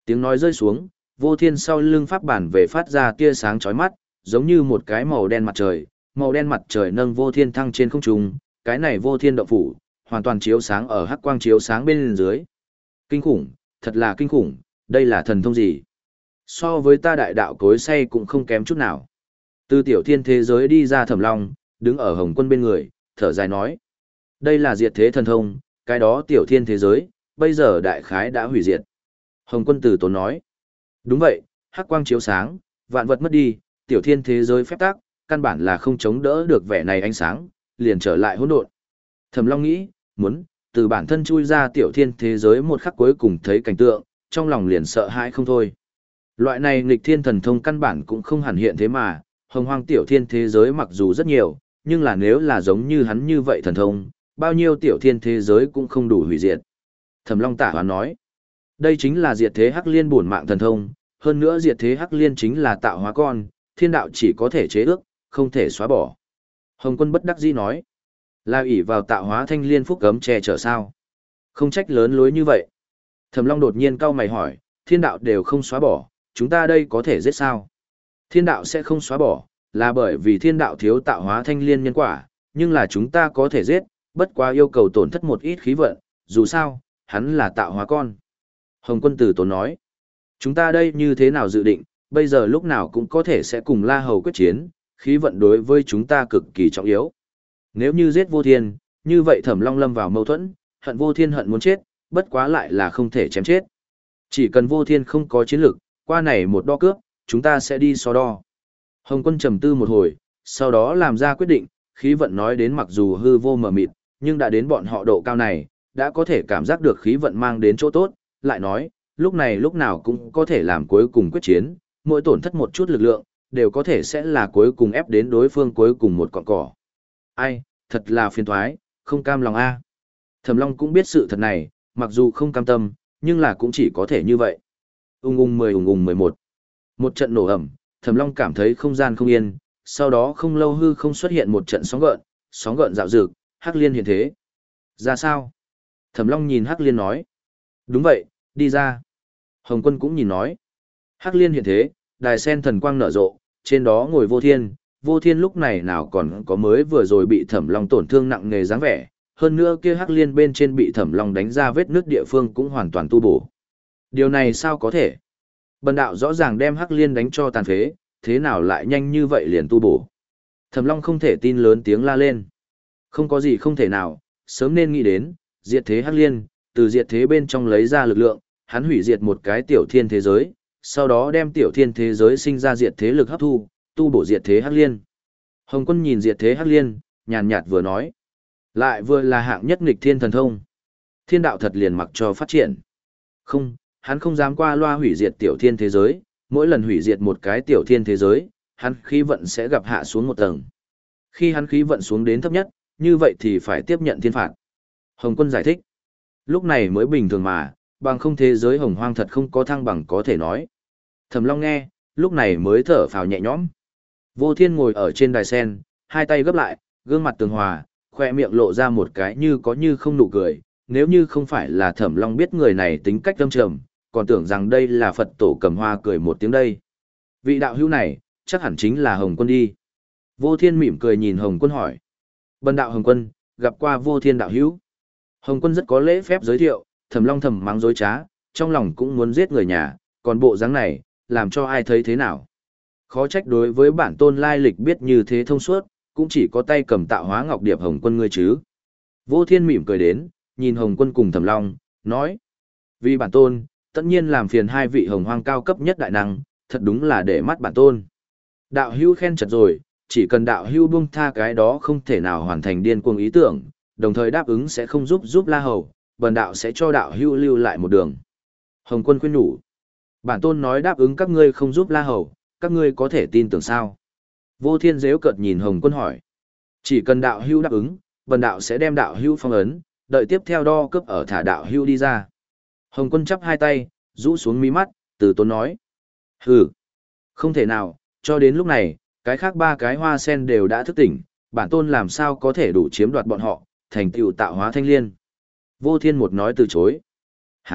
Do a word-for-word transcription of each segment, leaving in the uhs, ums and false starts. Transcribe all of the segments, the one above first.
Tiếng nói rơi xuống, vô thiên sau lưng pháp bản về phát ra tia sáng chói mắt, giống như một cái màu đen mặt trời, màu đen mặt trời nâng vô thiên thăng trên không trung, cái này vô thiên động phủ, hoàn toàn chiếu sáng ở hắc quang chiếu sáng bên dưới. Kinh khủng, thật là kinh khủng, đây là thần thông gì? So với ta đại đạo cối say cũng không kém chút nào. Từ tiểu thiên thế giới đi ra Thẩm Long, đứng ở Hồng Quân bên người, thở dài nói. Đây là diệt thế thần thông, cái đó tiểu thiên thế giới, bây giờ đại khái đã hủy diệt. Hồng Quân từ tốn nói. Đúng vậy, hắc quang chiếu sáng, vạn vật mất đi, tiểu thiên thế giới phép tắc, căn bản là không chống đỡ được vẻ này ánh sáng, liền trở lại hỗn độn. Thẩm Long nghĩ, muốn, từ bản thân chui ra tiểu thiên thế giới một khắc cuối cùng thấy cảnh tượng, trong lòng liền sợ hãi không thôi. Loại này nghịch thiên thần thông căn bản cũng không hẳn hiện thế mà, hồng hoang tiểu thiên thế giới mặc dù rất nhiều, nhưng là nếu là giống như hắn như vậy thần thông, bao nhiêu tiểu thiên thế giới cũng không đủ hủy diệt. Thẩm Long tả hoán nói, đây chính là diệt thế hắc liên bổn mạng thần thông, hơn nữa diệt thế hắc liên chính là tạo hóa con, thiên đạo chỉ có thể chế ước, không thể xóa bỏ. Hồng Quân bất đắc dĩ nói, là ỷ vào tạo hóa thanh liên phúc cấm che chở sao? Không trách lớn lối như vậy. Thẩm Long đột nhiên cau mày hỏi, thiên đạo đều không xóa bỏ, chúng ta đây có thể giết sao? Thiên đạo sẽ không xóa bỏ, là bởi vì thiên đạo thiếu tạo hóa thanh liên nhân quả, nhưng là chúng ta có thể giết, bất quá yêu cầu tổn thất một ít khí vận, dù sao, hắn là tạo hóa con. Hồng Quân Tử Tốn nói, chúng ta đây như thế nào dự định, bây giờ lúc nào cũng có thể sẽ cùng La Hầu quyết chiến, khí vận đối với chúng ta cực kỳ trọng yếu. Nếu như giết vô thiên, như vậy Thẩm Long lâm vào mâu thuẫn, hận vô thiên hận muốn chết, bất quá lại là không thể chém chết. Chỉ cần vô thiên không có chiến lực, qua này một đo cướp, chúng ta sẽ đi so đo. Hồng Quân trầm tư một hồi, sau đó làm ra quyết định, khí vận nói đến mặc dù hư vô mờ mịt, nhưng đã đến bọn họ độ cao này, đã có thể cảm giác được khí vận mang đến chỗ tốt, lại nói, lúc này lúc nào cũng có thể làm cuối cùng quyết chiến, mỗi tổn thất một chút lực lượng, đều có thể sẽ là cuối cùng ép đến đối phương cuối cùng một cọng cỏ. Ai, thật là phiền toái, không cam lòng a. Thẩm Long cũng biết sự thật này, mặc dù không cam tâm, nhưng là cũng chỉ có thể như vậy. Ung ung mười ung ung mười một. Một trận nổ ầm, Thẩm Long cảm thấy không gian không yên, sau đó không lâu hư không xuất hiện một trận sóng gợn, sóng gợn dạo dực, Hắc Liên hiện thế. Ra sao? Thẩm Long nhìn Hắc Liên nói. Đúng vậy, đi ra. Hồng Quân cũng nhìn nói. Hắc Liên hiện thế, đài sen thần quang nở rộ, trên đó ngồi vô thiên. Vô thiên lúc này nào còn có mới vừa rồi bị Thẩm Long tổn thương nặng nề dáng vẻ. Hơn nữa kia Hắc Liên bên trên bị Thẩm Long đánh ra vết nứt địa phương cũng hoàn toàn tu bổ. Điều này sao có thể? Bần đạo rõ ràng đem Hắc Liên đánh cho tàn phế, thế nào lại nhanh như vậy liền tu bổ? Thẩm Long không thể tin lớn tiếng la lên. Không có gì không thể nào, sớm nên nghĩ đến, diệt thế Hắc Liên, từ diệt thế bên trong lấy ra lực lượng, hắn hủy diệt một cái tiểu thiên thế giới, sau đó đem tiểu thiên thế giới sinh ra diệt thế lực hấp thu, tu bổ diệt thế Hắc Liên. Hồng Quân nhìn diệt thế Hắc Liên, nhàn nhạt vừa nói, lại vừa là hạng nhất nghịch thiên thần thông. Thiên đạo thật liền mặc cho phát triển. Không, hắn không dám qua loa hủy diệt tiểu thiên thế giới, mỗi lần hủy diệt một cái tiểu thiên thế giới, hắn khí vận sẽ gặp hạ xuống một tầng. Khi hắn khí vận xuống đến thấp nhất, như vậy thì phải tiếp nhận thiên phạt. Hồng Quân giải thích, lúc này mới bình thường mà, bằng không thế giới hồng hoang thật không có thăng bằng có thể nói. Thẩm Long nghe, lúc này mới thở phào nhẹ nhõm. Vô Thiên ngồi ở trên đài sen, hai tay gấp lại, gương mặt tường hòa, khoe miệng lộ ra một cái như có như không nụ cười. Nếu như không phải là Thẩm Long biết người này tính cách âm trầm, còn tưởng rằng đây là Phật tổ cầm hoa cười một tiếng đây. Vị đạo hữu này, chắc hẳn chính là Hồng Quân đi. Vô Thiên mỉm cười nhìn Hồng Quân hỏi. Bần đạo Hồng Quân, gặp qua Vô Thiên đạo hữu. Hồng Quân rất có lễ phép giới thiệu, Thẩm Long thầm mắng dối trá, trong lòng cũng muốn giết người nhà, còn bộ dáng này, làm cho ai thấy thế nào. Khó trách đối với bản tôn lai lịch biết như thế thông suốt, cũng chỉ có tay cầm tạo hóa ngọc điệp Hồng Quân ngươi chứ. Vô Thiên mỉm cười đến, nhìn Hồng Quân cùng Thẩm Long, nói. Vì bản tôn, tất nhiên làm phiền hai vị hồng hoang cao cấp nhất đại năng, thật đúng là để mắt bản tôn. Đạo hữu khen chật rồi, chỉ cần đạo hữu buông tha cái đó không thể nào hoàn thành điên cuồng ý tưởng, đồng thời đáp ứng sẽ không giúp giúp La Hầu, bần đạo sẽ cho đạo hữu lưu lại một đường. Hồng Quân khuyên nhủ. Bản tôn nói đáp ứng các ngươi không giúp La Hầu, các ngươi có thể tin tưởng sao? Vô Thiên giễu cợt nhìn Hồng Quân hỏi. Chỉ cần đạo hữu đáp ứng, bần đạo sẽ đem đạo hữu phong ấn, đợi tiếp theo đo cướp ở thả đạo hữu đi ra. Hồng Quân chắp hai tay, rũ xuống mí mắt, từ tốn nói. Hừ, không thể nào, cho đến lúc này, cái khác ba cái hoa sen đều đã thức tỉnh, bản tôn làm sao có thể đủ chiếm đoạt bọn họ, thành tựu tạo hóa thanh liên. Vô Thiên một nói từ chối. Hả,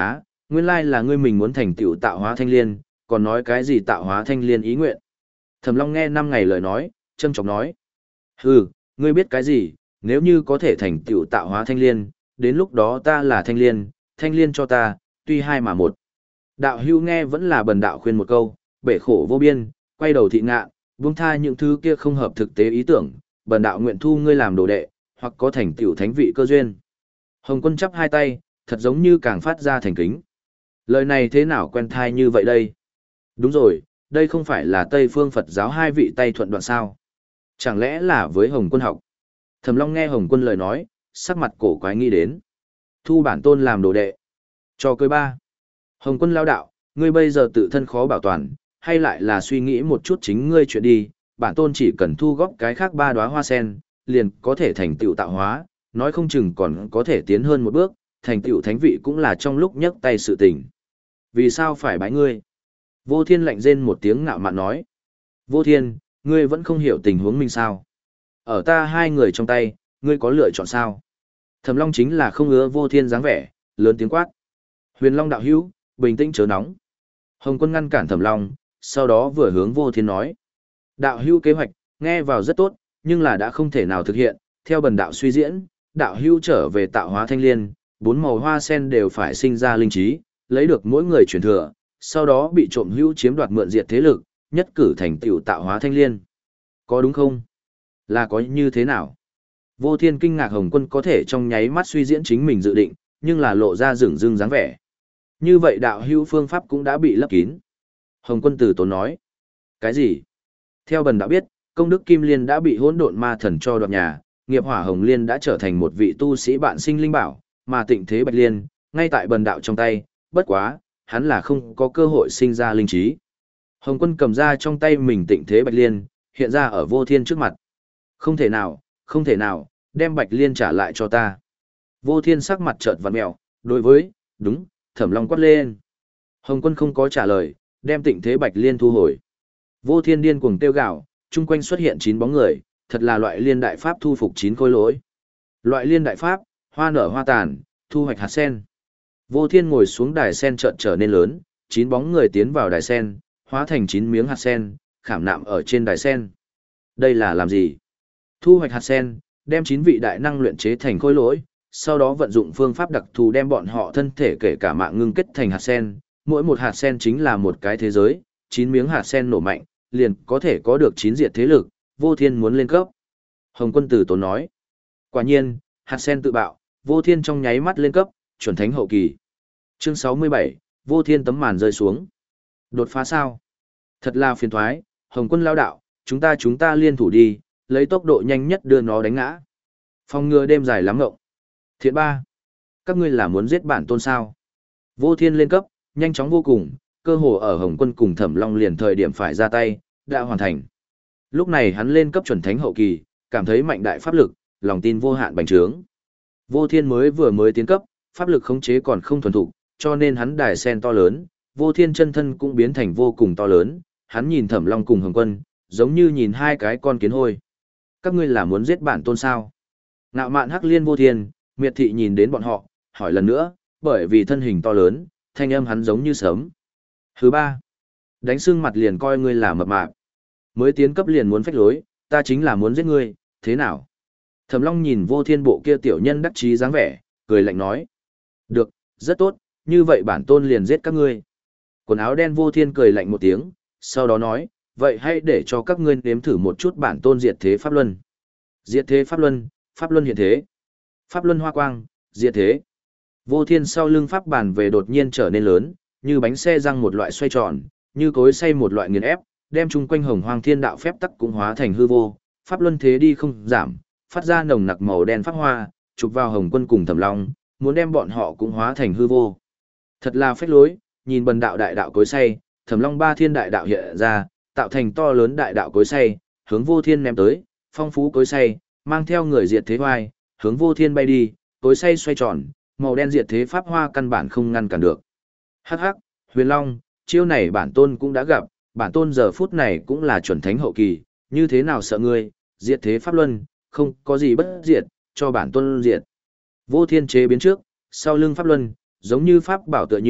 Nguyên lai là ngươi mình muốn thành tựu tạo hóa thanh liên, còn nói cái gì tạo hóa thanh liên ý nguyện. Thẩm Long nghe năm ngày lời nói, châm chọc nói. Hừ, ngươi biết cái gì, nếu như có thể thành tựu tạo hóa thanh liên, đến lúc đó ta là thanh liên, thanh liên cho ta, tuy hai mà một. Đạo hưu nghe vẫn là bần đạo khuyên một câu, bể khổ vô biên, quay đầu thị ngạ, buông tha những thứ kia không hợp thực tế ý tưởng, bần đạo nguyện thu ngươi làm đồ đệ, hoặc có thành tựu thánh vị cơ duyên. Hồng Quân chắp hai tay, thật giống như càng phát ra thành kính. Lời này thế nào quen thai như vậy đây? Đúng rồi, đây không phải là Tây Phương Phật giáo hai vị tay thuận đoạn sao? Chẳng lẽ là với Hồng Quân học? Thẩm Long nghe Hồng Quân lời nói, sắc mặt cổ quái nghĩ đến. Thu bản tôn làm đồ đệ. Cho cười ba. Hồng Quân lao đạo, ngươi bây giờ tự thân khó bảo toàn, hay lại là suy nghĩ một chút chính ngươi chuyện đi, bản tôn chỉ cần thu góp cái khác ba đóa hoa sen, liền có thể thành tựu tạo hóa, nói không chừng còn có thể tiến hơn một bước, thành tựu thánh vị cũng là trong lúc nhấc tay sự tình. Vì sao phải bái ngươi? Vô Thiên lạnh rên một tiếng ngạo mạn nói. Vô Thiên, ngươi vẫn không hiểu tình huống mình sao? Ở ta hai người trong tay, ngươi có lựa chọn sao? Thẩm Long chính là không ưa Vô Thiên dáng vẻ, lớn tiếng quát. Huyền Long đạo hữu, bình tĩnh chớ nóng. Hồng Quân ngăn cản Thẩm Long, sau đó vừa hướng Vô Thiên nói. Đạo hữu kế hoạch, nghe vào rất tốt, nhưng là đã không thể nào thực hiện, theo bần đạo suy diễn, đạo hữu trở về tạo hóa thanh liên, bốn màu hoa sen đều phải sinh ra linh trí, lấy được mỗi người truyền thừa, sau đó bị trộm hữu chiếm đoạt mượn diệt thế lực, nhất cử thành tựu tạo hóa thanh liên. Có đúng không? Là có như thế nào? Vô Thiên kinh ngạc Hồng Quân có thể trong nháy mắt suy diễn chính mình dự định, nhưng là lộ ra rừng rưng dáng vẻ. Như vậy đạo hữu phương pháp cũng đã bị lấp kín. Hồng Quân từ tốn nói. Cái gì? Theo bần đạo biết, công đức Kim Liên đã bị hỗn độn ma thần cho đoạt nhà, nghiệp hỏa Hồng Liên đã trở thành một vị tu sĩ bạn sinh linh bảo, mà tịnh thế Bạch Liên, ngay tại bần đạo trong tay, bất quá, hắn là không có cơ hội sinh ra linh trí. Hồng Quân cầm ra trong tay mình tịnh thế Bạch Liên, hiện ra ở Vô Thiên trước mặt. Không thể nào, không thể nào, đem Bạch Liên trả lại cho ta. Vô Thiên sắc mặt chợt vặn mèo, đối với, đúng, Thẩm Long quát lên. Hồng Quân không có trả lời, đem tịnh thế Bạch Liên thu hồi. Vô Thiên điên cuồng tiêu gạo, chung quanh xuất hiện chín bóng người, thật là loại liên đại pháp thu phục chín khối lỗi. Loại liên đại pháp, hoa nở hoa tàn, thu hoạch hạt sen. Vô Thiên ngồi xuống đài sen chợt trở nên lớn, chín bóng người tiến vào đài sen, hóa thành chín miếng hạt sen, khảm nạm ở trên đài sen. Đây là làm gì? Thu hoạch hạt sen, đem chín vị đại năng luyện chế thành khối lỗi, sau đó vận dụng phương pháp đặc thù đem bọn họ thân thể kể cả mạng ngưng kết thành hạt sen, mỗi một hạt sen chính là một cái thế giới, chín miếng hạt sen nổ mạnh, liền có thể có được chín diệt thế lực, Vô Thiên muốn lên cấp. Hồng Quân Tử Tốn nói. Quả nhiên, hạt sen tự bạo, Vô Thiên trong nháy mắt lên cấp, chuẩn thánh hậu kỳ. Chương sáu mươi bảy, Vô Thiên tấm màn rơi xuống. Đột phá sao? Thật là phiền thoái, Hồng Quân lao đạo, chúng ta chúng ta liên thủ đi, lấy tốc độ nhanh nhất đưa nó đánh ngã. Phòng ngừa đêm dài lắm ngộng. Thiện ba. Các ngươi là muốn giết bản tôn sao? Vô Thiên lên cấp, nhanh chóng vô cùng, cơ hồ ở Hồng Quân cùng Thẩm Long liền thời điểm phải ra tay, đã hoàn thành. Lúc này hắn lên cấp chuẩn thánh hậu kỳ, cảm thấy mạnh đại pháp lực, lòng tin vô hạn bành trướng. Vô Thiên mới vừa mới tiến cấp, pháp lực khống chế còn không thuần thục, cho nên hắn đài sen to lớn, Vô Thiên chân thân cũng biến thành vô cùng to lớn, hắn nhìn Thẩm Long cùng Hồng Quân, giống như nhìn hai cái con kiến hôi. Các ngươi là muốn giết bản tôn sao? Ngạo mạn hắc liên Vô Thiên, miệt thị nhìn đến bọn họ, hỏi lần nữa, bởi vì thân hình to lớn, thanh âm hắn giống như sớm. Thứ ba, đánh xương mặt liền coi ngươi là mập mạp. Mới tiến cấp liền muốn phách lối, ta chính là muốn giết ngươi, thế nào? Thẩm Long nhìn Vô Thiên bộ kia tiểu nhân đắc chí dáng vẻ, cười lạnh nói. Được, rất tốt, như vậy bản tôn liền giết các ngươi. Quần áo đen Vô Thiên cười lạnh một tiếng, sau đó nói, vậy hãy để cho các ngươi nếm thử một chút bản tôn diệt thế pháp luân. Diệt thế pháp luân, pháp luân hiện thế. Pháp luân hoa quang, diệt thế. Vô Thiên sau lưng pháp bàn về đột nhiên trở nên lớn, như bánh xe răng một loại xoay tròn, như cối xay một loại nghiền ép, đem chung quanh hồng hoang thiên đạo phép tắc cũng hóa thành hư vô, pháp luân thế đi không giảm, phát ra nồng nặc màu đen pháp hoa, chụp vào Hồng Quân cùng Thẩm Long, muốn đem bọn họ cũng hóa thành hư vô. Thật là phách lối, nhìn bần đạo đại đạo cối xay, Thẩm Long ba thiên đại đạo hiện ra, tạo thành to lớn đại đạo cối xay, hướng Vô Thiên ném tới, phong phú cối xay, mang theo người diệt thế hoài, hướng Vô Thiên bay đi, cối xay xoay tròn, màu đen diệt thế pháp hoa căn bản không ngăn cản được. Hắc hắc, Huyền Long, chiêu này bản tôn cũng đã gặp, bản tôn giờ phút này cũng là chuẩn thánh hậu kỳ, như thế nào sợ ngươi, diệt thế pháp luân, không có gì bất diệt, cho bản tôn diệt. Vô Thiên chế biến trước, sau lưng pháp luân, giống như pháp bảo tựa như,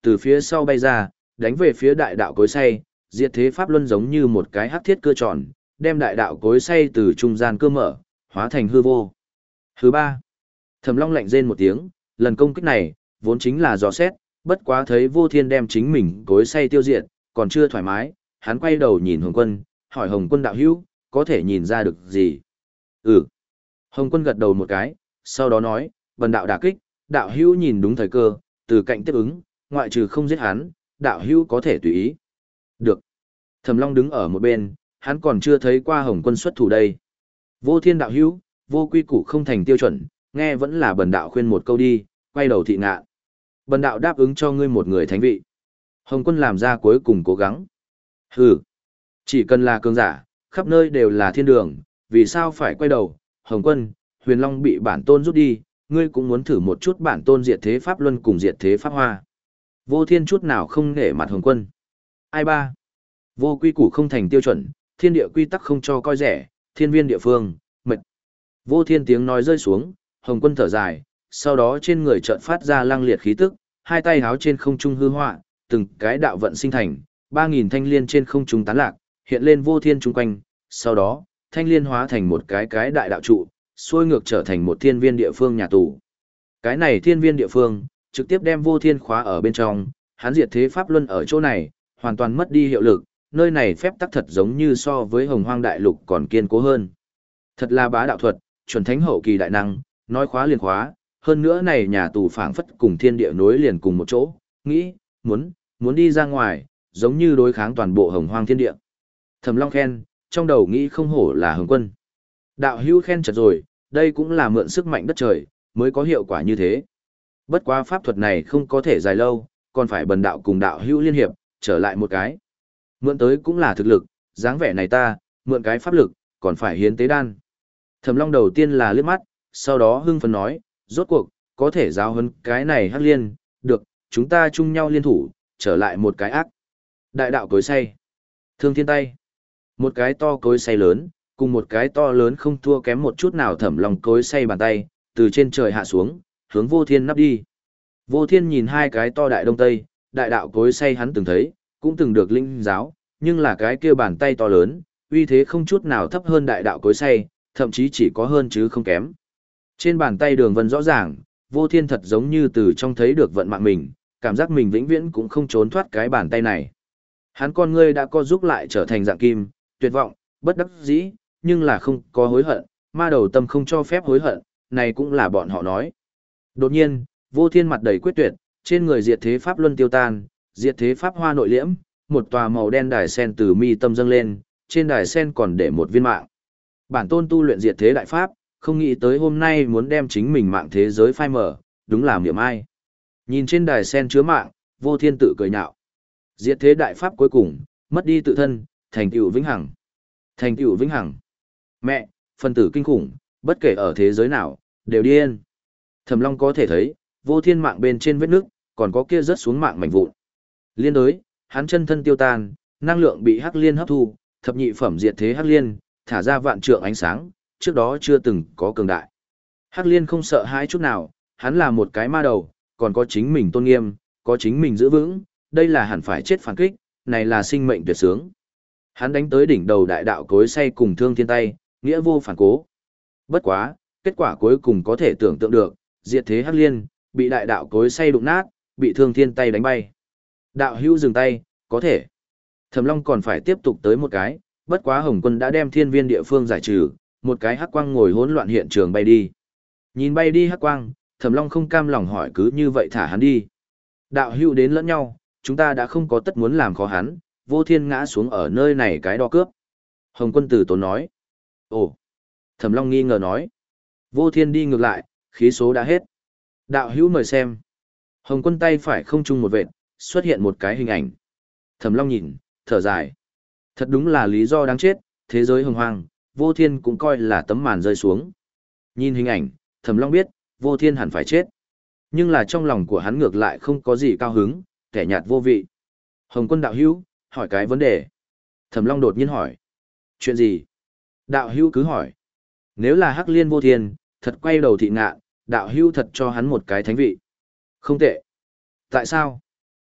từ phía sau bay ra, đánh về phía đại đạo cối xay, diệt thế pháp luân giống như một cái hắc thiết cưa tròn, đem đại đạo cối xay từ trung gian cưa mở, hóa thành hư vô. Thứ ba, Thẩm Long lạnh rên một tiếng, lần công kích này, vốn chính là dò xét, bất quá thấy Vô Thiên đem chính mình cối xay tiêu diệt, còn chưa thoải mái, hắn quay đầu nhìn Hồng Quân, hỏi Hồng Quân đạo hữu, có thể nhìn ra được gì? Ừ. Hồng Quân gật đầu một cái, sau đó nói, bần đạo đả kích, đạo hữu nhìn đúng thời cơ, từ cạnh tiếp ứng, ngoại trừ không giết hắn, đạo hữu có thể tùy ý. Được. Thẩm Long đứng ở một bên, hắn còn chưa thấy qua Hồng Quân xuất thủ đây. Vô Thiên đạo hữu, vô quy củ không thành tiêu chuẩn, nghe vẫn là bần đạo khuyên một câu đi, quay đầu thị ngạ. Bần đạo đáp ứng cho ngươi một người thánh vị. Hồng Quân làm ra cuối cùng cố gắng. Hừ. Chỉ cần là cường giả, khắp nơi đều là thiên đường, vì sao phải quay đầu? Hồng Quân, Huyền Long bị bản tôn rút đi, ngươi cũng muốn thử một chút bản tôn diệt thế pháp luân cùng diệt thế pháp hoa. Vô Thiên chút nào không nể mặt Hồng Quân. Ai ba? Vô quy củ không thành tiêu chuẩn, thiên địa quy tắc không cho coi rẻ, thiên viên địa phương, mệt. Vô Thiên tiếng nói rơi xuống, Hồng Quân thở dài, sau đó trên người chợt phát ra lăng liệt khí tức, hai tay háo trên không trung hư họa, từng cái đạo vận sinh thành, ba nghìn thanh liên trên không trung tán lạc, hiện lên Vô Thiên chung quanh, sau đó, thanh liên hóa thành một cái cái đại đạo trụ, xuôi ngược trở thành một thiên viên địa phương nhà tù. Cái này thiên viên địa phương, trực tiếp đem Vô Thiên khóa ở bên trong, hắn diệt thế pháp luân ở chỗ này, hoàn toàn mất đi hiệu lực, nơi này phép tắc thật giống như so với Hồng Hoang đại lục còn kiên cố hơn. Thật là bá đạo thuật, chuẩn thánh hậu kỳ đại năng, nói khóa liền khóa, hơn nữa này nhà tù phảng phất cùng thiên địa nối liền cùng một chỗ, nghĩ, muốn, muốn đi ra ngoài, giống như đối kháng toàn bộ Hồng Hoang thiên địa. Thẩm Long khen, trong đầu nghĩ không hổ là Hồng Quân. Đạo hữu khen chật rồi, đây cũng là mượn sức mạnh đất trời, mới có hiệu quả như thế. Bất quá pháp thuật này không có thể dài lâu, còn phải bần đạo cùng đạo hữu liên hiệp, trở lại một cái. Mượn tới cũng là thực lực, dáng vẻ này ta, mượn cái pháp lực, còn phải hiến tế đan. Thẩm Long đầu tiên là liếc mắt, sau đó hưng phấn nói, rốt cuộc, có thể giáo huấn cái này hắc liên, được, chúng ta chung nhau liên thủ, trở lại một cái ác. Đại đạo cối xay. Thương thiên tay. Một cái to cối xay lớn, cùng một cái to lớn không thua kém một chút nào Thẩm Long cối xay bàn tay, từ trên trời hạ xuống, hướng Vô Thiên nắp đi. Vô Thiên nhìn hai cái to đại đông tây, đại đạo cối xay hắn từng thấy, cũng từng được linh giáo, nhưng là cái kia bàn tay to lớn, uy thế không chút nào thấp hơn đại đạo cối xay, thậm chí chỉ có hơn chứ không kém. Trên bàn tay đường vân rõ ràng, Vô Thiên thật giống như từ trong thấy được vận mạng mình, cảm giác mình vĩnh viễn cũng không trốn thoát cái bàn tay này. Hắn con ngươi đã co giúp lại trở thành dạng kim, tuyệt vọng, bất đắc dĩ, nhưng là không có hối hận, ma đầu tâm không cho phép hối hận, này cũng là bọn họ nói. Đột nhiên, Vô Thiên mặt đầy quyết tuyệt, trên người diệt thế pháp luân tiêu tan, diệt thế pháp hoa nội liễm, một tòa màu đen đài sen từ mi tâm dâng lên, trên đài sen còn để một viên mạng. Bản tôn tu luyện diệt thế đại pháp, không nghĩ tới hôm nay muốn đem chính mình mạng thế giới phai mở, đúng là miệng ai. Nhìn trên đài sen chứa mạng, Vô Thiên tự cười nhạo. Diệt thế đại pháp cuối cùng, mất đi tự thân, thành tựu vĩnh hằng. Thành tựu vĩnh hằng. Mẹ, phân tử kinh khủng, bất kể ở thế giới nào, đều điên. Thẩm Long có thể thấy, Vô Thiên mạng bên trên vết nước, còn có kia rớt xuống mạng mảnh vụn. Liên đối, hắn chân thân tiêu tan, năng lượng bị hắc liên hấp thu, thập nhị phẩm diệt thế hắc liên, thả ra vạn trượng ánh sáng, trước đó chưa từng có cường đại. Hắc liên không sợ hãi chút nào, hắn là một cái ma đầu, còn có chính mình tôn nghiêm, có chính mình giữ vững, đây là hẳn phải chết phản kích, này là sinh mệnh tuyệt sướng. Hắn đánh tới đỉnh đầu đại đạo cối xay cùng thương thiên tay, nghĩa vô phản cố. Bất quá, kết quả cuối cùng có thể tưởng tượng được, diệt thế hắc liên, bị đại đạo cối xay đụng nát, bị thương thiên tay đánh bay. Đạo hữu dừng tay, có thể. Thẩm Long còn phải tiếp tục tới một cái, bất quá Hồng Quân đã đem thiên viên địa phương giải trừ, một cái hắc quang ngồi hỗn loạn hiện trường bay đi. Nhìn bay đi hắc quang, Thẩm Long không cam lòng hỏi cứ như vậy thả hắn đi. Đạo hữu đến lẫn nhau, chúng ta đã không có tất muốn làm khó hắn, Vô Thiên ngã xuống ở nơi này cái đo cướp. Hồng Quân từ tốn nói. Ồ. Thẩm Long nghi ngờ nói. Vô Thiên đi ngược lại, khí số đã hết. Đạo hữu mời xem. Hồng Quân tay phải không chung một vệt, xuất hiện một cái hình ảnh. Thẩm Long nhìn, thở dài. Thật đúng là lý do đáng chết, thế giới hồng hoang, Vô Thiên cũng coi là tấm màn rơi xuống. Nhìn hình ảnh, Thẩm Long biết, Vô Thiên hẳn phải chết. Nhưng là trong lòng của hắn ngược lại không có gì cao hứng, kẻ nhạt vô vị. Hồng Quân đạo hữu, hỏi cái vấn đề. Thẩm Long đột nhiên hỏi. Chuyện gì? Đạo hữu cứ hỏi. Nếu là Hắc Liên Vô Thiên, thật quay đầu thị ngạ, đạo hữu thật cho hắn một cái thánh vị. Không tệ. Tại sao?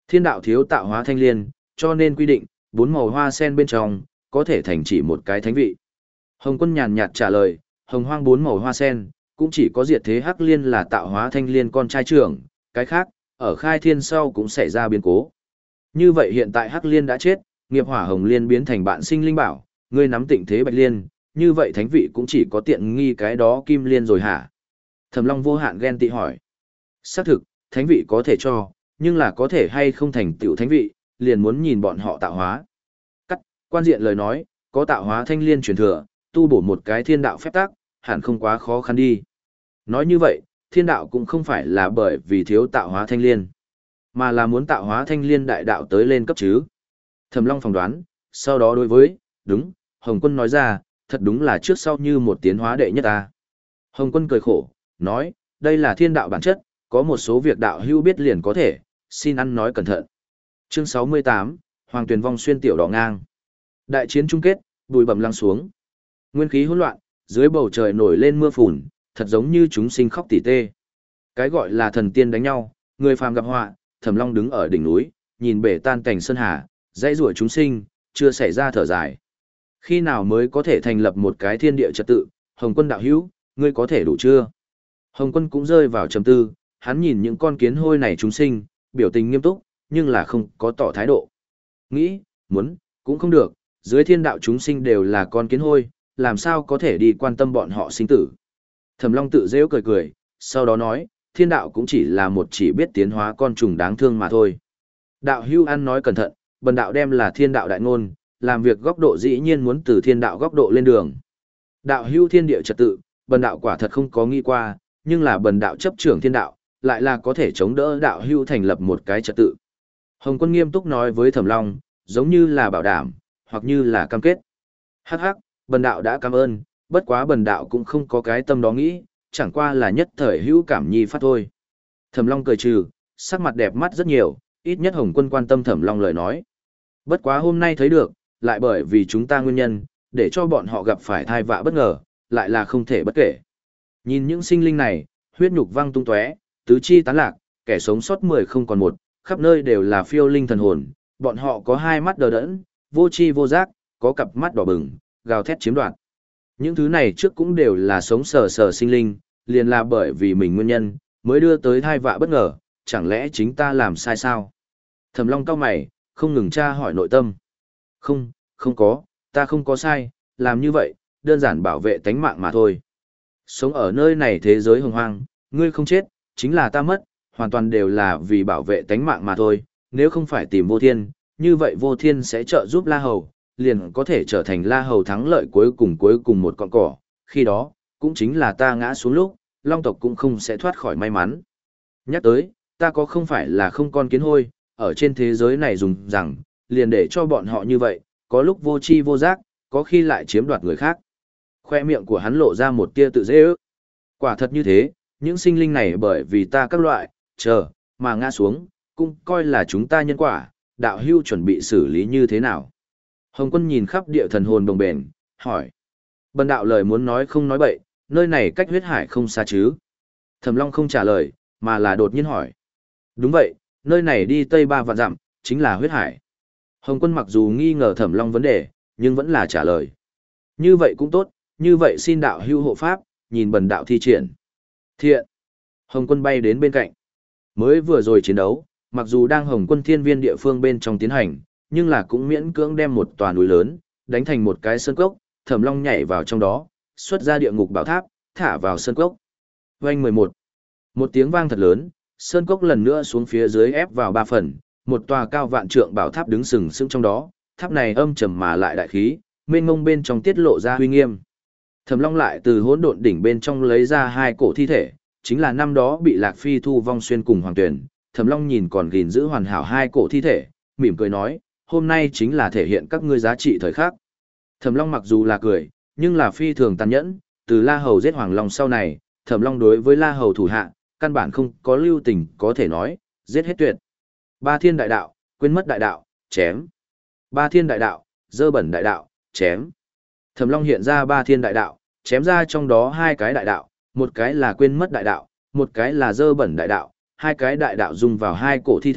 Thiên đạo thiếu tạo hóa thanh liên, cho nên quy định, bốn màu hoa sen bên trong, có thể thành chỉ một cái thánh vị. Hồng Quân nhàn nhạt trả lời, hồng hoang bốn màu hoa sen, cũng chỉ có diệt thế hắc liên là tạo hóa thanh liên con trai trưởng, cái khác, ở khai thiên sau cũng xảy ra biến cố. Như vậy hiện tại hắc liên đã chết, nghiệp hỏa hồng liên biến thành bạn sinh linh bảo, ngươi nắm tịnh thế bạch liên, như vậy thánh vị cũng chỉ có tiện nghi cái đó kim liên rồi hả? Thẩm Long vô hạn ghen tị hỏi. Xác thực, thánh vị có thể cho, nhưng là có thể hay không thành tựu thánh vị, liền muốn nhìn bọn họ tạo hóa. Cắt, quan diện lời nói, có tạo hóa thanh liên truyền thừa, tu bổ một cái thiên đạo phép tắc, hẳn không quá khó khăn đi. Nói như vậy, thiên đạo cũng không phải là bởi vì thiếu tạo hóa thanh liên, mà là muốn tạo hóa thanh liên đại đạo tới lên cấp chứ. Thẩm Long phỏng đoán, sau đó đối với, đúng, Hồng Quân nói ra, thật đúng là trước sau như một tiến hóa đệ nhất ta. Hồng Quân cười khổ, nói, đây là thiên đạo bản chất, có một số việc đạo hữu biết liền có thể, xin ăn nói cẩn thận. Chương sáu mươi tám, Hoàng Tuyền Vong xuyên tiểu đỏ ngang. Đại chiến chung kết, bụi bặm lắng xuống. Nguyên khí hỗn loạn, dưới bầu trời nổi lên mưa phùn, thật giống như chúng sinh khóc tỉ tê. Cái gọi là thần tiên đánh nhau, người phàm gặp họa, Thẩm Long đứng ở đỉnh núi, nhìn bể tan cảnh sơn hà, dãy rủa chúng sinh, chưa xảy ra thở dài. Khi nào mới có thể thành lập một cái thiên địa trật tự, Hồng Quân đạo hữu, ngươi có thể đủ chưa? Hồng Quân cũng rơi vào trầm tư, hắn nhìn những con kiến hôi này chúng sinh, biểu tình nghiêm túc, nhưng là không có tỏ thái độ. Nghĩ, muốn, cũng không được, dưới thiên đạo chúng sinh đều là con kiến hôi, làm sao có thể đi quan tâm bọn họ sinh tử. Thẩm Long tự rêu cười cười, sau đó nói, thiên đạo cũng chỉ là một chỉ biết tiến hóa con trùng đáng thương mà thôi. Đạo hưu ăn nói cẩn thận, bần đạo đem là thiên đạo đại ngôn, làm việc góc độ dĩ nhiên muốn từ thiên đạo góc độ lên đường. Đạo hưu thiên địa trật tự, bần đạo quả thật không có nghĩ qua, nhưng là bần đạo chấp trưởng thiên đạo, lại là có thể chống đỡ đạo hưu thành lập một cái trật tự. Hồng Quân nghiêm túc nói với Thẩm Long, giống như là bảo đảm, hoặc như là cam kết. Hắc hắc, bần đạo đã cảm ơn, bất quá bần đạo cũng không có cái tâm đó nghĩ, chẳng qua là nhất thời hữu cảm nhi phát thôi. Thẩm Long cười trừ, sắc mặt đẹp mắt rất nhiều, ít nhất Hồng Quân quan tâm Thẩm Long lời nói. Bất quá hôm nay thấy được, lại bởi vì chúng ta nguyên nhân, để cho bọn họ gặp phải thai vạ bất ngờ, lại là không thể bất kể. Nhìn những sinh linh này, huyết nhục văng tung tóe, tứ chi tán lạc, kẻ sống sót mười không còn một, khắp nơi đều là phiêu linh thần hồn, bọn họ có hai mắt đờ đẫn, vô chi vô giác, có cặp mắt đỏ bừng, gào thét chiếm đoạt. Những thứ này trước cũng đều là sống sờ sờ sinh linh, liền là bởi vì mình nguyên nhân, mới đưa tới thai vạ bất ngờ, chẳng lẽ chính ta làm sai sao? Thẩm Long cau mày, không ngừng tra hỏi nội tâm. Không, không có, ta không có sai, làm như vậy, đơn giản bảo vệ tánh mạng mà thôi. Sống ở nơi này thế giới hồng hoang, ngươi không chết, chính là ta mất, hoàn toàn đều là vì bảo vệ tánh mạng mà thôi, nếu không phải tìm vô thiên, như vậy vô thiên sẽ trợ giúp La Hầu, liền có thể trở thành La Hầu thắng lợi cuối cùng cuối cùng một con cỏ, khi đó, cũng chính là ta ngã xuống lúc, Long tộc cũng không sẽ thoát khỏi may mắn. Nhắc tới, ta có không phải là không con kiến hôi, ở trên thế giới này dùng rằng, liền để cho bọn họ như vậy, có lúc vô chi vô giác, có khi lại chiếm đoạt người khác. Khoe miệng của hắn lộ ra một tia tự dễ ước. Quả thật như thế, những sinh linh này bởi vì ta các loại, chờ, mà ngã xuống, cũng coi là chúng ta nhân quả, đạo hưu chuẩn bị xử lý như thế nào. Hồng Quân nhìn khắp địa thần hồn đồng bền, hỏi. Bần đạo lời muốn nói không nói bậy, nơi này cách huyết hải không xa chứ. Thẩm Long không trả lời, mà là đột nhiên hỏi. Đúng vậy, nơi này đi tây ba vạn dặm, chính là huyết hải. Hồng Quân mặc dù nghi ngờ Thẩm Long vấn đề, nhưng vẫn là trả lời. Như vậy cũng tốt, như vậy xin đạo hưu hộ pháp, nhìn bần đạo thi triển. Thiện. Hồng Quân bay đến bên cạnh. Mới vừa rồi chiến đấu, mặc dù đang Hồng Quân thiên viên địa phương bên trong tiến hành, nhưng là cũng miễn cưỡng đem một tòa núi lớn, đánh thành một cái sơn cốc, Thẩm Long nhảy vào trong đó, xuất ra địa ngục bảo tháp, thả vào sơn cốc. Vành mười một. Một tiếng vang thật lớn, sơn cốc lần nữa xuống phía dưới ép vào ba phần, một tòa cao vạn trượng bảo tháp đứng sừng sững trong đó, tháp này âm trầm mà lại đại khí, mênh mông bên trong tiết lộ ra uy nghiêm. Thẩm Long lại từ hỗn độn đỉnh bên trong lấy ra hai cổ thi thể, chính là năm đó bị Lạc Phi thu vong xuyên cùng Hoàng Tuyển. Thẩm Long nhìn còn gìn giữ hoàn hảo hai cổ thi thể, mỉm cười nói, hôm nay chính là thể hiện các ngươi giá trị thời khắc. Thẩm Long mặc dù là cười, nhưng là phi thường tàn nhẫn, từ La Hầu giết Hoàng Long sau này, Thẩm Long đối với La Hầu thủ hạ, căn bản không có lưu tình có thể nói, giết hết tuyệt. Ba thiên đại đạo, quên mất đại đạo, chém. Ba thiên đại đạo, dơ bẩn đại đạo, chém. Thẩm Long hiện ra ba thiên đại đạo, chém ra trong đó hai cái đại đạo, một cái là quên mất đại đạo, một cái là dơ bẩn đại đạo, hai cái đại đạo dùng vào hai cổ thi thể,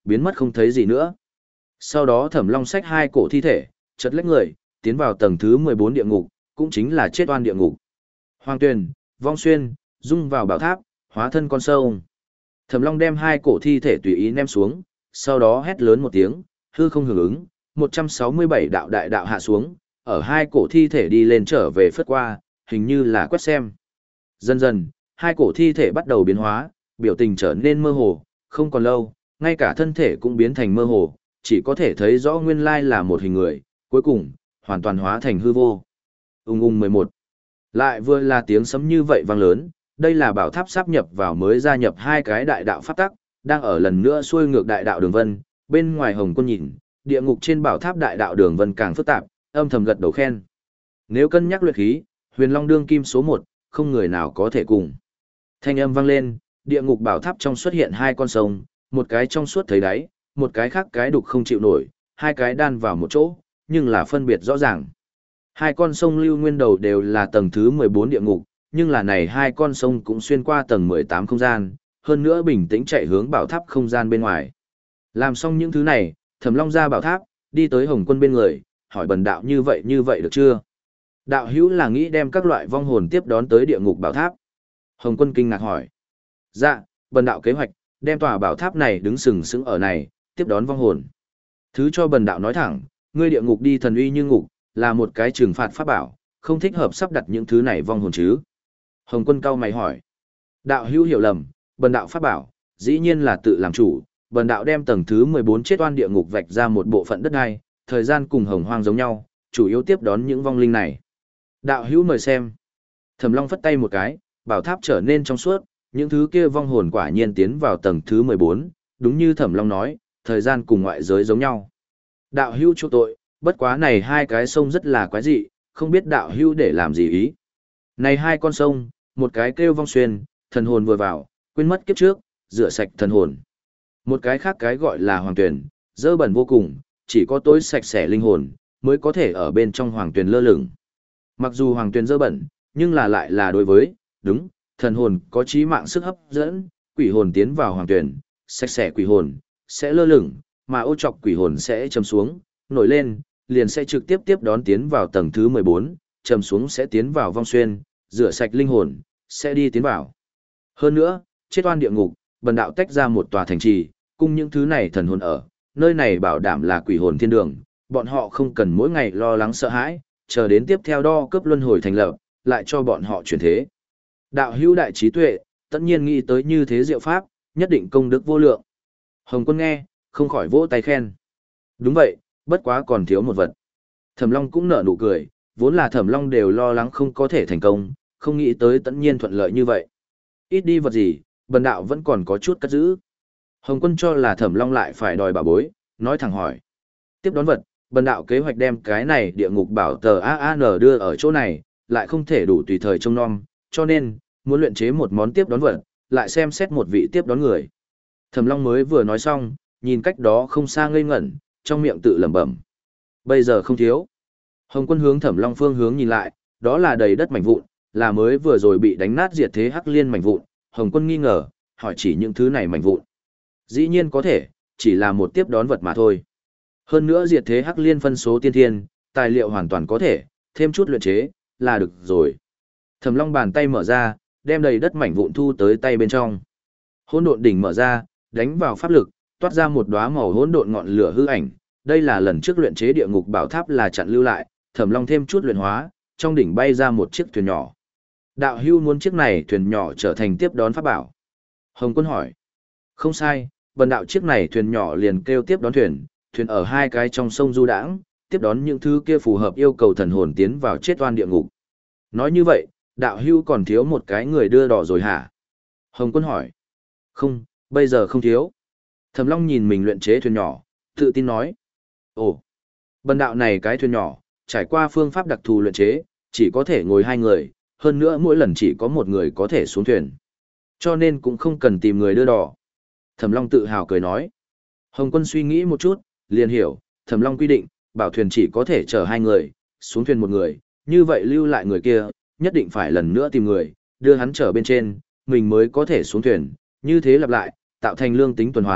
biến mất không thấy gì nữa. Sau đó Thẩm Long xách hai cổ thi thể, chật lách người, tiến vào tầng thứ mười bốn địa ngục, cũng chính là chết oan địa ngục. Hoàng Tuyền, Vong Xuyên, dung vào bảo tháp, hóa thân con sâu. Thẩm Long đem hai cổ thi thể tùy ý ném xuống, sau đó hét lớn một tiếng, hư không hưởng ứng, một trăm sáu mươi bảy đạo đại đạo hạ xuống, ở hai cổ thi thể đi lên trở về phất qua, hình như là quét xem. Dần dần, hai cổ thi thể bắt đầu biến hóa, biểu tình trở nên mơ hồ, không còn lâu, ngay cả thân thể cũng biến thành mơ hồ, chỉ có thể thấy rõ nguyên lai là một hình người, cuối cùng, hoàn toàn hóa thành hư vô. Ung ung mười một. Lại vừa là tiếng sấm như vậy vang lớn, đây là bảo tháp sáp nhập vào mới gia nhập hai cái đại đạo pháp tắc, đang ở lần nữa xuôi ngược đại đạo đường vân, bên ngoài Hồng Quân nhìn, địa ngục trên bảo tháp đại đạo đường vân càng phức tạp, âm thầm gật đầu khen. Nếu cân nhắc luyện khí, Huyền Long đương kim số một, không người nào có thể cùng. Thanh âm vang lên, địa ngục bảo tháp trong xuất hiện hai con sông, một cái trong suốt thấy đáy, một cái khác cái đục không chịu nổi, hai cái đan vào một chỗ, nhưng là phân biệt rõ ràng. Hai con sông lưu nguyên đầu đều là tầng thứ mười bốn địa ngục, nhưng là này hai con sông cũng xuyên qua tầng mười tám không gian, hơn nữa bình tĩnh chạy hướng bảo tháp không gian bên ngoài. Làm xong những thứ này, Thẩm Long ra bảo tháp, đi tới Hồng Quân bên người, hỏi bần đạo như vậy như vậy được chưa? Đạo hữu là nghĩ đem các loại vong hồn tiếp đón tới địa ngục bảo tháp. Hồng Quân kinh ngạc hỏi. Dạ, bần đạo kế hoạch, đem tòa bảo tháp này đứng sừng sững ở này, tiếp đón vong hồn. Thứ cho bần đạo nói thẳng, ngươi địa ngục đi thần uy như ngục, là một cái trừng phạt pháp bảo, không thích hợp sắp đặt những thứ này vong hồn chứ. Hồng Quân cau mày hỏi. Đạo hữu hiểu lầm, bần đạo pháp bảo, dĩ nhiên là tự làm chủ, bần đạo đem tầng thứ mười bốn chết oan địa ngục vạch ra một bộ phận đất đai, thời gian cùng hồng hoang giống nhau, chủ yếu tiếp đón những vong linh này. Đạo hữu mời xem. Thẩm Long phất tay một cái, bảo tháp trở nên trong suốt, những thứ kia vong hồn quả nhiên tiến vào tầng thứ mười bốn, đúng như Thẩm Long nói, thời gian cùng ngoại giới giống nhau. Đạo hữu chu tội, bất quá này hai cái sông rất là quái dị, không biết đạo hữu để làm gì ý. Này hai con sông, một cái kêu Vong Xuyên, thần hồn vừa vào, quên mất kiếp trước, rửa sạch thần hồn. Một cái khác cái gọi là Hoàng Tuyền, dơ bẩn vô cùng, chỉ có tối sạch sẽ linh hồn, mới có thể ở bên trong Hoàng Tuyền lơ lửng. Mặc dù Hoàng Tuyền dơ bẩn, nhưng là lại là đối với, đúng, thần hồn có trí mạng sức hấp dẫn, quỷ hồn tiến vào Hoàng Tuyền, sạch sẽ quỷ hồn, sẽ lơ lửng, mà ô trọc quỷ hồn sẽ chầm xuống, nổi lên, liền sẽ trực tiếp tiếp đón tiến vào tầng thứ mười bốn, chầm xuống sẽ tiến vào Vong Xuyên, rửa sạch linh hồn, sẽ đi tiến vào. Hơn nữa, chết oan địa ngục, bần đạo tách ra một tòa thành trì, cùng những thứ này thần hồn ở, nơi này bảo đảm là quỷ hồn thiên đường, bọn họ không cần mỗi ngày lo lắng sợ hãi, chờ đến tiếp theo đo cấp luân hồi thành lập, lại cho bọn họ chuyển thế. Đạo hữu đại trí tuệ, tất nhiên nghĩ tới như thế diệu pháp, nhất định công đức vô lượng. Hồng Quân nghe, không khỏi vỗ tay khen. Đúng vậy, bất quá còn thiếu một vật. Thẩm Long cũng nở nụ cười, vốn là Thẩm Long đều lo lắng không có thể thành công, không nghĩ tới tất nhiên thuận lợi như vậy. Ít đi vật gì, bần đạo vẫn còn có chút cất giữ. Hồng Quân cho là Thẩm Long lại phải đòi bảo bối, nói thẳng hỏi. Tiếp đón vật, bần đạo kế hoạch đem cái này địa ngục bảo tờ a a en đưa ở chỗ này, lại không thể đủ tùy thời trông nom, cho nên, muốn luyện chế một món tiếp đón vật, lại xem xét một vị tiếp đón người. Thẩm Long mới vừa nói xong, nhìn cách đó không xa ngây ngẩn, trong miệng tự lẩm bẩm. Bây giờ không thiếu. Hồng Quân hướng Thẩm Long phương hướng nhìn lại, đó là đầy đất mảnh vụn, là mới vừa rồi bị đánh nát diệt thế hắc liên mảnh vụn. Hồng Quân nghi ngờ, hỏi chỉ những thứ này mảnh vụn. Dĩ nhiên có thể, chỉ là một tiếp đón vật mà thôi. Hơn nữa diệt thế hắc liên phân số tiên thiên, tài liệu hoàn toàn có thể, thêm chút luyện chế, là được rồi. Thẩm Long bàn tay mở ra, đem đầy đất mảnh vụn thu tới tay bên trong. Hỗn độn đỉnh mở ra, đánh vào pháp lực, toát ra một đóa màu hỗn độn ngọn lửa hư ảnh. Đây là lần trước luyện chế địa ngục bảo tháp là chặn lưu lại, Thẩm Long thêm chút luyện hóa, trong đỉnh bay ra một chiếc thuyền nhỏ. Đạo hưu muốn chiếc này thuyền nhỏ trở thành tiếp đón pháp bảo. Hồng Quân hỏi. Không sai, bần đạo chiếc này thuyền nhỏ liền kêu tiếp đón thuyền, thuyền ở hai cái trong sông du đãng, tiếp đón những thứ kia phù hợp yêu cầu thần hồn tiến vào chết oan địa ngục. Nói như vậy, đạo hưu còn thiếu một cái người đưa đò rồi hả? Hồng Quân hỏi. Không, bây giờ không thiếu. Thẩm Long nhìn mình luyện chế thuyền nhỏ, tự tin nói. Ồ, bần đạo này cái thuyền nhỏ, trải qua phương pháp đặc thù luyện chế, chỉ có thể ngồi hai người, hơn nữa mỗi lần chỉ có một người có thể xuống thuyền. Cho nên cũng không cần tìm người đưa đò. Thẩm Long tự hào cười nói. Hồng Quân suy nghĩ một chút, liền hiểu, Thẩm Long quy định, bảo thuyền chỉ có thể chở hai người, xuống thuyền một người, như vậy lưu lại người kia, nhất định phải lần nữa tìm người, đưa hắn trở bên trên, mình mới có thể xuống thuyền, như thế lặp lại, tạo thành lương tính tuần hoàn,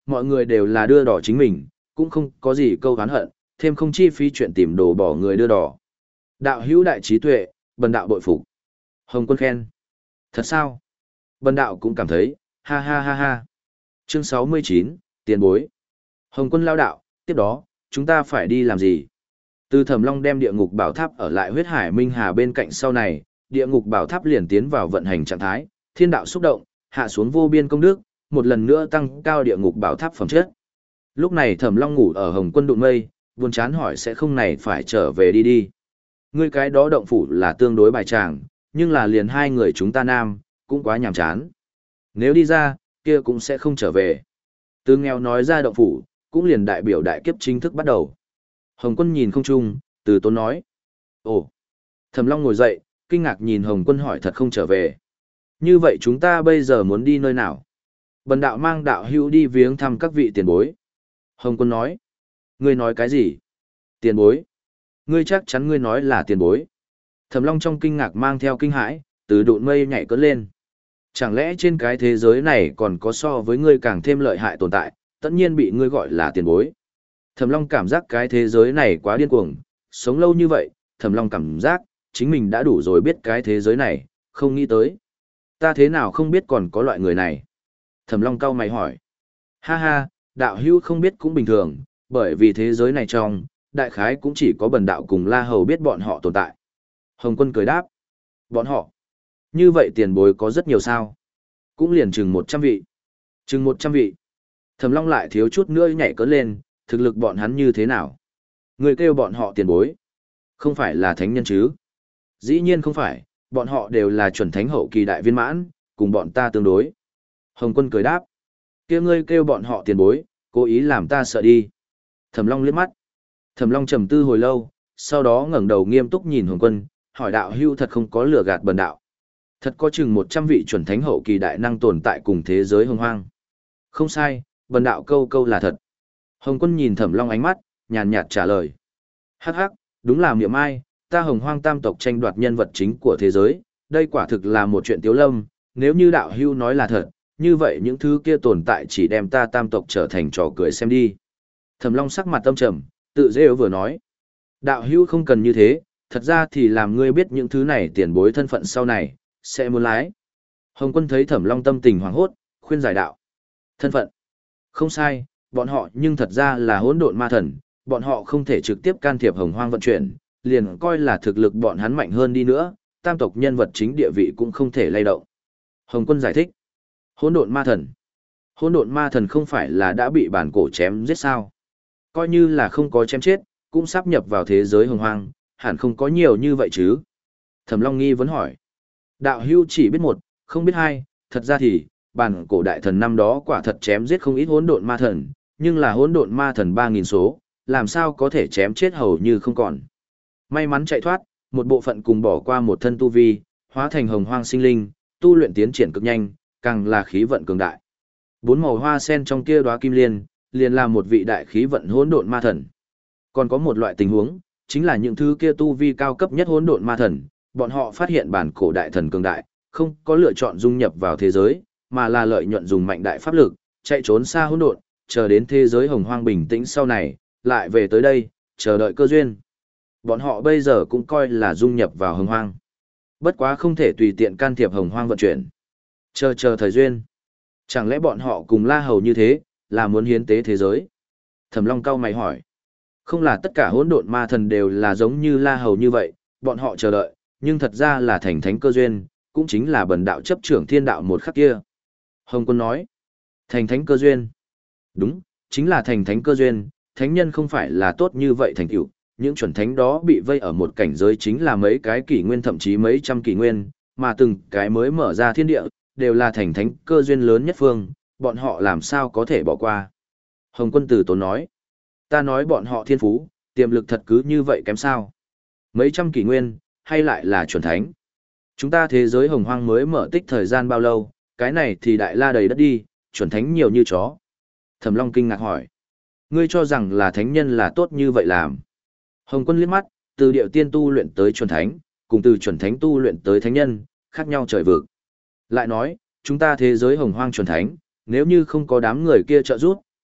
mọi người đều là đưa đỏ chính mình, cũng không có gì câu hán hận, thêm không chi phí chuyện tìm đồ bỏ người đưa đỏ. Đạo hữu đại trí tuệ, bần đạo bội phục. Hồng Quân khen. Thật sao? Bần đạo cũng cảm thấy, ha ha ha ha. Chương sáu mươi chín, tiền bối. Hồng Quân lao đạo, tiếp đó, chúng ta phải đi làm gì? Từ Thẩm Long đem địa ngục bảo tháp ở lại huyết hải minh hà bên cạnh sau này, địa ngục bảo tháp liền tiến vào vận hành trạng thái, thiên đạo xúc động, hạ xuống vô biên công đức, một lần nữa tăng cao địa ngục bảo tháp phẩm chất. Lúc này Thẩm Long ngủ ở Hồng Quân đụng mây, buồn chán hỏi sẽ không này phải trở về đi đi. Ngươi cái đó động phủ là tương đối bài tràng, nhưng là liền hai người chúng ta nam, cũng quá nhàm chán. Nếu đi ra, kia cũng sẽ không trở về. Từ nghèo nói ra động phủ, cũng liền đại biểu đại kiếp chính thức bắt đầu. Hồng Quân nhìn không chung, từ tốn nói. Ồ! Thẩm Long ngồi dậy, kinh ngạc nhìn Hồng Quân hỏi thật không trở về. Như vậy chúng ta bây giờ muốn đi nơi nào? Bần đạo mang đạo hữu đi viếng thăm các vị tiền bối. Hồng Quân nói. Ngươi nói cái gì? Tiền bối? Ngươi chắc chắn ngươi nói là tiền bối. Thẩm Long trong kinh ngạc mang theo kinh hãi, từ độn mây nhảy cất lên. Chẳng lẽ trên cái thế giới này còn có so với ngươi càng thêm lợi hại tồn tại, tất nhiên bị ngươi gọi là tiền bối. Thẩm Long cảm giác cái thế giới này quá điên cuồng, sống lâu như vậy, Thẩm Long cảm giác, chính mình đã đủ rồi biết cái thế giới này, không nghĩ tới. Ta thế nào không biết còn có loại người này? Thẩm Long cau mày hỏi. Ha ha, đạo hữu không biết cũng bình thường, bởi vì thế giới này trong, đại khái cũng chỉ có bần đạo cùng La Hầu biết bọn họ tồn tại. Hồng Quân cười đáp. Bọn họ? Như vậy tiền bối có rất nhiều sao? Cũng liền chừng một trăm vị. Chừng một trăm vị. Thẩm Long lại thiếu chút nữa nhảy cỡ lên, thực lực bọn hắn như thế nào? Người kêu bọn họ tiền bối. Không phải là thánh nhân chứ? Dĩ nhiên không phải, bọn họ đều là chuẩn thánh hậu kỳ đại viên mãn, cùng bọn ta tương đối. Hồng Quân cười đáp. Kia ngươi kêu bọn họ tiền bối, cố ý làm ta sợ đi. Thẩm Long liếc mắt. Thẩm Long trầm tư hồi lâu, sau đó ngẩng đầu nghiêm túc nhìn Hồng Quân, hỏi đạo hữu thật không có lừa gạt bần đạo. Thật có chừng một trăm vị chuẩn thánh hậu kỳ đại năng tồn tại cùng thế giới hồng hoang. Không sai, bần đạo câu câu là thật. Hồng Quân nhìn Thẩm Long ánh mắt, nhàn nhạt trả lời. Hắc hắc, đúng là miệng ai, ta hồng hoang tam tộc tranh đoạt nhân vật chính của thế giới, đây quả thực là một chuyện tiếu lâm, nếu như đạo hữu nói là thật, như vậy những thứ kia tồn tại chỉ đem ta tam tộc trở thành trò cười xem đi. Thẩm Long sắc mặt tâm trầm, tự rêu vừa nói. Đạo hữu không cần như thế, thật ra thì làm ngươi biết những thứ này tiền bối thân phận sau này, sẽ muốn lái. Hồng Quân thấy Thẩm Long tâm tình hoảng hốt, khuyên giải đạo. Thân phận. Không sai, bọn họ nhưng thật ra là hỗn độn ma thần, bọn họ không thể trực tiếp can thiệp hồng hoang vận chuyển, liền coi là thực lực bọn hắn mạnh hơn đi nữa, tam tộc nhân vật chính địa vị cũng không thể lay động. Hồng Quân giải thích. Hỗn độn ma thần. Hỗn độn ma thần không phải là đã bị bản cổ chém giết sao? Coi như là không có chém chết, cũng sắp nhập vào thế giới hồng hoang, hẳn không có nhiều như vậy chứ. Thẩm Long nghi vấn hỏi. Đạo hữu chỉ biết một, không biết hai, thật ra thì, bản cổ đại thần năm đó quả thật chém giết không ít hỗn độn ma thần, nhưng là hỗn độn ma thần ba nghìn số, làm sao có thể chém chết hầu như không còn. May mắn chạy thoát, một bộ phận cùng bỏ qua một thân tu vi, hóa thành hồng hoang sinh linh, tu luyện tiến triển cực nhanh, càng là khí vận cường đại. Bốn màu hoa sen trong kia đóa kim liên, liền là một vị đại khí vận hỗn độn ma thần. Còn có một loại tình huống, chính là những thứ kia tu vi cao cấp nhất hỗn độn ma thần, bọn họ phát hiện bản cổ đại thần cường đại, không có lựa chọn dung nhập vào thế giới, mà là lợi nhuận dùng mạnh đại pháp lực, chạy trốn xa hỗn độn, chờ đến thế giới hồng hoang bình tĩnh sau này, lại về tới đây, chờ đợi cơ duyên. Bọn họ bây giờ cũng coi là dung nhập vào hồng hoang. Bất quá không thể tùy tiện can thiệp hồng hoang vận chuyển. Chờ chờ thời duyên. Chẳng lẽ bọn họ cùng La Hầu như thế, là muốn hiến tế thế giới? Thẩm Long cau mày hỏi. Không là tất cả hỗn độn ma thần đều là giống như La Hầu như vậy, bọn họ chờ đợi, nhưng thật ra là thành thánh cơ duyên, cũng chính là bần đạo chấp trưởng thiên đạo một khắc kia. Hồng Quân nói. Thành thánh cơ duyên. Đúng, chính là thành thánh cơ duyên, thánh nhân không phải là tốt như vậy thành tựu, những chuẩn thánh đó bị vây ở một cảnh giới chính là mấy cái kỷ nguyên thậm chí mấy trăm kỷ nguyên, mà từng cái mới mở ra thiên địa, đều là thành thánh cơ duyên lớn nhất phương, bọn họ làm sao có thể bỏ qua. Hồng Quân Tử Tốn nói, ta nói bọn họ thiên phú, tiềm lực thật cứ như vậy kém sao. Mấy trăm kỷ nguyên, hay lại là chuẩn thánh. Chúng ta thế giới hồng hoang mới mở tích thời gian bao lâu, cái này thì đại la đầy đất đi, chuẩn thánh nhiều như chó. Thẩm Long kinh ngạc hỏi, ngươi cho rằng là thánh nhân là tốt như vậy làm. Hồng Quân liếc mắt, từ điệu tiên tu luyện tới chuẩn thánh, cùng từ chuẩn thánh tu luyện tới thánh nhân, khác nhau trời vực. Lại nói, chúng ta thế giới hồng hoang chuẩn thánh, nếu như không có đám người kia trợ giúp,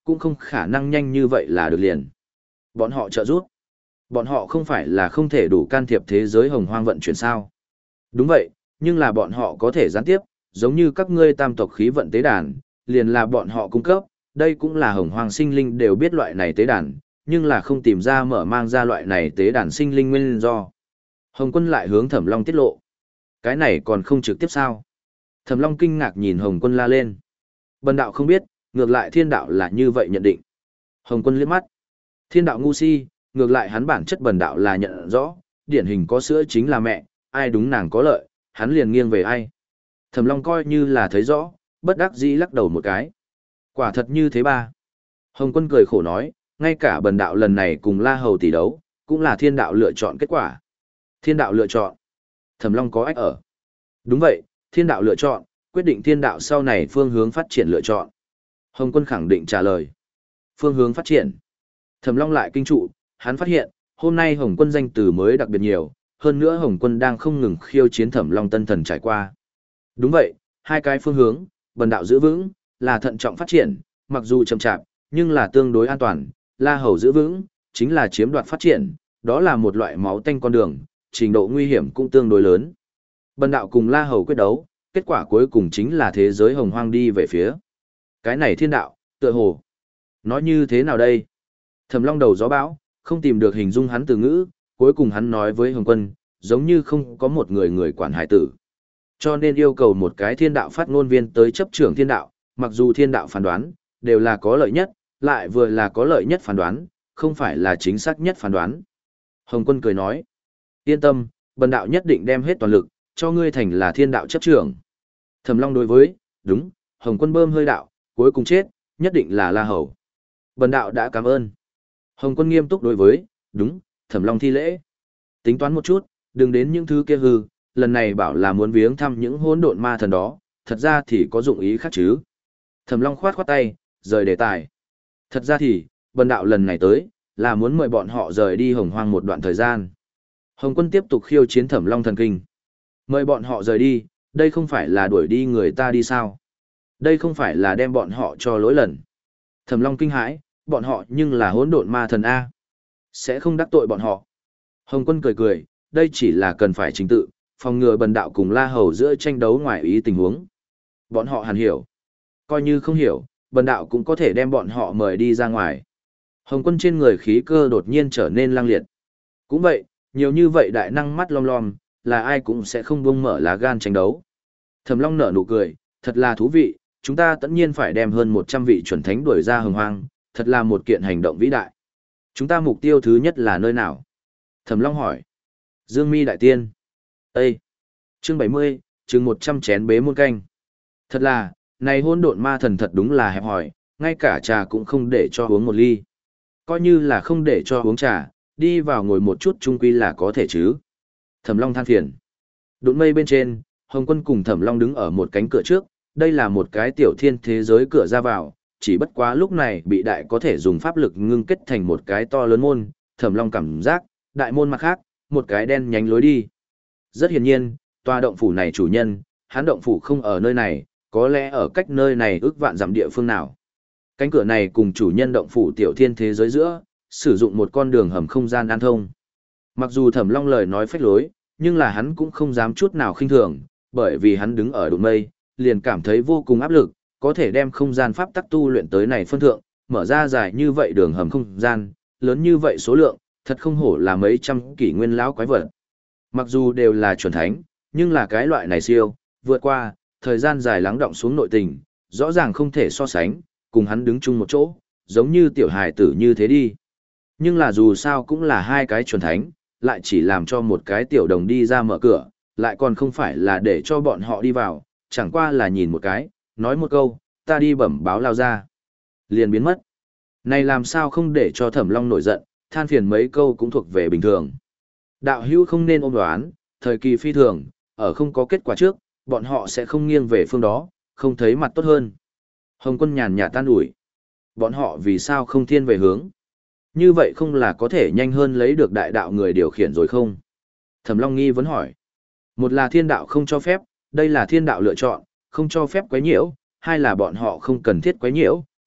cũng không khả năng nhanh như vậy là được liền. Bọn họ trợ giúp. Bọn họ không phải là không thể đủ can thiệp thế giới hồng hoang vận chuyển sao. Đúng vậy, nhưng là bọn họ có thể gián tiếp, giống như các ngươi tam tộc khí vận tế đàn, liền là bọn họ cung cấp, đây cũng là hồng hoang sinh linh đều biết loại này tế đàn, nhưng là không tìm ra mở mang ra loại này tế đàn sinh linh nguyên do. Hồng Quân lại hướng Thẩm Long tiết lộ. Cái này còn không trực tiếp sao? Thẩm Long kinh ngạc nhìn Hồng Quân la lên. Bần đạo không biết, ngược lại thiên đạo là như vậy nhận định. Hồng Quân liếc mắt. Thiên đạo ngu si, ngược lại hắn bản chất bần đạo là nhận rõ, điển hình có sữa chính là mẹ, ai đúng nàng có lợi, hắn liền nghiêng về ai. Thẩm Long coi như là thấy rõ, bất đắc dĩ lắc đầu một cái. Quả thật như thế ba. Hồng Quân cười khổ nói, ngay cả bần đạo lần này cùng La Hầu tỷ đấu, cũng là thiên đạo lựa chọn kết quả. Thiên đạo lựa chọn. Thẩm Long có ách ở. Đúng vậy, thiên đạo lựa chọn, quyết định thiên đạo sau này phương hướng phát triển lựa chọn. Hồng Quân khẳng định trả lời. Phương hướng phát triển. Thẩm Long lại kinh trụ, hắn phát hiện, hôm nay Hồng Quân danh từ mới đặc biệt nhiều, hơn nữa Hồng Quân đang không ngừng khiêu chiến Thẩm Long tân thần trải qua. Đúng vậy, hai cái phương hướng, bần đạo giữ vững, là thận trọng phát triển, mặc dù chậm chạp, nhưng là tương đối an toàn, La Hầu giữ vững, chính là chiếm đoạt phát triển, đó là một loại máu tanh con đường, trình độ nguy hiểm cũng tương đối lớn. Bần đạo cùng La Hầu quyết đấu, kết quả cuối cùng chính là thế giới hồng hoang đi về phía. Cái này thiên đạo, tựa hồ. Nói như thế nào đây? Thẩm Long đầu gió bão, không tìm được hình dung hắn từ ngữ, cuối cùng hắn nói với Hồng Quân, giống như không có một người người quản hải tử. Cho nên yêu cầu một cái thiên đạo phát ngôn viên tới chấp trưởng thiên đạo, mặc dù thiên đạo phán đoán, đều là có lợi nhất, lại vừa là có lợi nhất phán đoán, không phải là chính xác nhất phán đoán. Hồng Quân cười nói, yên tâm, bần đạo nhất định đem hết toàn lực, cho ngươi thành là thiên đạo chấp trưởng. Thẩm Long đối với, đúng, Hồng Quân bơm hơi đạo, cuối cùng chết, nhất định là La Hầu. Bần đạo đã cảm ơn. Hồng Quân nghiêm túc đối với, đúng, Thẩm Long thi lễ. Tính toán một chút, đừng đến những thứ kia hư, lần này bảo là muốn viếng thăm những hỗn độn ma thần đó, thật ra thì có dụng ý khác chứ. Thẩm Long khoát khoát tay, rời đề tài. Thật ra thì, bần đạo lần này tới, là muốn mời bọn họ rời đi hồng hoang một đoạn thời gian. Hồng Quân tiếp tục khiêu chiến Thẩm Long thần kinh. Mời bọn họ rời đi, đây không phải là đuổi đi người ta đi sao? Đây không phải là đem bọn họ cho lỗi lần. Thẩm Long kinh hãi, bọn họ nhưng là hỗn độn ma thần A. Sẽ không đắc tội bọn họ. Hồng Quân cười cười, đây chỉ là cần phải chính tự, phòng ngừa bần đạo cùng La Hầu giữa tranh đấu ngoài ý tình huống. Bọn họ hẳn hiểu. Coi như không hiểu, bần đạo cũng có thể đem bọn họ mời đi ra ngoài. Hồng Quân trên người khí cơ đột nhiên trở nên lăng liệt. Cũng vậy, nhiều như vậy đại năng mắt lom lom, là ai cũng sẽ không buông mở lá gan tranh đấu. Thẩm Long nở nụ cười, thật là thú vị, chúng ta tất nhiên phải đem hơn một trăm vị chuẩn thánh đuổi ra hồng hoang, thật là một kiện hành động vĩ đại. Chúng ta mục tiêu thứ nhất là nơi nào? Thẩm Long hỏi. Dương Mi Đại Tiên. Ê! Chương bảy mươi, chừng một trăm chén bế muôn canh. Thật là, này hôn độn ma thần thật đúng là hẹp hòi, ngay cả trà cũng không để cho uống một ly. Coi như là không để cho uống trà, đi vào ngồi một chút chung quy là có thể chứ. Thẩm Long than phiền. Đụng mây bên trên, Hồng Quân cùng Thẩm Long đứng ở một cánh cửa trước, đây là một cái tiểu thiên thế giới cửa ra vào, chỉ bất quá lúc này bị đại có thể dùng pháp lực ngưng kết thành một cái to lớn môn, Thẩm Long cảm giác, đại môn mặt khác, một cái đen nhánh lối đi. Rất hiển nhiên, tòa động phủ này chủ nhân, hắn động phủ không ở nơi này, có lẽ ở cách nơi này ước vạn dặm địa phương nào. Cánh cửa này cùng chủ nhân động phủ tiểu thiên thế giới giữa, sử dụng một con đường hầm không gian an thông. Mặc dù Thẩm Long lời nói phách lối, nhưng là hắn cũng không dám chút nào khinh thường, bởi vì hắn đứng ở đụng mây, liền cảm thấy vô cùng áp lực, có thể đem không gian pháp tắc tu luyện tới này phân thượng, mở ra dài như vậy đường hầm không gian, lớn như vậy số lượng, thật không hổ là mấy trăm kỷ nguyên lão quái vật. Mặc dù đều là chuẩn thánh, nhưng là cái loại này siêu, vượt qua, thời gian dài lắng đọng xuống nội tình, rõ ràng không thể so sánh, cùng hắn đứng chung một chỗ, giống như tiểu hài tử như thế đi. Nhưng là dù sao cũng là hai cái chuẩn thánh, lại chỉ làm cho một cái tiểu đồng đi ra mở cửa, lại còn không phải là để cho bọn họ đi vào, chẳng qua là nhìn một cái, nói một câu, ta đi bẩm báo lao ra. Liền biến mất. Này làm sao không để cho Thẩm Long nổi giận, than phiền mấy câu cũng thuộc về bình thường. Đạo hữu không nên ôm đoán, thời kỳ phi thường, ở không có kết quả trước, bọn họ sẽ không nghiêng về phương đó, không thấy mặt tốt hơn. Hồng Quân nhàn nhạt tan ủi. Bọn họ vì sao không thiên về hướng? Như vậy không là có thể nhanh hơn lấy được đại đạo người điều khiển rồi không? Thẩm Long nghi vấn hỏi. Một là thiên đạo không cho phép, đây là thiên đạo lựa chọn, không cho phép quấy nhiễu, hai là bọn họ không cần thiết quấy nhiễu,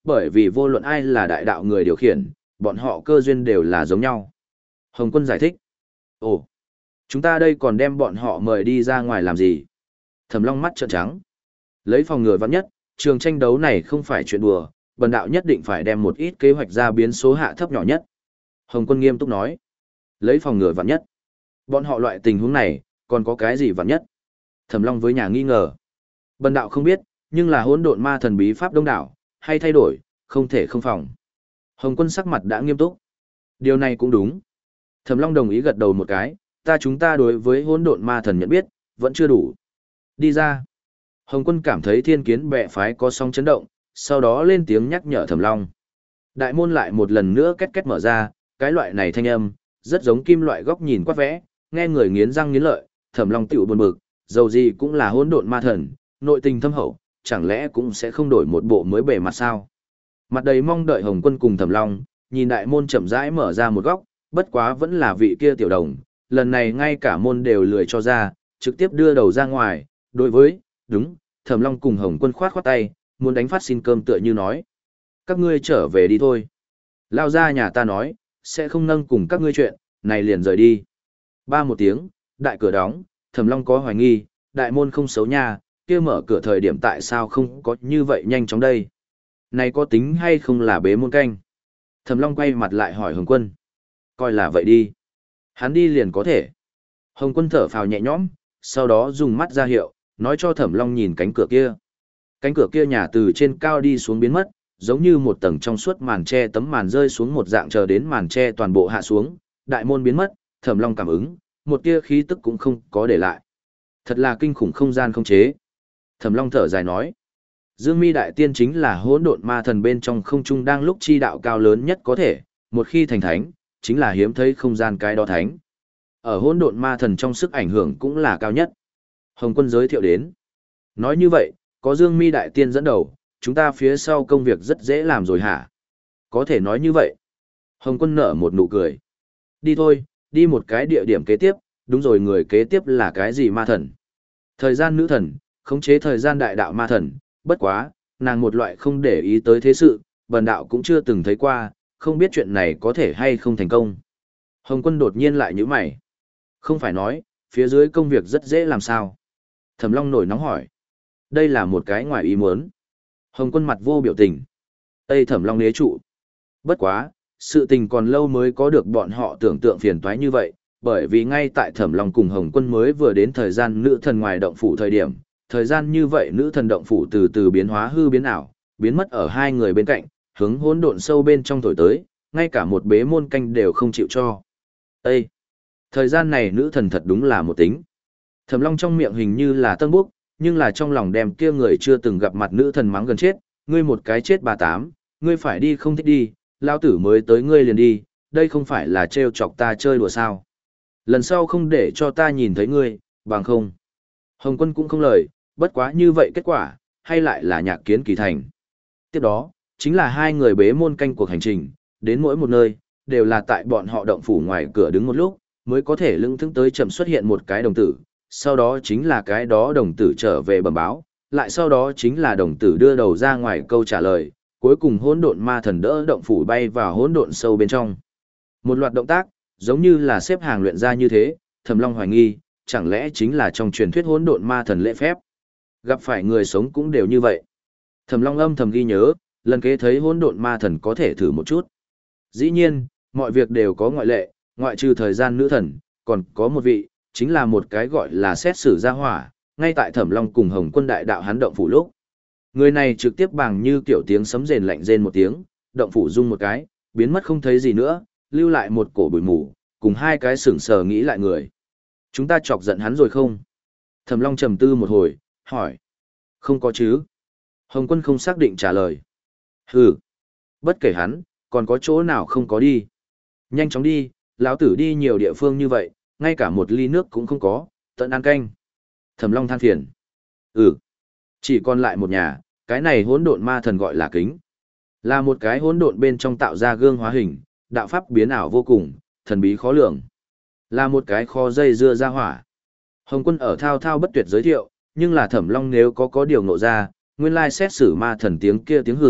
bởi vì vô luận ai là đại đạo người điều khiển, bọn họ cơ duyên đều là giống nhau. Hồng Quân giải thích. Ồ, chúng ta đây còn đem bọn họ mời đi ra ngoài làm gì? Thẩm Long mắt trợn trắng. Lấy phòng ngừa vắng nhất, trường tranh đấu này không phải chuyện đùa, bần đạo nhất định phải đem một ít kế hoạch ra biến số hạ thấp nhỏ nhất. Hồng Quân nghiêm túc nói. Lấy phòng ngừa vắng nhất. Bọn họ loại tình huống này, còn có cái gì vắng nhất? Thẩm Long với nhà nghi ngờ. Bần đạo không biết, nhưng là hỗn độn ma thần bí pháp đông đảo, hay thay đổi, không thể không phòng. Hồng Quân sắc mặt đã nghiêm túc. Điều này cũng đúng. Thẩm Long đồng ý gật đầu một cái, ta chúng ta đối với hỗn độn ma thần nhận biết, vẫn chưa đủ. Đi ra. Hồng Quân cảm thấy thiên kiến bệ phái có sóng chấn động, sau đó lên tiếng nhắc nhở Thẩm Long. Đại môn lại một lần nữa két két mở ra, cái loại này thanh âm, rất giống kim loại góc nhìn quát vẽ, nghe người nghiến răng nghiến lợi, Thẩm Long tiểu buồn bực, dầu gì cũng là hỗn độn ma thần, nội tình thâm hậu, chẳng lẽ cũng sẽ không đổi một bộ mới bề mặt sao? Mặt đầy mong đợi Hồng Quân cùng Thẩm Long, nhìn đại môn chậm rãi mở ra một góc, bất quá vẫn là vị kia tiểu đồng, lần này ngay cả môn đều lười cho ra, trực tiếp đưa đầu ra ngoài, đối với, đúng, Thẩm Long cùng Hồng Quân khoát khoát tay, muốn đánh phát xin cơm tựa như nói. Các ngươi trở về đi thôi. Lao ra nhà ta nói, sẽ không nâng cùng các ngươi chuyện, này liền rời đi. Ba một tiếng, đại cửa đóng, Thẩm Long có hoài nghi, đại môn không xấu nha, kia mở cửa thời điểm tại sao không có như vậy nhanh chóng đây? Này có tính hay không là bế môn canh? Thẩm Long quay mặt lại hỏi Hồng Quân. Coi là vậy đi. Hắn đi liền có thể. Hồng Quân thở phào nhẹ nhõm, sau đó dùng mắt ra hiệu, nói cho Thẩm Long nhìn cánh cửa kia. Cánh cửa kia nhà từ trên cao đi xuống biến mất, giống như một tầng trong suốt màn che tấm màn rơi xuống một dạng chờ đến màn che toàn bộ hạ xuống, đại môn biến mất, Thẩm Long cảm ứng, một tia khí tức cũng không có để lại. Thật là kinh khủng không gian không chế. Thẩm Long thở dài nói, Dương Mi đại tiên chính là hỗn độn ma thần bên trong không trung đang lúc chi đạo cao lớn nhất có thể, một khi thành thánh, chính là hiếm thấy không gian cái đó thánh. Ở hỗn độn ma thần trong sức ảnh hưởng cũng là cao nhất. Hồng Quân giới thiệu đến. Nói như vậy, có Dương Mi đại tiên dẫn đầu, chúng ta phía sau công việc rất dễ làm rồi hả? Có thể nói như vậy. Hồng Quân nở một nụ cười. Đi thôi, đi một cái địa điểm kế tiếp, đúng rồi, người kế tiếp là cái gì ma thần? Thời gian nữ thần, khống chế thời gian đại đạo ma thần, bất quá, nàng một loại không để ý tới thế sự, bần đạo cũng chưa từng thấy qua, không biết chuyện này có thể hay không thành công. Hồng Quân đột nhiên lại nhíu mày. Không phải nói, phía dưới công việc rất dễ làm sao? Thẩm Long nổi nóng hỏi. Đây là một cái ngoài ý muốn. Hồng Quân mặt vô biểu tình. Tây Thẩm Long nế trụ. Bất quá, sự tình còn lâu mới có được bọn họ tưởng tượng phiền toái như vậy, bởi vì ngay tại Thẩm Long cùng Hồng Quân mới vừa đến thời gian nữ thần ngoài động phủ thời điểm, thời gian như vậy nữ thần động phủ từ từ biến hóa hư biến ảo, biến mất ở hai người bên cạnh, hướng hỗn độn sâu bên trong thổi tới, ngay cả một bế môn canh đều không chịu cho. Ê! Thời gian này nữ thần thật đúng là một tính. Thẩm Long trong miệng hình như là tân bốc, nhưng là trong lòng đem kia người chưa từng gặp mặt nữ thần mắng gần chết, ngươi một cái chết bà tám, ngươi phải đi không thích đi, lão tử mới tới ngươi liền đi, đây không phải là trêu chọc ta chơi đùa sao. Lần sau không để cho ta nhìn thấy ngươi, bằng không. Hồng Quân cũng không lời, bất quá như vậy kết quả, hay lại là nhạc kiến kỳ thành. Tiếp đó, chính là hai người bế môn canh cuộc hành trình, đến mỗi một nơi, đều là tại bọn họ động phủ ngoài cửa đứng một lúc, mới có thể lững thững tới chậm xuất hiện một cái đồng tử, sau đó chính là cái đó đồng tử trở về bẩm báo, lại sau đó chính là đồng tử đưa đầu ra ngoài câu trả lời, cuối cùng hỗn độn ma thần đỡ động phủ bay vào hỗn độn sâu bên trong. Một loạt động tác, giống như là xếp hàng luyện ra như thế, Thẩm Long hoài nghi, chẳng lẽ chính là trong truyền thuyết hỗn độn ma thần lễ phép. Gặp phải người sống cũng đều như vậy. Thẩm Long âm thầm ghi nhớ, lần kế thấy hỗn độn ma thần có thể thử một chút. Dĩ nhiên, mọi việc đều có ngoại lệ, ngoại trừ thời gian nữ thần, còn có một vị, chính là một cái gọi là xét xử gia hỏa, ngay tại Thẩm Long cùng Hồng Quân đại đạo hắn động phủ lúc. Người này trực tiếp bằng như kiểu tiếng sấm rền lạnh rên một tiếng, động phủ rung một cái, biến mất không thấy gì nữa, lưu lại một cổ bụi mù, cùng hai cái sững sờ nghĩ lại người. Chúng ta chọc giận hắn rồi không? Thẩm Long trầm tư một hồi, hỏi. Không có chứ. Hồng Quân không xác định trả lời. Hừ. Bất kể hắn, còn có chỗ nào không có đi. Nhanh chóng đi, lão tử đi nhiều địa phương như vậy, ngay cả một ly nước cũng không có, tận ăn canh. Thẩm Long than phiền. Ừ. Chỉ còn lại một nhà, cái này hỗn độn ma thần gọi là kính. Là một cái hỗn độn bên trong tạo ra gương hóa hình, đạo pháp biến ảo vô cùng, thần bí khó lường. Là một cái kho dây dưa ra hỏa. Hồng Quân ở thao thao bất tuyệt giới thiệu, nhưng là Thẩm Long nếu có có điều ngộ ra, nguyên lai xét xử ma thần tiếng kia tiếng hử,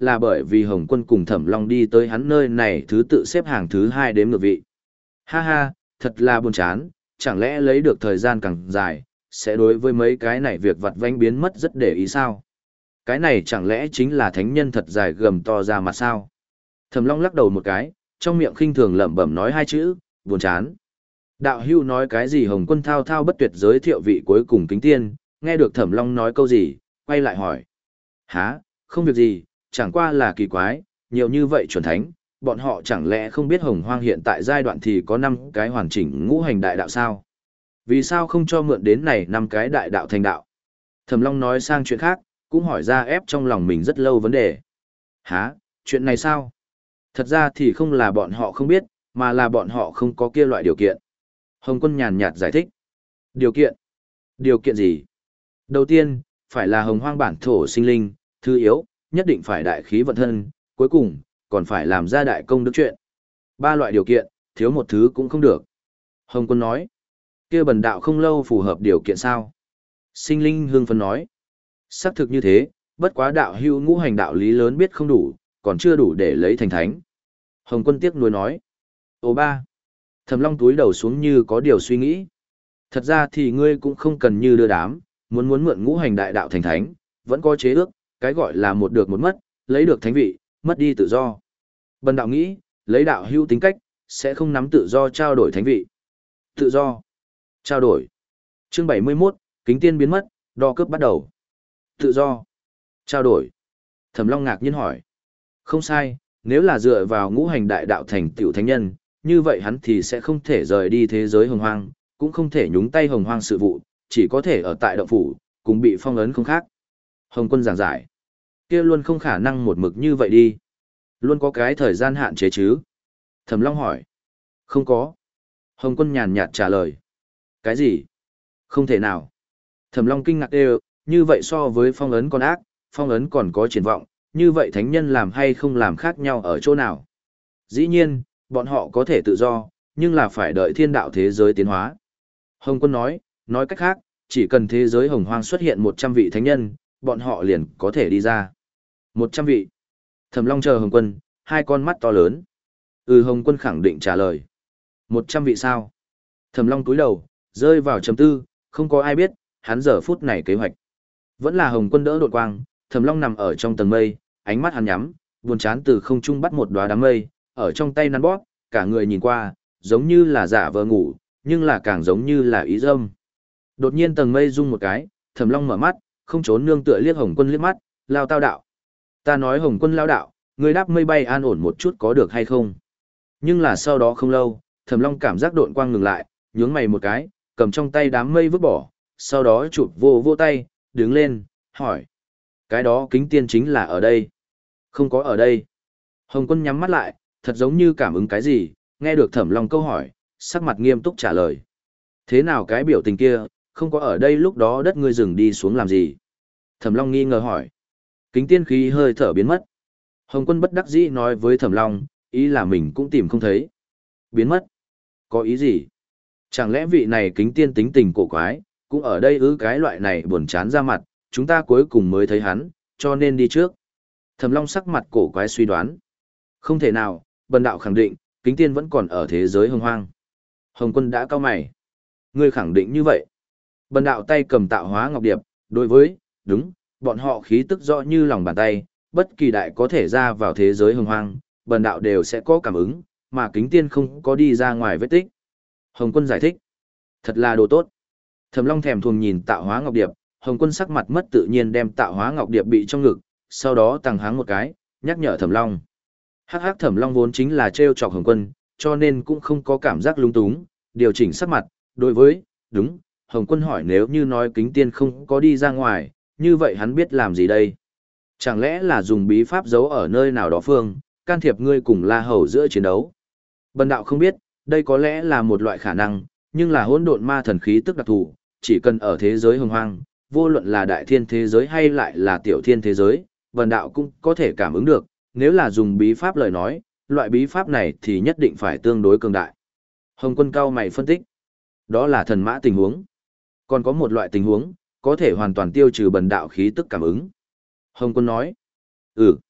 là bởi vì Hồng Quân cùng Thẩm Long đi tới hắn nơi này thứ tự xếp hàng thứ hai đếm ngược vị. Ha ha, thật là buồn chán, chẳng lẽ lấy được thời gian càng dài, sẽ đối với mấy cái này việc vặt vãnh biến mất rất để ý sao? Cái này chẳng lẽ chính là thánh nhân thật dài gầm to ra mặt sao? Thẩm Long lắc đầu một cái, trong miệng khinh thường lẩm bẩm nói hai chữ, buồn chán. Đạo hưu nói cái gì? Hồng Quân thao thao bất tuyệt giới thiệu vị cuối cùng kính tiên, nghe được Thẩm Long nói câu gì, quay lại hỏi. Hả, không việc gì, chẳng qua là kỳ quái, nhiều như vậy chuẩn thánh, bọn họ chẳng lẽ không biết Hồng Hoang hiện tại giai đoạn thì có năm cái hoàn chỉnh ngũ hành đại đạo sao? Vì sao không cho mượn đến này năm cái đại đạo thành đạo? Thẩm Long nói sang chuyện khác, cũng hỏi ra ép trong lòng mình rất lâu vấn đề. Hả, chuyện này sao? Thật ra thì không là bọn họ không biết, mà là bọn họ không có kia loại điều kiện. Hồng Quân nhàn nhạt giải thích. Điều kiện? Điều kiện gì? Đầu tiên, phải là Hồng Hoang bản thổ sinh linh, thứ yếu, nhất định phải đại khí vận thân, cuối cùng, còn phải làm ra đại công đức chuyện. Ba loại điều kiện, thiếu một thứ cũng không được. Hồng Quân nói. Kia bần đạo không lâu phù hợp điều kiện sao? Sinh linh hương phấn nói. Xác thực như thế, bất quá đạo hưu ngũ hành đạo lý lớn biết không đủ, còn chưa đủ để lấy thành thánh. Hồng Quân tiếc nuối nói. Ô ba. Thẩm Long túi đầu xuống như có điều suy nghĩ. Thật ra thì ngươi cũng không cần như đưa đám, muốn muốn mượn ngũ hành đại đạo thành thánh, vẫn có chế ước, cái gọi là một được một mất, lấy được thánh vị, mất đi tự do. Bần đạo nghĩ, lấy đạo hưu tính cách, sẽ không nắm tự do trao đổi thánh vị. Tự do. Trao đổi. Chương bảy mươi mốt, kính tiên biến mất, đo cướp bắt đầu. Tự do. Trao đổi. Thẩm Long ngạc nhiên hỏi. Không sai, nếu là dựa vào ngũ hành đại đạo thành tựu thánh nhân, như vậy hắn thì sẽ không thể rời đi thế giới hồng hoang, cũng không thể nhúng tay hồng hoang sự vụ, chỉ có thể ở tại động phủ, cũng bị phong ấn không khác. Hồng Quân giảng giải. Kia luôn không khả năng một mực như vậy đi. Luôn có cái thời gian hạn chế chứ? Thẩm Long hỏi. Không có. Hồng Quân nhàn nhạt trả lời. Cái gì? Không thể nào. Thẩm Long kinh ngạc đều, như vậy so với phong ấn còn ác, phong ấn còn có triển vọng, như vậy thánh nhân làm hay không làm khác nhau ở chỗ nào? Dĩ nhiên, bọn họ có thể tự do, nhưng là phải đợi thiên đạo thế giới tiến hóa. Hồng Quân nói, nói cách khác, chỉ cần thế giới hồng hoang xuất hiện một trăm vị thánh nhân, bọn họ liền có thể đi ra. một trăm vị. Thẩm Long chờ Hồng Quân, hai con mắt to lớn. Ừ, Hồng Quân khẳng định trả lời. một trăm vị sao? Thẩm Long cúi đầu, rơi vào trầm tư, không có ai biết, hắn giờ phút này kế hoạch. Vẫn là Hồng Quân đỡ đột quang, Thẩm Long nằm ở trong tầng mây, ánh mắt hắn nhắm, buồn chán từ không trung bắt một đóa đám mây, ở trong tay nắn bóp, cả người nhìn qua, giống như là giả vờ ngủ, nhưng là càng giống như là ý dâm. Đột nhiên tầng mây rung một cái, Thẩm Long mở mắt, không trốn nương tựa liếc Hồng Quân liếc mắt, lao tao đạo. Ta nói Hồng Quân lao đạo, ngươi đáp mây bay an ổn một chút có được hay không? Nhưng là sau đó không lâu, Thẩm Long cảm giác độn quang ngừng lại, nhướng mày một cái, cầm trong tay đám mây vứt bỏ, sau đó chụp vô vô tay, đứng lên, hỏi. Cái đó kính tiên chính là ở đây. Không có ở đây. Hồng Quân nhắm mắt lại, thật giống như cảm ứng cái gì, nghe được Thẩm Long câu hỏi, sắc mặt nghiêm túc trả lời. Thế nào cái biểu tình kia, không có ở đây lúc đó đất ngươi dừng đi xuống làm gì? Thẩm Long nghi ngờ hỏi. Kính tiên khí hơi thở biến mất. Hồng Quân bất đắc dĩ nói với Thẩm Long, ý là mình cũng tìm không thấy. Biến mất? Có ý gì? Chẳng lẽ vị này kính tiên tính tình cổ quái, cũng ở đây ư? Cái loại này buồn chán ra mặt, chúng ta cuối cùng mới thấy hắn, cho nên đi trước. Thẩm Long sắc mặt cổ quái suy đoán. Không thể nào, bần đạo khẳng định, kính tiên vẫn còn ở thế giới hồng hoang. Hồng Quân đã cau mày. Ngươi khẳng định như vậy. Bần đạo tay cầm tạo hóa ngọc điệp, đối với, đúng, bọn họ khí tức rõ như lòng bàn tay, bất kỳ đại có thể ra vào thế giới hồng hoang, bần đạo đều sẽ có cảm ứng, mà kính tiên không có đi ra ngoài vết tích. Hồng Quân giải thích. Thật là đồ tốt. Thẩm Long thèm thuồng nhìn tạo hóa ngọc điệp, Hồng Quân sắc mặt mất tự nhiên đem tạo hóa ngọc điệp bị trong ngực, sau đó tăng háng một cái, nhắc nhở Thẩm Long. Hắc hắc, Thẩm Long vốn chính là trêu chọc Hồng Quân, cho nên cũng không có cảm giác lung túng, điều chỉnh sắc mặt, đối với, đúng, Hồng Quân hỏi nếu như nói kính tiên không có đi ra ngoài, như vậy hắn biết làm gì đây? Chẳng lẽ là dùng bí pháp giấu ở nơi nào đó phương, can thiệp ngươi cùng La Hầu giữa chiến đấu? Bần đạo không biết, đây có lẽ là một loại khả năng, nhưng là hỗn độn ma thần khí tức đặc thù, chỉ cần ở thế giới hồng hoang, vô luận là đại thiên thế giới hay lại là tiểu thiên thế giới, bần đạo cũng có thể cảm ứng được, nếu là dùng bí pháp lời nói, loại bí pháp này thì nhất định phải tương đối cường đại. Hồng Quân cao mày phân tích, đó là thần mã tình huống. Còn có một loại tình huống, có thể hoàn toàn tiêu trừ bần đạo khí tức cảm ứng. Hồng Quân nói, ừ,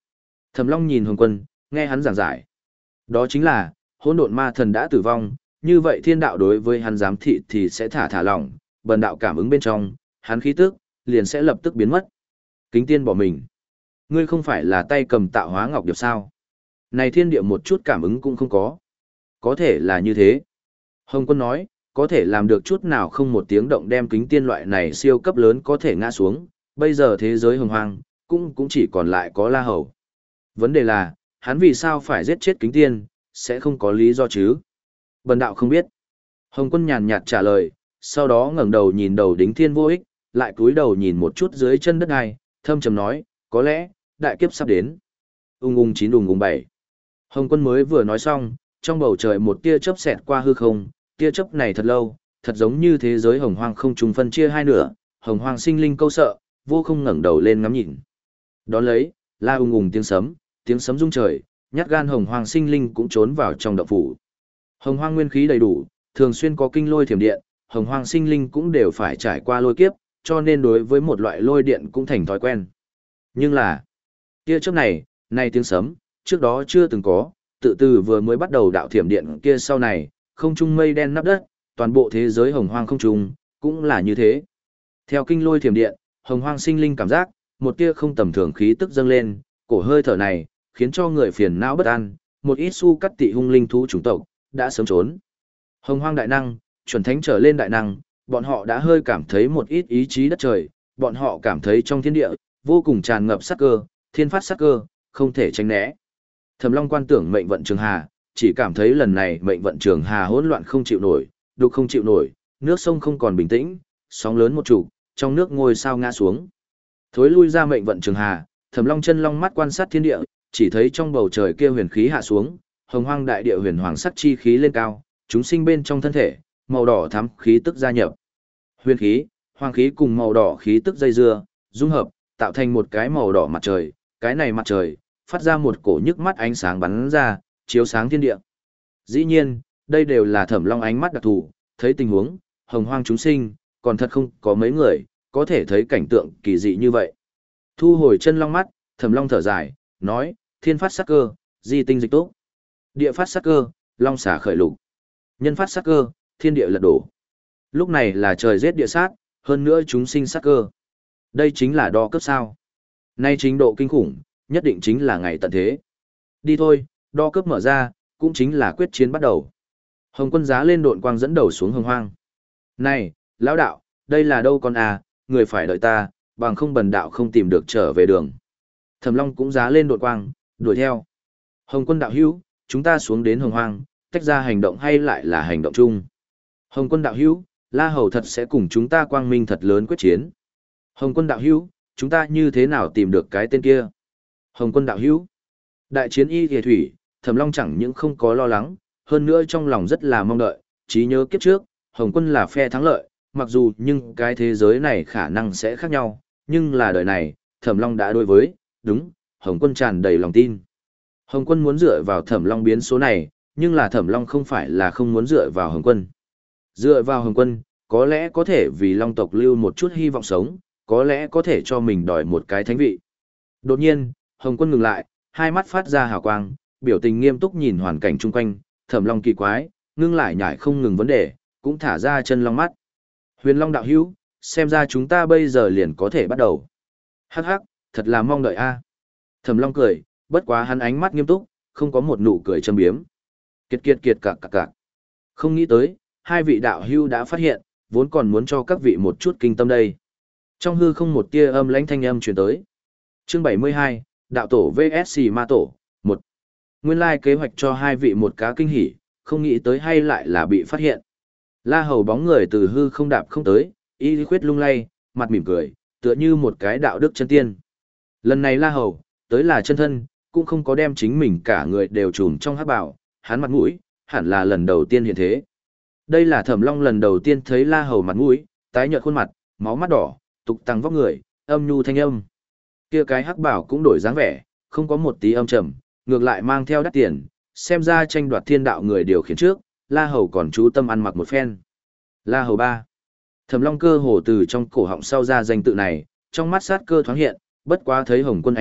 Thẩm Long nhìn Hồng Quân, nghe hắn giảng giải. Đó chính là, hỗn độn ma thần đã tử vong, như vậy thiên đạo đối với hắn giám thị thì sẽ thả thả lỏng, bần đạo cảm ứng bên trong, hắn khí tức liền sẽ lập tức biến mất. Kính tiên bỏ mình. Ngươi không phải là tay cầm tạo hóa ngọc điệp sao? Này thiên địa một chút cảm ứng cũng không có. Có thể là như thế. Hồng Quân nói, có thể làm được chút nào không một tiếng động đem kính tiên loại này siêu cấp lớn có thể ngã xuống, bây giờ thế giới hồng hoang, cũng cũng chỉ còn lại có La Hầu. Vấn đề là, hắn vì sao phải giết chết kính tiên, sẽ không có lý do chứ? Bần đạo không biết. Hồng Quân nhàn nhạt trả lời, sau đó ngẩng đầu nhìn đầu đính thiên vô ích, lại cúi đầu nhìn một chút dưới chân đất này, thâm trầm nói, có lẽ, đại kiếp sắp đến. Ung ung chín ung ung bảy. Hồng Quân mới vừa nói xong, trong bầu trời một tia chớp xẹt qua hư không, tia chớp này thật lâu, thật giống như thế giới hồng hoang không trùng phân chia hai nửa, hồng hoang sinh linh câu sợ, vô không ngẩng đầu lên ngắm nhìn. Đón lấy, la ung ung tiếng sấm, tiếng sấm rung trời, nhát gan hồng hoang sinh linh cũng trốn vào trong động phủ. Hồng hoang nguyên khí đầy đủ, thường xuyên có kinh lôi thiểm điện, hồng hoang sinh linh cũng đều phải trải qua lôi kiếp, cho nên đối với một loại lôi điện cũng thành thói quen. Nhưng là, tia chớp này, này tiếng sấm, trước đó chưa từng có, tự từ vừa mới bắt đầu đạo thiểm điện kia sau này, không trung mây đen nắp đất, toàn bộ thế giới hồng hoang không trung, cũng là như thế. Theo kinh lôi thiểm điện, hồng hoang sinh linh cảm giác, một tia không tầm thường khí tức dâng lên, cổ hơi thở này, khiến cho người phiền não bất an, một ít su cắt tị hung linh thú chủng tộc, đã sớm trốn. Hồng hoang đại năng, chuẩn thánh trở lên đại năng, bọn họ đã hơi cảm thấy một ít ý chí đất trời, bọn họ cảm thấy trong thiên địa, vô cùng tràn ngập sát cơ, thiên phát sát cơ, không thể tránh né. Thẩm Long quan tưởng mệnh vận trường hà, chỉ cảm thấy lần này mệnh vận trường hà hỗn loạn không chịu nổi, đục không chịu nổi, nước sông không còn bình tĩnh, sóng lớn một trụ, trong nước ngôi sao ngã xuống. Thối lui ra mệnh vận trường hà, Thẩm Long chân long mắt quan sát thiên địa, chỉ thấy trong bầu trời kia huyền khí hạ xuống, hồng hoang đại địa huyền hoàng sắc chi khí lên cao, chúng sinh bên trong thân thể, màu đỏ thắm khí tức gia nhập. Huyền khí, hoàng khí cùng màu đỏ khí tức dây dưa, dung hợp, tạo thành một cái màu đỏ mặt trời, cái này mặt trời, phát ra một cổ nhức mắt ánh sáng bắn ra, chiếu sáng thiên địa. Dĩ nhiên, đây đều là Thẩm Long ánh mắt đặc thù, thấy tình huống, hồng hoang chúng sinh, còn thật không có mấy người, có thể thấy cảnh tượng kỳ dị như vậy. Thu hồi chân long mắt, Thẩm Long thở dài, nói, thiên phát sắc cơ, di tinh dịch tốt. Địa phát sắc cơ, long xả khởi lục. Nhân phát sắc cơ, thiên địa lật đổ. Lúc này là trời giết địa sát, hơn nữa chúng sinh sắc cơ. Đây chính là đo cấp sao. Nay trình độ kinh khủng, nhất định chính là ngày tận thế. Đi thôi, đo cấp mở ra, cũng chính là quyết chiến bắt đầu. Hồng Quân giá lên độn quang dẫn đầu xuống hồng hoang. Này, lão đạo, đây là đâu con à, người phải đợi ta, bằng không bần đạo không tìm được trở về đường. Thẩm Long cũng giá lên độn quang, đuổi theo. Hồng Quân đạo hữu, chúng ta xuống đến hồng hoang, tách ra hành động hay lại là hành động chung. Hồng Quân đạo hữu, La Hầu thật sẽ cùng chúng ta quang minh thật lớn quyết chiến. Hồng Quân đạo hữu, chúng ta như thế nào tìm được cái tên kia? Hồng Quân đạo hữu, đại chiến y thìa thủy, Thẩm Long chẳng những không có lo lắng, hơn nữa trong lòng rất là mong đợi, trí nhớ kiếp trước, Hồng Quân là phe thắng lợi, mặc dù nhưng cái thế giới này khả năng sẽ khác nhau, nhưng là đời này, Thẩm Long đã đối với, đúng, Hồng Quân tràn đầy lòng tin. Hồng Quân muốn dựa vào Thẩm Long biến số này, nhưng là Thẩm Long không phải là không muốn dựa vào Hồng Quân. Dựa vào Hồng Quân, có lẽ có thể vì Long tộc lưu một chút hy vọng sống, có lẽ có thể cho mình đòi một cái thánh vị. Đột nhiên, Hồng Quân ngừng lại, hai mắt phát ra hào quang, biểu tình nghiêm túc nhìn hoàn cảnh chung quanh, Thẩm Long kỳ quái, ngưng lại nhảy không ngừng vấn đề, cũng thả ra chân long mắt. Huyền Long đạo hữu, xem ra chúng ta bây giờ liền có thể bắt đầu. Hắc hắc, thật là mong đợi a. Thẩm Long cười, bất quá hắn ánh mắt nghiêm túc, không có một nụ cười châm biếm. Kiệt kiệt kiệt cạc cạc cạc. Không nghĩ tới, hai vị đạo hữu đã phát hiện, vốn còn muốn cho các vị một chút kinh tâm đây. Trong hư không một tia âm lãnh thanh âm truyền tới. Chương bảy mươi hai, đạo tổ vs ma tổ, một. Nguyên lai kế hoạch cho hai vị một cá kinh hỉ, không nghĩ tới hay lại là bị phát hiện. La Hầu bóng người từ hư không đạp không tới, y khuyết lung lay, mặt mỉm cười, tựa như một cái đạo đức chân tiên. Lần này La Hầu, tới là chân thân, cũng không có đem chính mình cả người đều trùm trong hắc bào, hắn mặt mũi, hẳn là lần đầu tiên hiện thế. Đây là Thẩm Long lần đầu tiên thấy La Hầu mặt mũi, tái nhợt khuôn mặt, máu mắt đỏ, tục tăng vóc người, âm nhu thanh âm. Kia cái hắc bảo cũng đổi dáng vẻ, không có một tí âm trầm, ngược lại mang theo đắt tiền, xem ra tranh đoạt thiên đạo người điều khiển trước, La Hầu còn chú tâm ăn mặc một phen. La Hầu ba. Thẩm Long cơ hồ từ trong cổ họng sau ra danh tự này, trong mắt sát cơ thoáng hiện, bất quá thấy Hồng Quân ánh mắt,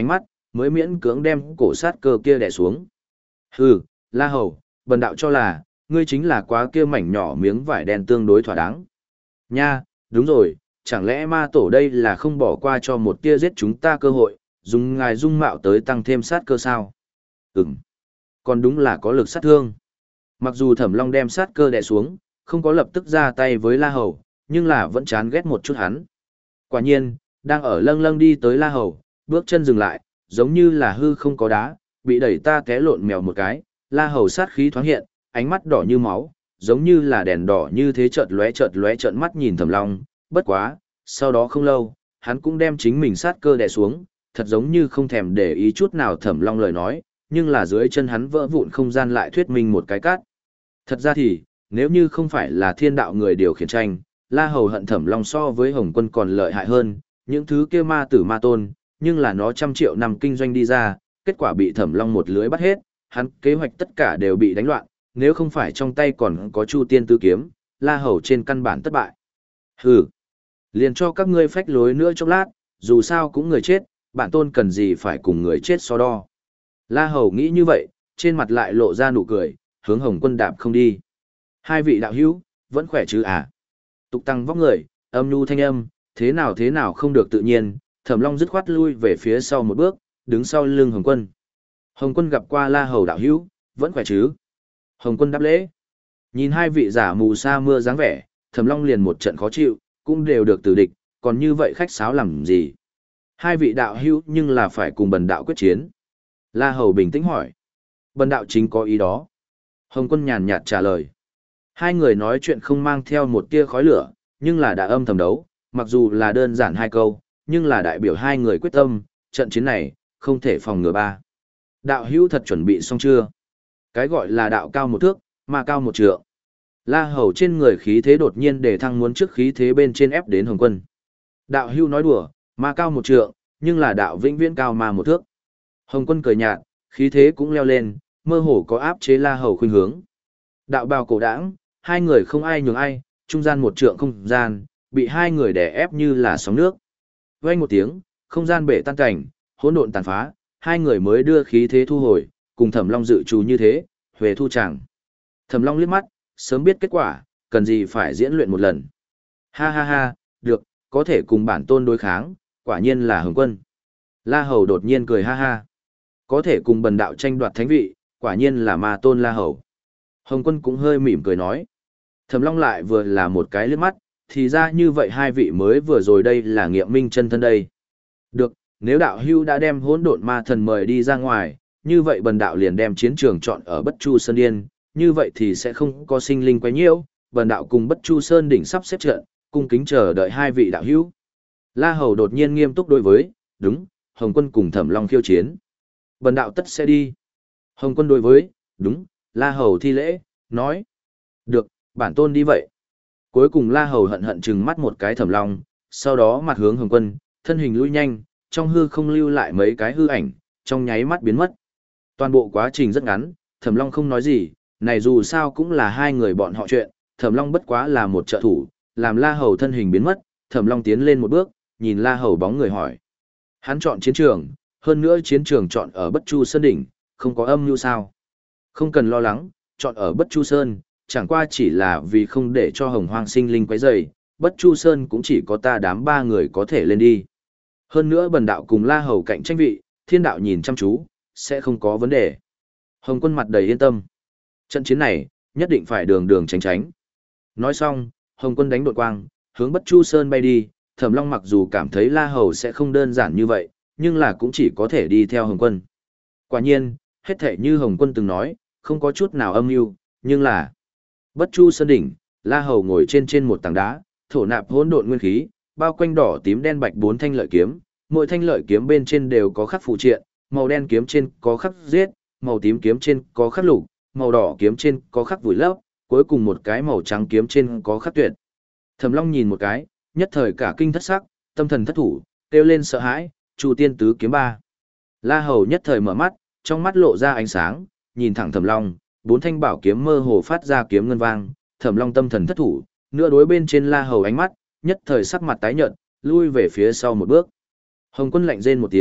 mới miễn cưỡng đem cổ sát cơ kia đè xuống. Hừ, La Hầu, bần đạo cho là, ngươi chính là quá kia mảnh nhỏ miếng vải đen tương đối thỏa đáng. Nha, đúng rồi, chẳng lẽ ma tổ đây là không bỏ qua cho một tia giết chúng ta cơ hội, dùng ngài dung mạo tới tăng thêm sát cơ sao? Ừm, còn đúng là có lực sát thương. Mặc dù Thẩm Long đem sát cơ đè xuống, không có lập tức ra tay với La Hầu, nhưng là vẫn chán ghét một chút hắn. Quả nhiên, đang ở lâng lâng đi tới La Hầu, bước chân dừng lại, giống như là hư không có đá, bị đẩy ta té lộn mèo một cái, La Hầu sát khí thoáng hiện, ánh mắt đỏ như máu, giống như là đèn đỏ như thế chợt lóe chợt lóe trợn mắt nhìn Thẩm Long, bất quá, sau đó không lâu, hắn cũng đem chính mình sát cơ đè xuống, thật giống như không thèm để ý chút nào Thẩm Long lời nói, nhưng là dưới chân hắn vỡ vụn không gian lại thuyết minh một cái cát. Thật ra thì, nếu như không phải là thiên đạo người điều khiển tranh, La Hầu hận Thẩm Long so với Hồng Quân còn lợi hại hơn, những thứ kia ma tử ma tôn, nhưng là nó trăm triệu năm kinh doanh đi ra, kết quả bị Thẩm Long một lưới bắt hết, hắn kế hoạch tất cả đều bị đánh loạn, nếu không phải trong tay còn có Chu Tiên Tứ Kiếm, La Hầu trên căn bản thất bại. Hừ, liền cho các ngươi phách lối nữa chốc lát, dù sao cũng người chết, bản tôn cần gì phải cùng người chết so đo. La Hầu nghĩ như vậy, trên mặt lại lộ ra nụ cười, hướng Hồng Quân đạp không đi. Hai vị đạo hữu, vẫn khỏe chứ à? Tục tăng vóc người, âm nhu thanh âm, thế nào thế nào không được tự nhiên, Thẩm Long dứt khoát lui về phía sau một bước, đứng sau lưng Hồng Quân. Hồng Quân gặp qua La Hầu đạo hữu, vẫn khỏe chứ? Hồng Quân đáp lễ. Nhìn hai vị giả mù sa mưa dáng vẻ, Thẩm Long liền một trận khó chịu, cũng đều được tử địch, còn như vậy khách sáo làm gì? Hai vị đạo hữu nhưng là phải cùng bần đạo quyết chiến. La Hầu bình tĩnh hỏi. Bần đạo chính có ý đó. Hồng Quân nhàn nhạt trả lời. Hai người nói chuyện không mang theo một tia khói lửa, nhưng là đã âm thầm đấu, mặc dù là đơn giản hai câu, nhưng là đại biểu hai người quyết tâm, trận chiến này, không thể phòng ngừa ba. Đạo hữu thật chuẩn bị xong chưa? Cái gọi là đạo cao một thước, mà cao một trượng. La Hầu trên người khí thế đột nhiên để thăng muốn trước khí thế bên trên ép đến Hồng Quân. Đạo hữu nói đùa, mà cao một trượng, nhưng là đạo vĩnh viễn cao mà một thước. Hồng Quân cười nhạt, khí thế cũng leo lên, mơ hồ có áp chế La Hầu khuynh hướng. Đạo bào cổ đãng, hai người không ai nhường ai, trung gian một trượng không gian, bị hai người đè ép như là sóng nước. Vang một tiếng, không gian bể tan cảnh, hỗn độn tàn phá, hai người mới đưa khí thế thu hồi, cùng Thẩm Long dự trù như thế, huề thu chẳng. Thẩm Long liếc mắt, sớm biết kết quả, cần gì phải diễn luyện một lần. Ha ha ha, được, có thể cùng bản tôn đối kháng, quả nhiên là Hồng Quân. La Hầu đột nhiên cười ha ha. Có thể cùng bần đạo tranh đoạt thánh vị, quả nhiên là ma tôn La Hầu. Hồng Quân cũng hơi mỉm cười nói. Thẩm Long lại vừa là một cái liếc mắt, thì ra như vậy hai vị mới vừa rồi đây là nghiệm minh chân thân đây. Được, nếu đạo hưu đã đem hỗn độn ma thần mời đi ra ngoài, như vậy bần đạo liền đem chiến trường chọn ở Bất Chu Sơn Điên, như vậy thì sẽ không có sinh linh quấy nhiễu, bần đạo cùng Bất Chu Sơn đỉnh sắp xếp trận, cung kính chờ đợi hai vị đạo hữu. La Hầu đột nhiên nghiêm túc đối với, đúng, Hồng Quân cùng Thẩm Long khiêu chiến. Bần đạo tất sẽ đi. Hồng Quân đối với, đúng, La Hầu thi lễ, nói. Được, bản tôn đi vậy. Cuối cùng La Hầu hận hận chừng mắt một cái Thẩm Long, sau đó mặt hướng Hồng Quân, thân hình lui nhanh, trong hư không lưu lại mấy cái hư ảnh, trong nháy mắt biến mất. Toàn bộ quá trình rất ngắn, Thẩm Long không nói gì, này dù sao cũng là hai người bọn họ chuyện, Thẩm Long bất quá là một trợ thủ, làm La Hầu thân hình biến mất, Thẩm Long tiến lên một bước, nhìn La Hầu bóng người hỏi. Hắn chọn chiến trường, hơn nữa chiến trường chọn ở Bất Chu Sơn đỉnh, không có âm mưu sao? Không cần lo lắng, chọn ở Bất Chu Sơn, chẳng qua chỉ là vì không để cho Hồng Hoang sinh linh quấy rầy, Bất Chu Sơn cũng chỉ có ta đám ba người có thể lên đi. Hơn nữa bần đạo cùng La Hầu cạnh tranh vị, thiên đạo nhìn chăm chú, sẽ không có vấn đề. Hồng Quân mặt đầy yên tâm. Trận chiến này, nhất định phải đường đường tránh tránh. Nói xong, Hồng Quân đánh đột quang, hướng Bất Chu Sơn bay đi, Thẩm Long mặc dù cảm thấy La Hầu sẽ không đơn giản như vậy, nhưng là cũng chỉ có thể đi theo Hồng Quân. Quả nhiên, hết thể như Hồng Quân từng nói, không có chút nào âm mưu, nhưng là Bất Chu Sơn đỉnh, La Hầu ngồi trên trên một tảng đá, thổ nạp hỗn độn nguyên khí, bao quanh đỏ tím đen bạch bốn thanh lợi kiếm, mỗi thanh lợi kiếm bên trên đều có khắc phụ triện, màu đen kiếm trên có khắc giết, màu tím kiếm trên có khắc lục, màu đỏ kiếm trên có khắc vùi lấp, cuối cùng một cái màu trắng kiếm trên có khắc tuyệt. Thẩm Long nhìn một cái, nhất thời cả kinh thất sắc, tâm thần thất thủ, kêu lên sợ hãi, Chu Tiên Tứ Kiếm ba. La Hầu nhất thời mở mắt, trong mắt lộ ra ánh sáng, nhìn thẳng Thẩm Long, bốn thanh bảo kiếm mơ hồ phát ra kiếm ngân vang, Thẩm Long tâm thần thất thủ, nửa đối bên trên La Hầu ánh mắt, nhất thời sắc mặt tái nhợt, lui về phía sau một bước. Hồng Quân lạnh rên một tiếng,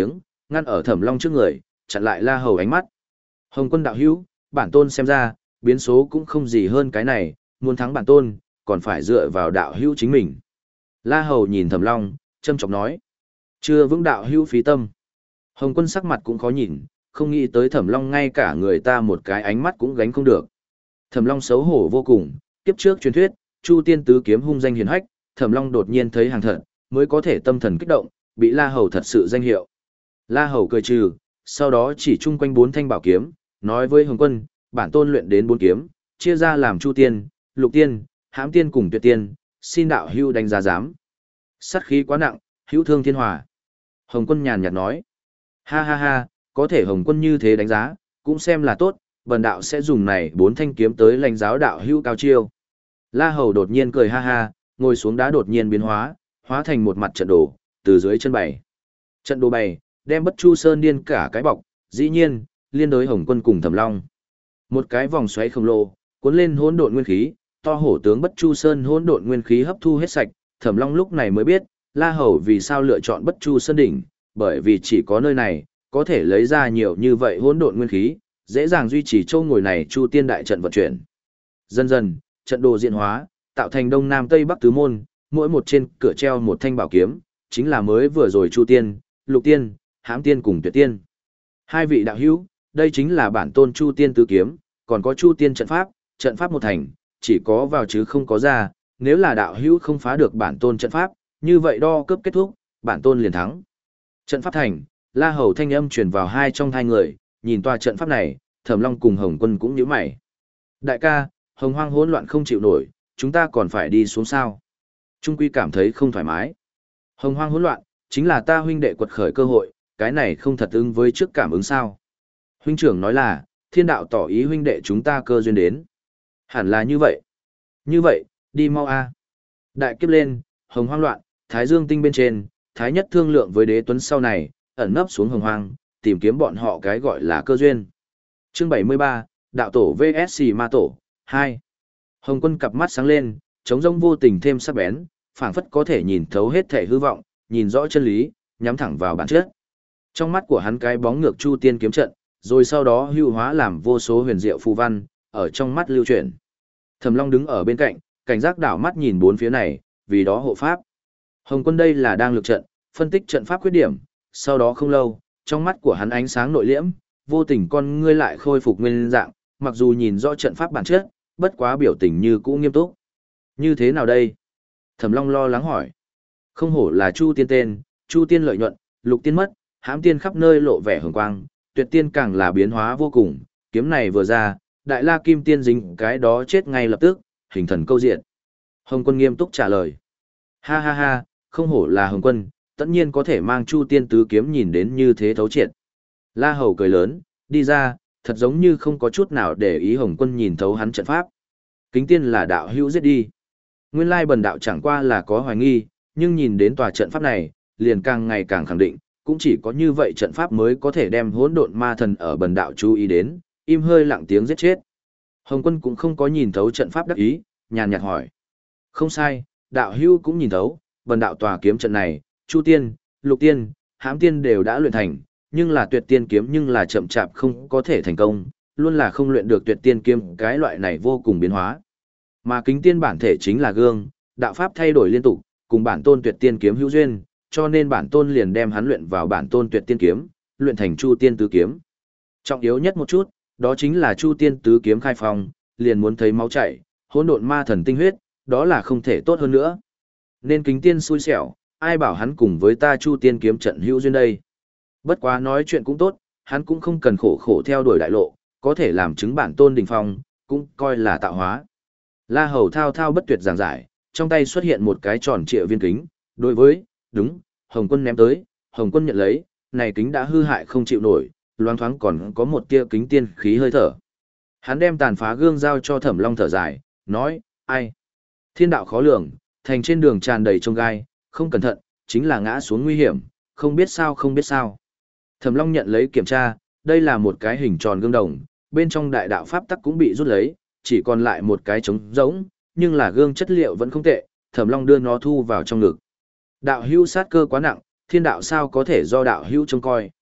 ngăn ở Thẩm Long trước người, chặn lại La Hầu ánh mắt. Hồng Quân đạo hữu, bản tôn xem ra, biến số cũng không gì hơn cái này, muốn thắng bản tôn, còn phải dựa vào đạo hữu chính mình. La Hầu nhìn Thẩm Long, châm chọc nói. Chưa vững đạo hữu phí tâm. Hồng Quân sắc mặt cũng khó nhìn, không nghĩ tới Thẩm Long ngay cả người ta một cái ánh mắt cũng gánh không được. Thẩm Long xấu hổ vô cùng, kiếp trước truyền thuyết, Chu Tiên tứ kiếm hung danh hiển hách, Thẩm Long đột nhiên thấy hàng thật, mới có thể tâm thần kích động, bị La Hầu thật sự danh hiệu. La Hầu cười trừ, sau đó chỉ chung quanh bốn thanh bảo kiếm, nói với Hồng Quân, bản tôn luyện đến bốn kiếm, chia ra làm Chu Tiên, Lục Tiên, Hãm Tiên cùng Tuyệt Tiên, xin đạo hữu đánh giá giám. Sát khí quá nặng, hữu thương thiên hòa. Hồng Quân nhàn nhạt nói, ha ha ha, có thể Hồng Quân như thế đánh giá, cũng xem là tốt, bần đạo sẽ dùng này bốn thanh kiếm tới lãnh giáo đạo hữu cao chiêu. La Hầu đột nhiên cười ha ha, ngồi xuống đá đột nhiên biến hóa, hóa thành một mặt trận đồ, từ dưới chân bày. Trận đồ bày, đem Bất Chu Sơn điên cả cái bọc, dĩ nhiên, liên đối Hồng Quân cùng Thẩm Long. Một cái vòng xoáy khổng lồ, cuốn lên hỗn độn nguyên khí, to hổ tướng Bất Chu Sơn hỗn độn nguyên khí hấp thu hết sạch, Thẩm Long lúc này mới biết, La Hầu vì sao lựa chọn Bất Chu Sơn đỉnh, bởi vì chỉ có nơi này có thể lấy ra nhiều như vậy hỗn độn nguyên khí, dễ dàng duy trì châu ngồi này Chu Tiên đại trận vận chuyển. Dần dần, trận đồ diễn hóa, tạo thành đông nam tây bắc tứ môn, mỗi một trên cửa treo một thanh bảo kiếm, chính là mới vừa rồi Chu Tiên, Lục Tiên, Hãm Tiên cùng Tuyệt Tiên. Hai vị đạo hữu, đây chính là bản tôn Chu Tiên tứ kiếm, còn có Chu Tiên trận pháp, trận pháp một thành, chỉ có vào chứ không có ra, nếu là đạo hữu không phá được bản tôn trận pháp, như vậy đo cướp kết thúc, bản tôn liền thắng. Trận pháp thành, La Hầu thanh âm truyền vào hai trong hai người, nhìn tòa trận pháp này, Thẩm Long cùng Hồng Quân cũng nhíu mày. Đại ca, Hồng Hoang hỗn loạn không chịu nổi, chúng ta còn phải đi xuống sao? Trung Quy cảm thấy không thoải mái. Hồng Hoang hỗn loạn, chính là ta huynh đệ quật khởi cơ hội, cái này không thật ứng với trước cảm ứng sao? Huynh trưởng nói là, thiên đạo tỏ ý huynh đệ chúng ta cơ duyên đến. Hẳn là như vậy. Như vậy, đi mau a. Đại kiếp lên, Hồng Hoang loạn, Thái Dương tinh bên trên, Thái Nhất thương lượng với Đế Tuấn sau này, ẩn nấp xuống Hồng Hoang, tìm kiếm bọn họ cái gọi là cơ duyên. Chương bảy mươi ba, Đạo tổ vs Ma tổ, hai. Hồng Quân cặp mắt sáng lên, trống rỗng vô tình thêm sắc bén, phảng phất có thể nhìn thấu hết thể hư vọng, nhìn rõ chân lý, nhắm thẳng vào bản chất. Trong mắt của hắn cái bóng ngược Chu Tiên kiếm trận, rồi sau đó hưu hóa làm vô số huyền diệu phù văn, ở trong mắt lưu chuyển. Thẩm Long đứng ở bên cạnh, cảnh giác đảo mắt nhìn bốn phía này, vì đó hộ pháp. Hồng Quân đây là đang lực trận, phân tích trận pháp khuyết điểm, sau đó không lâu, trong mắt của hắn ánh sáng nội liễm, vô tình con ngươi lại khôi phục nguyên dạng, mặc dù nhìn rõ trận pháp bản chất, bất quá biểu tình như cũ nghiêm túc. Như thế nào đây? Thẩm Long lo lắng hỏi. Không hổ là Chu Tiên tên, Chu Tiên lợi nhuận, Lục Tiên mất, Hãm Tiên khắp nơi lộ vẻ hồng quang, Tuyệt Tiên càng là biến hóa vô cùng, kiếm này vừa ra, Đại La Kim Tiên dính cái đó chết ngay lập tức, hình thần câu diện. Hồng Quân nghiêm túc trả lời. Ha ha ha, không hổ là Hồng Quân, tất nhiên có thể mang Chu Tiên tứ kiếm nhìn đến như thế thấu triệt. La Hầu cười lớn, đi ra, thật giống như không có chút nào để ý Hồng Quân nhìn thấu hắn trận pháp. Kính Tiên là đạo hữu giết đi. Nguyên lai bần đạo chẳng qua là có hoài nghi, nhưng nhìn đến tòa trận pháp này, liền càng ngày càng khẳng định, cũng chỉ có như vậy trận pháp mới có thể đem hỗn độn ma thần ở bần đạo chú ý đến, im hơi lặng tiếng giết chết. Hồng Quân cũng không có nhìn thấu trận pháp đắc ý, nhàn nhạt hỏi. Không sai, đạo hữu cũng nhìn thấu, bần đạo tòa kiếm trận này, Chu Tiên, Lục Tiên, Hãm Tiên đều đã luyện thành, nhưng là Tuyệt Tiên kiếm nhưng là chậm chạp không có thể thành công, luôn là không luyện được Tuyệt Tiên kiếm, cái loại này vô cùng biến hóa. Mà Kính Tiên bản thể chính là gương, đạo pháp thay đổi liên tục, cùng bản tôn Tuyệt Tiên kiếm hữu duyên, cho nên bản tôn liền đem hắn luyện vào bản tôn Tuyệt Tiên kiếm, luyện thành Chu Tiên tứ kiếm. Trọng yếu nhất một chút, đó chính là Chu Tiên tứ kiếm khai phong, liền muốn thấy máu chảy, hỗn độn ma thần tinh huyết, đó là không thể tốt hơn nữa. Nên Kính Tiên xui xẻo, ai bảo hắn cùng với ta Chu Tiên kiếm trận hữu duyên đây. Bất quá nói chuyện cũng tốt, hắn cũng không cần khổ khổ theo đuổi đại lộ, có thể làm chứng bản tôn đỉnh phong, cũng coi là tạo hóa. La Hầu thao thao bất tuyệt giảng giải, trong tay xuất hiện một cái tròn trịa viên kính, đối với, đúng, Hồng Quân ném tới, Hồng Quân nhận lấy, này kính đã hư hại không chịu nổi, loáng thoáng còn có một tia kính tiên khí hơi thở. Hắn đem tàn phá gương giao cho Thẩm Long thở dài, nói, ai? Thiên đạo khó lường, thành trên đường tràn đầy trông gai, không cẩn thận, chính là ngã xuống nguy hiểm, không biết sao không biết sao. Thẩm Long nhận lấy kiểm tra, đây là một cái hình tròn gương đồng, bên trong đại đạo pháp tắc cũng bị rút lấy, chỉ còn lại một cái trống rỗng, nhưng là gương chất liệu vẫn không tệ, Thẩm Long đưa nó thu vào trong ngực. Đạo hữu sát cơ quá nặng, thiên đạo sao có thể do đạo hữu trông coi.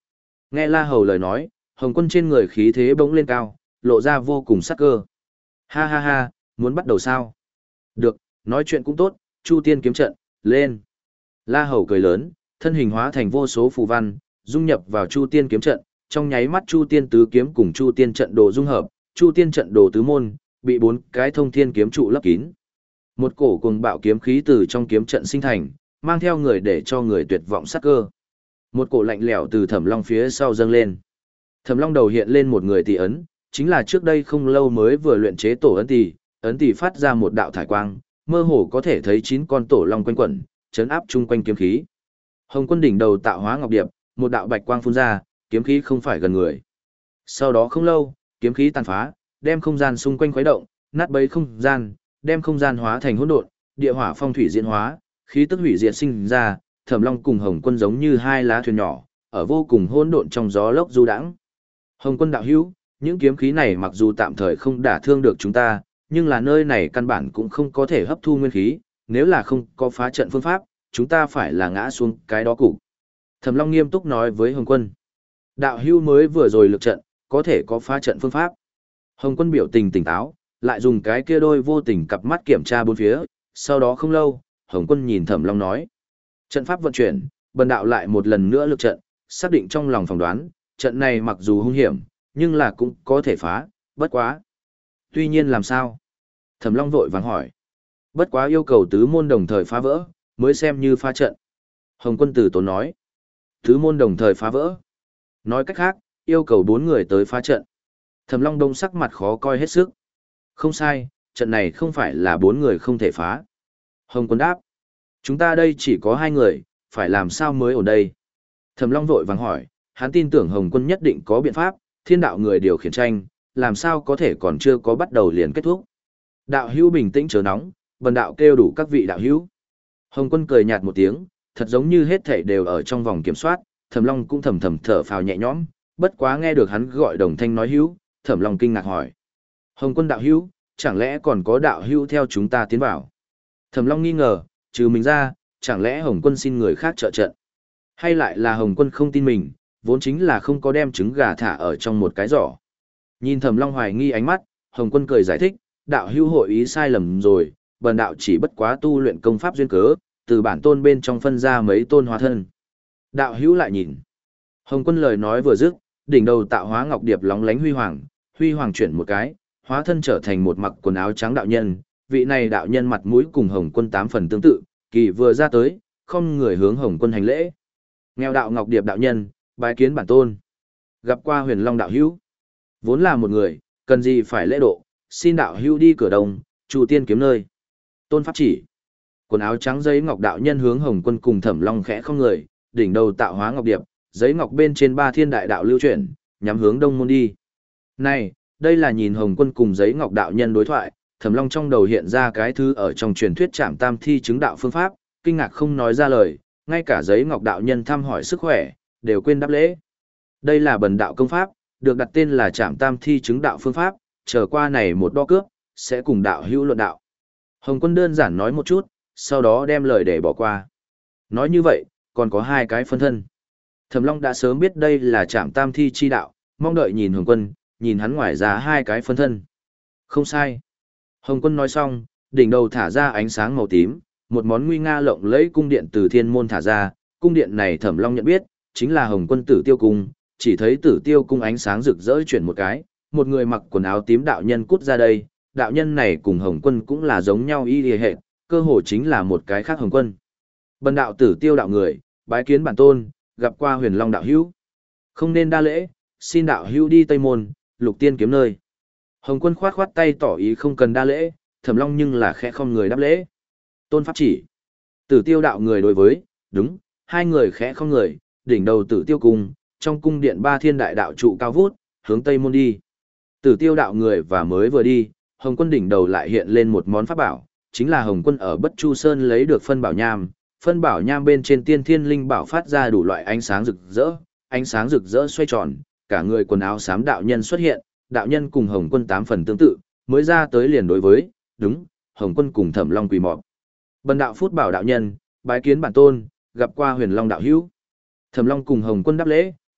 Nghe La Hầu lời nói, Hồng Quân trên người khí thế bỗng lên cao, lộ ra vô cùng sắc cơ. Ha ha ha, muốn bắt đầu sao? Được, nói chuyện cũng tốt, Chu Tiên kiếm trận, lên. La Hầu cười lớn, thân hình hóa thành vô số phù văn, dung nhập vào Chu Tiên kiếm trận, trong nháy mắt Chu Tiên tứ kiếm cùng Chu Tiên trận đồ dung hợp, Chu Tiên trận đồ tứ môn, bị bốn cái thông thiên kiếm trụ lấp kín. Một cổ cuồng bạo kiếm khí từ trong kiếm trận sinh thành, mang theo người để cho người tuyệt vọng sắc cơ. Một cổ lạnh lẽo từ Thẩm Long phía sau dâng lên. Thẩm Long đầu hiện lên một người tỷ ấn, chính là trước đây không lâu mới vừa luyện chế tổ ấn tỷ, ấn tỷ phát ra một đạo thải quang, mơ hồ có thể thấy chín con tổ long quanh quẩn, chấn áp chung quanh kiếm khí. Hồng Quân đỉnh đầu tạo hóa ngọc điệp, một đạo bạch quang phun ra, kiếm khí không phải gần người. Sau đó không lâu, kiếm khí tàn phá, đem không gian xung quanh khuấy động, nát bấy không gian, đem không gian hóa thành hỗn độn, địa hỏa phong thủy diễn hóa, khí tức hủy diệt sinh ra, Thẩm Long cùng Hồng Quân giống như hai lá thuyền nhỏ, ở vô cùng hỗn độn trong gió lốc du đãng. Hồng Quân đạo hữu, những kiếm khí này mặc dù tạm thời không đả thương được chúng ta, nhưng là nơi này căn bản cũng không có thể hấp thu nguyên khí, nếu là không có phá trận phương pháp, chúng ta phải là ngã xuống cái đó cục. Thẩm Long nghiêm túc nói với Hồng Quân. Đạo hữu mới vừa rồi lực trận, có thể có phá trận phương pháp. Hồng Quân biểu tình tỉnh táo, lại dùng cái kia đôi vô tình cặp mắt kiểm tra bốn phía, sau đó không lâu, Hồng Quân nhìn Thẩm Long nói. Trận pháp vận chuyển, bần đạo lại một lần nữa lực trận, xác định trong lòng phỏng đoán, trận này mặc dù hung hiểm, nhưng là cũng có thể phá, bất quá. Tuy nhiên làm sao? Thẩm Long vội vàng hỏi. Bất quá yêu cầu tứ môn đồng thời phá vỡ, mới xem như phá trận. Hồng Quân Tử Tốn nói. Tứ môn đồng thời phá vỡ. Nói cách khác, yêu cầu bốn người tới phá trận. Thẩm Long Đông sắc mặt khó coi hết sức. Không sai, trận này không phải là bốn người không thể phá. Hồng Quân đáp. Chúng ta đây chỉ có hai người, phải làm sao mới ở đây? Thẩm Long vội vàng hỏi, hắn tin tưởng Hồng Quân nhất định có biện pháp, thiên đạo người điều khiển tranh, làm sao có thể còn chưa có bắt đầu liền kết thúc. Đạo hữu bình tĩnh chớ nóng, bần đạo kêu đủ các vị đạo hữu. Hồng Quân cười nhạt một tiếng, thật giống như hết thảy đều ở trong vòng kiểm soát, Thẩm Long cũng thầm thầm thở phào nhẹ nhõm, bất quá nghe được hắn gọi đồng thanh nói hữu, Thẩm Long kinh ngạc hỏi. Hồng Quân đạo hữu, chẳng lẽ còn có đạo hữu theo chúng ta tiến vào? Thẩm Long nghi ngờ, trừ mình ra, chẳng lẽ Hồng Quân xin người khác trợ trận? Hay lại là Hồng Quân không tin mình, vốn chính là không có đem trứng gà thả ở trong một cái giỏ. Nhìn Thẩm Long hoài nghi ánh mắt, Hồng Quân cười giải thích, đạo hữu hội ý sai lầm rồi, bần đạo chỉ bất quá tu luyện công pháp duyên cớ, từ bản tôn bên trong phân ra mấy tôn hóa thân. Đạo hữu lại nhìn. Hồng Quân lời nói vừa dứt, đỉnh đầu tạo hóa ngọc điệp lóng lánh huy hoàng, huy hoàng chuyển một cái, hóa thân trở thành một mặc quần áo trắng đạo nhân, vị này đạo nhân mặt mũi cùng Hồng Quân tám phần tương tự, kỳ vừa ra tới, không người hướng Hồng Quân hành lễ. Nghèo đạo ngọc điệp đạo nhân, bái kiến bản tôn. Gặp qua Huyền Long đạo hữu. Vốn là một người, cần gì phải lễ độ, xin đạo hữu đi cửa đông, Chu Tiên kiếm nơi. Tôn pháp chỉ. Quần áo trắng giấy ngọc đạo nhân hướng Hồng Quân cùng Thẩm Long khẽ không người, đỉnh đầu tạo hóa ngọc điệp, giấy ngọc bên trên ba thiên đại đạo lưu chuyển, nhắm hướng đông môn đi. Này, đây là nhìn Hồng Quân cùng giấy ngọc đạo nhân đối thoại, Thẩm Long trong đầu hiện ra cái thứ ở trong truyền thuyết Trảm Tam Thi chứng đạo phương pháp, kinh ngạc không nói ra lời, ngay cả giấy ngọc đạo nhân thăm hỏi sức khỏe, đều quên đáp lễ. Đây là bần đạo công pháp, được đặt tên là Trảm Tam Thi chứng đạo phương pháp, trở qua này một đo cướp, sẽ cùng đạo hữu luận đạo. Hồng Quân đơn giản nói một chút, sau đó đem lời để bỏ qua. Nói như vậy, còn có hai cái phân thân. Thẩm Long đã sớm biết đây là Trảm Tam Thi chi đạo, mong đợi nhìn Hồng Quân, nhìn hắn ngoài ra hai cái phân thân. Không sai. Hồng Quân nói xong, đỉnh đầu thả ra ánh sáng màu tím, một món nguy nga lộng lẫy cung điện từ thiên môn thả ra, cung điện này Thẩm Long nhận biết, chính là Hồng Quân Tử Tiêu Cung, chỉ thấy Tử Tiêu Cung ánh sáng rực rỡ chuyển một cái, một người mặc quần áo tím đạo nhân cút ra đây, đạo nhân này cùng Hồng Quân cũng là giống nhau y lìa hệ, cơ hồ chính là một cái khác Hồng Quân. Bần đạo Tử Tiêu đạo người, bái kiến bản tôn, gặp qua Huyền Long đạo hữu. Không nên đa lễ, xin đạo hữu đi Tây Môn, Lục Tiên kiếm nơi. Hồng Quân khoát khoát tay tỏ ý không cần đa lễ, Thẩm Long nhưng là khẽ không người đáp lễ. Tôn pháp chỉ. Tử Tiêu đạo người đối với, đúng, hai người khẽ không người, đỉnh đầu Tử Tiêu cung, trong cung điện ba thiên đại đạo trụ cao vút, hướng Tây Môn đi. Tử Tiêu đạo người và mới vừa đi, Hồng Quân đỉnh đầu lại hiện lên một món pháp bảo, chính là Hồng Quân ở Bất Chu Sơn lấy được phân bảo nham, phân bảo nham bên trên tiên thiên linh bảo phát ra đủ loại ánh sáng rực rỡ, ánh sáng rực rỡ xoay tròn, cả người quần áo xám đạo nhân xuất hiện, đạo nhân cùng Hồng Quân tám phần tương tự, mới ra tới liền đối với, đúng, Hồng Quân cùng Thẩm Long quỳ mọp. Bần đạo Phút Bảo đạo nhân, bái kiến bản tôn, gặp qua Huyền Long đạo hữu. Thẩm Long cùng Hồng Quân đáp lễ,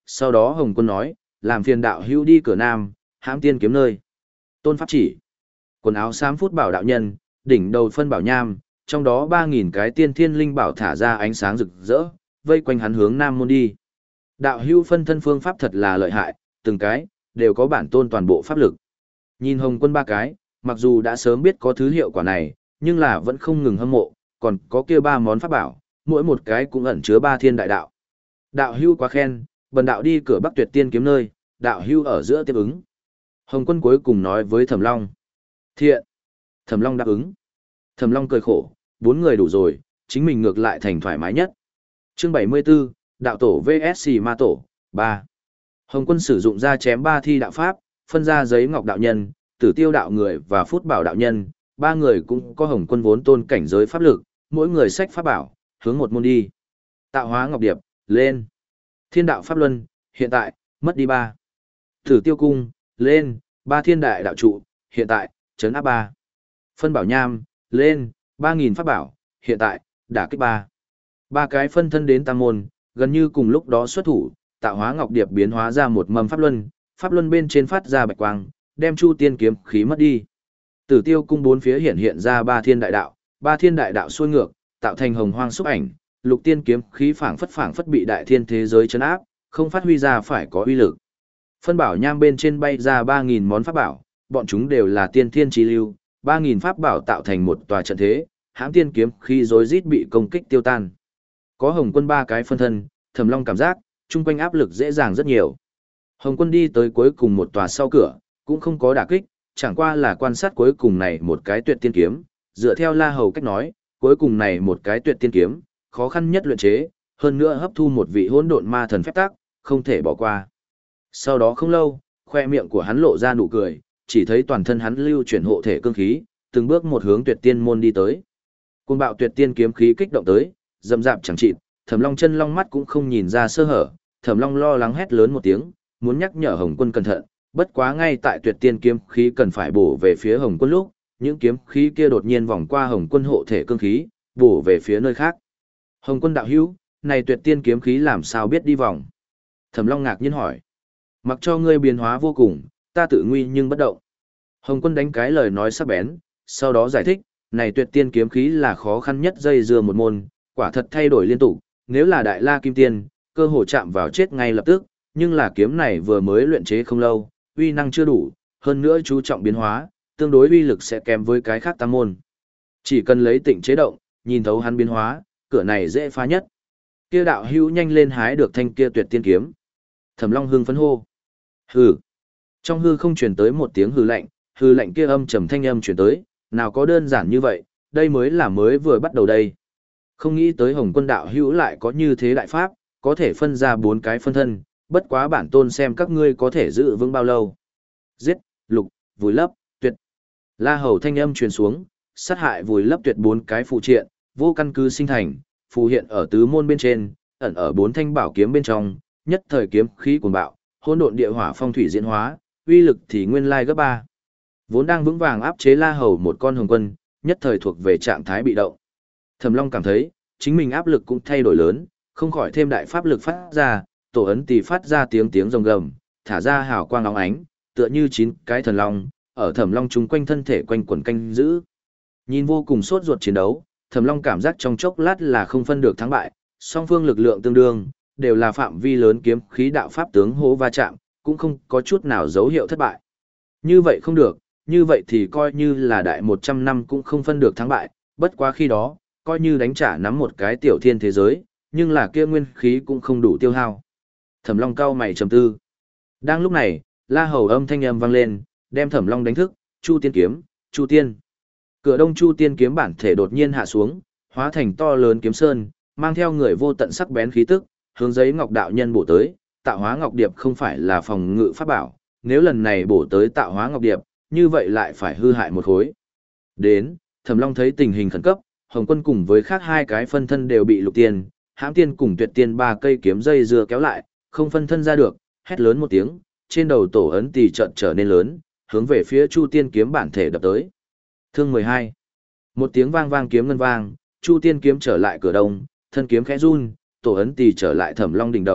Sau đó Hồng Quân nói, làm phiền đạo hữu đi cửa nam, hãm tiên kiếm nơi. Tôn pháp chỉ. Quần áo xám phút bảo đạo nhân, đỉnh đầu phân bảo nham, trong đó ba nghìn cái tiên thiên linh bảo thả ra ánh sáng rực rỡ, vây quanh hắn hướng nam môn đi. Đạo hữu phân thân phương pháp thật là lợi hại, từng cái, đều có bản tôn toàn bộ pháp lực. Nhìn Hồng Quân ba cái, mặc dù đã sớm biết có thứ hiệu quả này, nhưng là vẫn không ngừng hâm mộ, còn có kia ba món pháp bảo, mỗi một cái cũng ẩn chứa ba thiên đại đạo. Đạo hữu quá khen, bần đạo đi cửa Bắc Tuyệt Tiên kiếm nơi, đạo hữu ở giữa tiếp ứng. Hồng Quân cuối cùng nói với Thẩm Long. Thiện. Thẩm Long đáp ứng. Thẩm Long cười khổ, bốn người đủ rồi, chính mình ngược lại thành thoải mái nhất. Chương bảy mươi 74, Đạo Tổ vs Ma Tổ, ba. Hồng Quân sử dụng ra chém ba thi đạo pháp, phân ra giấy ngọc đạo nhân, tử tiêu đạo người và phút bảo đạo nhân, ba người cũng có Hồng Quân vốn tôn cảnh giới pháp lực, mỗi người sách pháp bảo, hướng một môn đi. Tạo hóa ngọc điệp, lên. Thiên đạo pháp luân, hiện tại, mất đi ba. Tử tiêu cung, lên, ba thiên đại đạo trụ, hiện tại, trấn áp ba. Phân bảo nham, lên, ba nghìn pháp bảo, hiện tại, đả kích ba. Ba cái phân thân đến tam môn, gần như cùng lúc đó xuất thủ, tạo hóa ngọc điệp biến hóa ra một mầm pháp luân, pháp luân bên trên phát ra bạch quang, đem chu tiên kiếm khí mất đi. Tử tiêu cung bốn phía hiện hiện ra ba thiên đại đạo, ba thiên đại đạo xuôi ngược, tạo thành hồng hoang xúc ảnh, lục tiên kiếm khí phảng phất phảng phất bị đại thiên thế giới chấn áp, không phát huy ra phải có uy lực. Phân bảo nham bên trên bay ra ba nghìn món pháp bảo, bọn chúng đều là tiên thiên chí lưu, ba nghìn pháp bảo tạo thành một tòa trận thế, hãm tiên kiếm khí rối rít bị công kích tiêu tan. Có Hồng Quân ba cái phân thân, Thẩm Long cảm giác, chung quanh áp lực dễ dàng rất nhiều. Hồng Quân đi tới cuối cùng một tòa sau cửa, cũng không có đả kích, chẳng qua là quan sát cuối cùng này một cái tuyệt tiên kiếm, dựa theo La Hầu cách nói, cuối cùng này một cái tuyệt tiên kiếm, khó khăn nhất luyện chế, hơn nữa hấp thu một vị hỗn độn ma thần phép tắc, không thể bỏ qua. Sau đó không lâu, khoe miệng của hắn lộ ra nụ cười, chỉ thấy toàn thân hắn lưu chuyển hộ thể cương khí, từng bước một hướng tuyệt tiên môn đi tới. Cuồng bạo tuyệt tiên kiếm khí kích động tới, dầm dạp chẳng chịt, Thẩm Long chân long mắt cũng không nhìn ra sơ hở, Thẩm Long lo lắng hét lớn một tiếng, muốn nhắc nhở Hồng Quân cẩn thận, bất quá ngay tại tuyệt tiên kiếm khí cần phải bổ về phía Hồng Quân lúc, những kiếm khí kia đột nhiên vòng qua Hồng Quân hộ thể cương khí, bổ về phía nơi khác. Hồng Quân đạo hữu, này tuyệt tiên kiếm khí làm sao biết đi vòng? Thẩm Long ngạc nhiên hỏi. Mặc cho ngươi biến hóa vô cùng, ta tự nguy nhưng bất động. Hồng Quân đánh cái lời nói sắc bén, sau đó giải thích, này tuyệt tiên kiếm khí là khó khăn nhất dây dưa một môn, quả thật thay đổi liên tục, nếu là đại la kim tiên, cơ hội chạm vào chết ngay lập tức, nhưng là kiếm này vừa mới luyện chế không lâu, uy năng chưa đủ, hơn nữa chú trọng biến hóa, tương đối uy lực sẽ kém với cái khác tam môn. Chỉ cần lấy tịnh chế động, nhìn thấu hắn biến hóa, cửa này dễ phá nhất. Kia đạo hữu nhanh lên hái được thanh kia tuyệt tiên kiếm. Thẩm Long hưng phấn hô. Hừ. Trong hư không truyền tới một tiếng hừ lạnh, hừ lạnh kia âm trầm thanh âm truyền tới, nào có đơn giản như vậy, đây mới là mới vừa bắt đầu đây. Không nghĩ tới Hồng Quân đạo hữu lại có như thế đại pháp, có thể phân ra bốn cái phân thân, bất quá bản tôn xem các ngươi có thể giữ vững bao lâu. Giết, lục, vùi lấp, tuyệt. La Hầu thanh âm truyền xuống, sát hại vùi lấp tuyệt bốn cái phù triện, vô căn cứ sinh thành, phù hiện ở tứ môn bên trên, ẩn ở bốn thanh bảo kiếm bên trong, nhất thời kiếm khí cuồng bạo, hỗn độn địa hỏa phong thủy diễn hóa, uy lực thì nguyên lai gấp ba. Vốn đang vững vàng áp chế La Hầu một con Hồng Quân, nhất thời thuộc về trạng thái bị động. Thẩm Long cảm thấy, chính mình áp lực cũng thay đổi lớn, không khỏi thêm đại pháp lực phát ra, tổ ấn tỳ phát ra tiếng tiếng rồng gầm, thả ra hào quang óng ánh, tựa như chín cái thần long, ở Thẩm Long chung quanh thân thể quanh quẩn canh giữ. Nhìn vô cùng sốt ruột chiến đấu, Thẩm Long cảm giác trong chốc lát là không phân được thắng bại, song phương lực lượng tương đương, đều là phạm vi lớn kiếm khí đạo pháp tướng hô va chạm, cũng không có chút nào dấu hiệu thất bại. Như vậy không được, như vậy thì coi như là đại một trăm năm cũng không phân được thắng bại, bất quá khi đó, coi như đánh trả nắm một cái tiểu thiên thế giới, nhưng là kia nguyên khí cũng không đủ tiêu hao. Thẩm Long cao mày trầm tư. Đang lúc này, La Hầu âm thanh âm vang lên, đem Thẩm Long đánh thức, Chu Tiên kiếm, Chu Tiên. Cửa đông Chu Tiên kiếm bản thể đột nhiên hạ xuống, hóa thành to lớn kiếm sơn, mang theo người vô tận sắc bén khí tức, hướng giấy ngọc đạo nhân bổ tới. Tạo hóa ngọc điệp không phải là phòng ngự pháp bảo, nếu lần này bổ tới tạo hóa ngọc điệp, như vậy lại phải hư hại một khối. Đến, Thẩm Long thấy tình hình khẩn cấp, Hồng Quân cùng với khác hai cái phân thân đều bị lục tiên, hãm tiên cùng tuyệt tiên ba cây kiếm dây dưa kéo lại, không phân thân ra được, hét lớn một tiếng, trên đầu tổ ấn tỳ trận trở nên lớn, hướng về phía Chu Tiên kiếm bản thể đập tới. Thương mười hai. Một tiếng vang vang kiếm ngân vang, Chu Tiên kiếm trở lại cửa đông, thân kiếm khẽ run, tổ ấn tỳ trở lại Thẩm Long đỉnh đầu,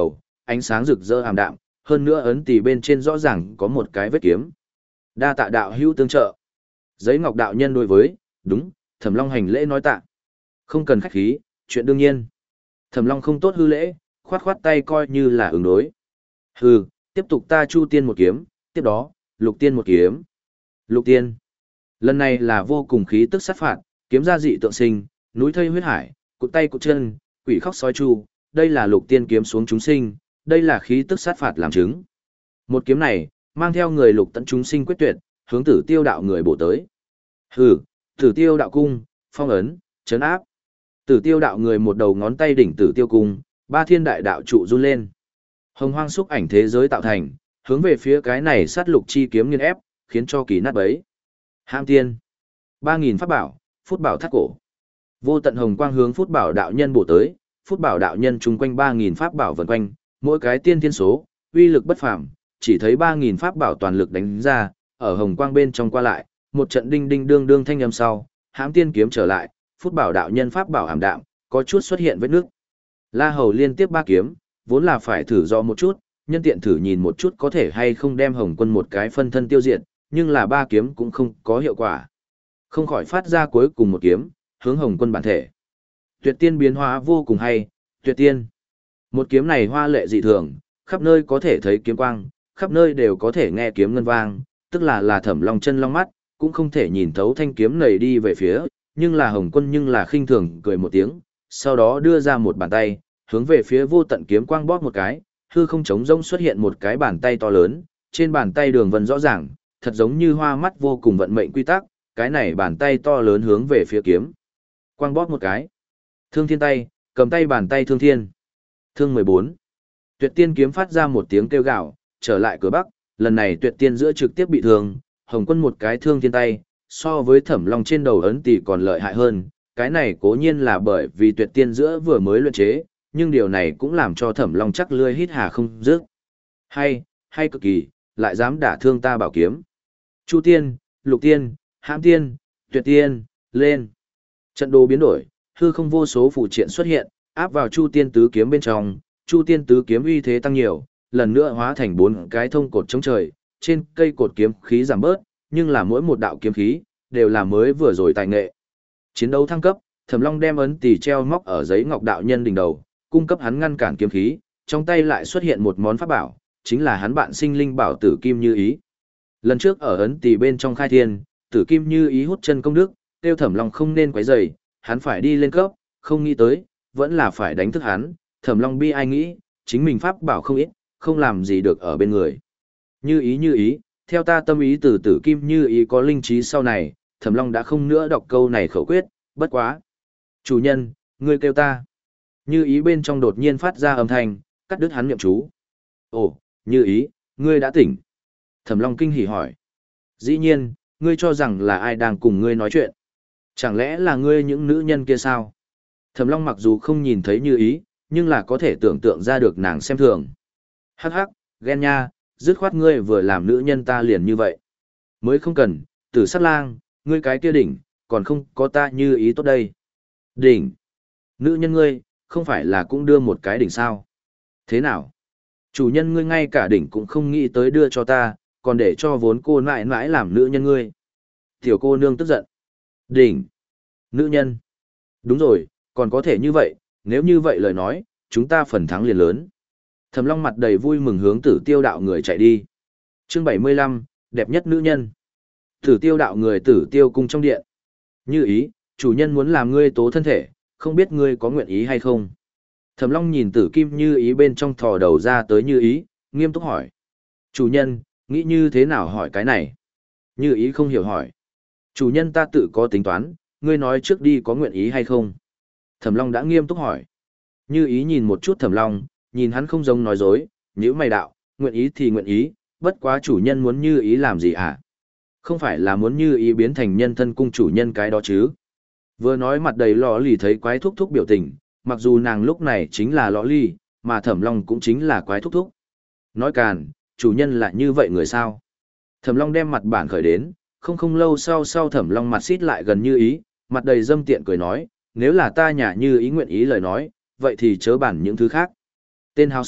ánh sáng rực rỡ ảm đạm, hơn nữa ấn tỷ bên trên rõ ràng có một cái vết kiếm. Đa tạ đạo hữu tương trợ. Giấy ngọc đạo nhân đối với, đúng, Thẩm Long hành lễ nói tạ. Không cần khách khí, chuyện đương nhiên. Thẩm Long không tốt hư lễ, khoát khoát tay coi như là ứng đối. Hừ, tiếp tục ta Chu Tiên một kiếm, tiếp đó, Lục Tiên một kiếm. Lục Tiên. Lần này là vô cùng khí tức sát phạt, kiếm gia dị tượng sinh, núi thây huyết hải, cụt tay cụt chân, quỷ khóc sói chu, đây là Lục Tiên kiếm xuống chúng sinh, đây là khí tức sát phạt làm chứng. Một kiếm này, mang theo người lục tận chúng sinh quyết tuyệt, hướng Tử Tiêu đạo người bổ tới. Hừ, Tử Tiêu đạo cung, phong ấn, chấn áp. Tử Tiêu đạo người một đầu ngón tay đỉnh Tử Tiêu cung, ba thiên đại đạo trụ run lên. Hồng hoang xúc ảnh thế giới tạo thành, hướng về phía cái này sát lục chi kiếm nghiền ép, khiến cho kỳ nát bấy. Hãm tiên. Ba nghìn pháp bảo, phút bảo thắt cổ. Vô tận hồng quang hướng phút bảo đạo nhân bổ tới, phút bảo đạo nhân chung quanh ba nghìn pháp bảo vần quanh, mỗi cái tiên thiên số, uy lực bất phàm, chỉ thấy ba nghìn pháp bảo toàn lực đánh ra, ở hồng quang bên trong qua lại, một trận đinh đinh đương đương thanh âm sau, hãm tiên kiếm trở lại, phút bảo đạo nhân pháp bảo ảm đạm, có chút xuất hiện vết nước. La Hầu liên tiếp ba kiếm, vốn là phải thử do một chút, nhân tiện thử nhìn một chút có thể hay không đem Hồng Quân một cái phân thân tiêu diệt, nhưng là ba kiếm cũng không có hiệu quả. Không khỏi phát ra cuối cùng một kiếm, hướng Hồng Quân bản thể. Tuyệt tiên biến hóa vô cùng hay, tuyệt tiên. Một kiếm này hoa lệ dị thường, khắp nơi có thể thấy kiếm quang, khắp nơi đều có thể nghe kiếm ngân vang, tức là là Thẩm Long chân long mắt, cũng không thể nhìn thấu thanh kiếm này đi về phía, nhưng là Hồng Quân nhưng là khinh thường cười một tiếng, sau đó đưa ra một bàn tay, hướng về phía vô tận kiếm quang bóp một cái, hư không trống rỗng xuất hiện một cái bàn tay to lớn, trên bàn tay đường vân rõ ràng, thật giống như hoa mắt vô cùng vận mệnh quy tắc, cái này bàn tay to lớn hướng về phía kiếm. Quang bóp một cái. Thương thiên tay, cầm tay bàn tay thương thiên. Thương mười bốn. Tuyệt tiên kiếm phát ra một tiếng kêu gào, trở lại cửa bắc, lần này tuyệt tiên giữa trực tiếp bị thương, Hồng Quân một cái thương thiên tay, so với Thẩm Long trên đầu ấn tỷ còn lợi hại hơn, cái này cố nhiên là bởi vì tuyệt tiên giữa vừa mới luyện chế, nhưng điều này cũng làm cho Thẩm Long chắc lươi hít hà không dứt. Hay, hay cực kỳ, lại dám đả thương ta bảo kiếm. Chu Tiên, Lục Tiên, Hãm Tiên, Tuyệt Tiên, lên. Trận đồ biến đổi, hư không vô số phụ triện xuất hiện, áp vào Chu Tiên tứ kiếm bên trong, Chu Tiên tứ kiếm uy thế tăng nhiều, lần nữa hóa thành bốn cái thông cột chống trời, trên cây cột kiếm khí giảm bớt, nhưng là mỗi một đạo kiếm khí đều là mới vừa rồi tài nghệ. Chiến đấu thăng cấp, Thẩm Long đem ấn tỷ treo móc ở giấy ngọc đạo nhân đỉnh đầu, cung cấp hắn ngăn cản kiếm khí, trong tay lại xuất hiện một món pháp bảo, chính là hắn bạn sinh linh bảo tử kim như ý. Lần trước ở ấn tỷ bên trong khai thiên, tử kim như ý hút chân công đức, tiêu Thẩm Long không nên quấy rầy, hắn phải đi lên cấp, không nghĩ tới, vẫn là phải đánh thức hắn, Thẩm Long bi ai nghĩ, chính mình pháp bảo không ít, không làm gì được ở bên người. Như ý như ý, theo ta tâm ý từ tử kim như ý có linh trí sau này, Thẩm Long đã không nữa đọc câu này khẩu quyết, bất quá. Chủ nhân, ngươi kêu ta. Như ý bên trong đột nhiên phát ra âm thanh, cắt đứt hắn niệm chú. Ồ, như ý, ngươi đã tỉnh. Thẩm Long kinh hỉ hỏi. Dĩ nhiên, ngươi cho rằng là ai đang cùng ngươi nói chuyện? Chẳng lẽ là ngươi những nữ nhân kia sao? Thẩm Long mặc dù không nhìn thấy như ý, nhưng là có thể tưởng tượng ra được nàng xem thường. Hắc hắc, ghen nha, dứt khoát ngươi vừa làm nữ nhân ta liền như vậy. Mới không cần, Tử Sát Lang, ngươi cái kia đỉnh, còn không có ta như ý tốt đây. Đỉnh. Nữ nhân ngươi, không phải là cũng đưa một cái đỉnh sao? Thế nào? Chủ nhân ngươi ngay cả đỉnh cũng không nghĩ tới đưa cho ta, còn để cho vốn cô mãi mãi làm nữ nhân ngươi. Tiểu cô nương tức giận. Đỉnh. Nữ nhân. Đúng rồi, còn có thể như vậy, nếu như vậy lời nói, chúng ta phần thắng liền lớn. Thẩm Long mặt đầy vui mừng hướng Tử Tiêu đạo người chạy đi. Chương bảy mươi lăm, đẹp nhất nữ nhân. Tử Tiêu đạo người Tử Tiêu cung trong điện. Như ý, chủ nhân muốn làm ngươi tố thân thể, không biết ngươi có nguyện ý hay không? Thẩm Long nhìn Tử Kim Như ý bên trong thò đầu ra tới Như ý, nghiêm túc hỏi. Chủ nhân, nghĩ như thế nào hỏi cái này? Như ý không hiểu hỏi. Chủ nhân ta tự có tính toán, ngươi nói trước đi có nguyện ý hay không? Thẩm Long đã nghiêm túc hỏi. Như ý nhìn một chút Thẩm Long, nhìn hắn không giống nói dối, nhíu mày đạo, nguyện ý thì nguyện ý, bất quá chủ nhân muốn Như ý làm gì hả? Không phải là muốn Như ý biến thành nhân thân cung chủ nhân cái đó chứ? Vừa nói mặt đầy lọ lì thấy quái thúc thúc biểu tình, mặc dù nàng lúc này chính là lọ lì, mà Thẩm Long cũng chính là quái thúc thúc. Nói càn, chủ nhân là như vậy người sao? Thẩm Long đem mặt bản khởi đến, không không lâu sau sau Thẩm Long mặt xít lại gần Như ý, mặt đầy dâm tiện cười nói, nếu là ta nhà Như ý nguyện ý lời nói, vậy thì chớ bản những thứ khác. Tên háo sắc,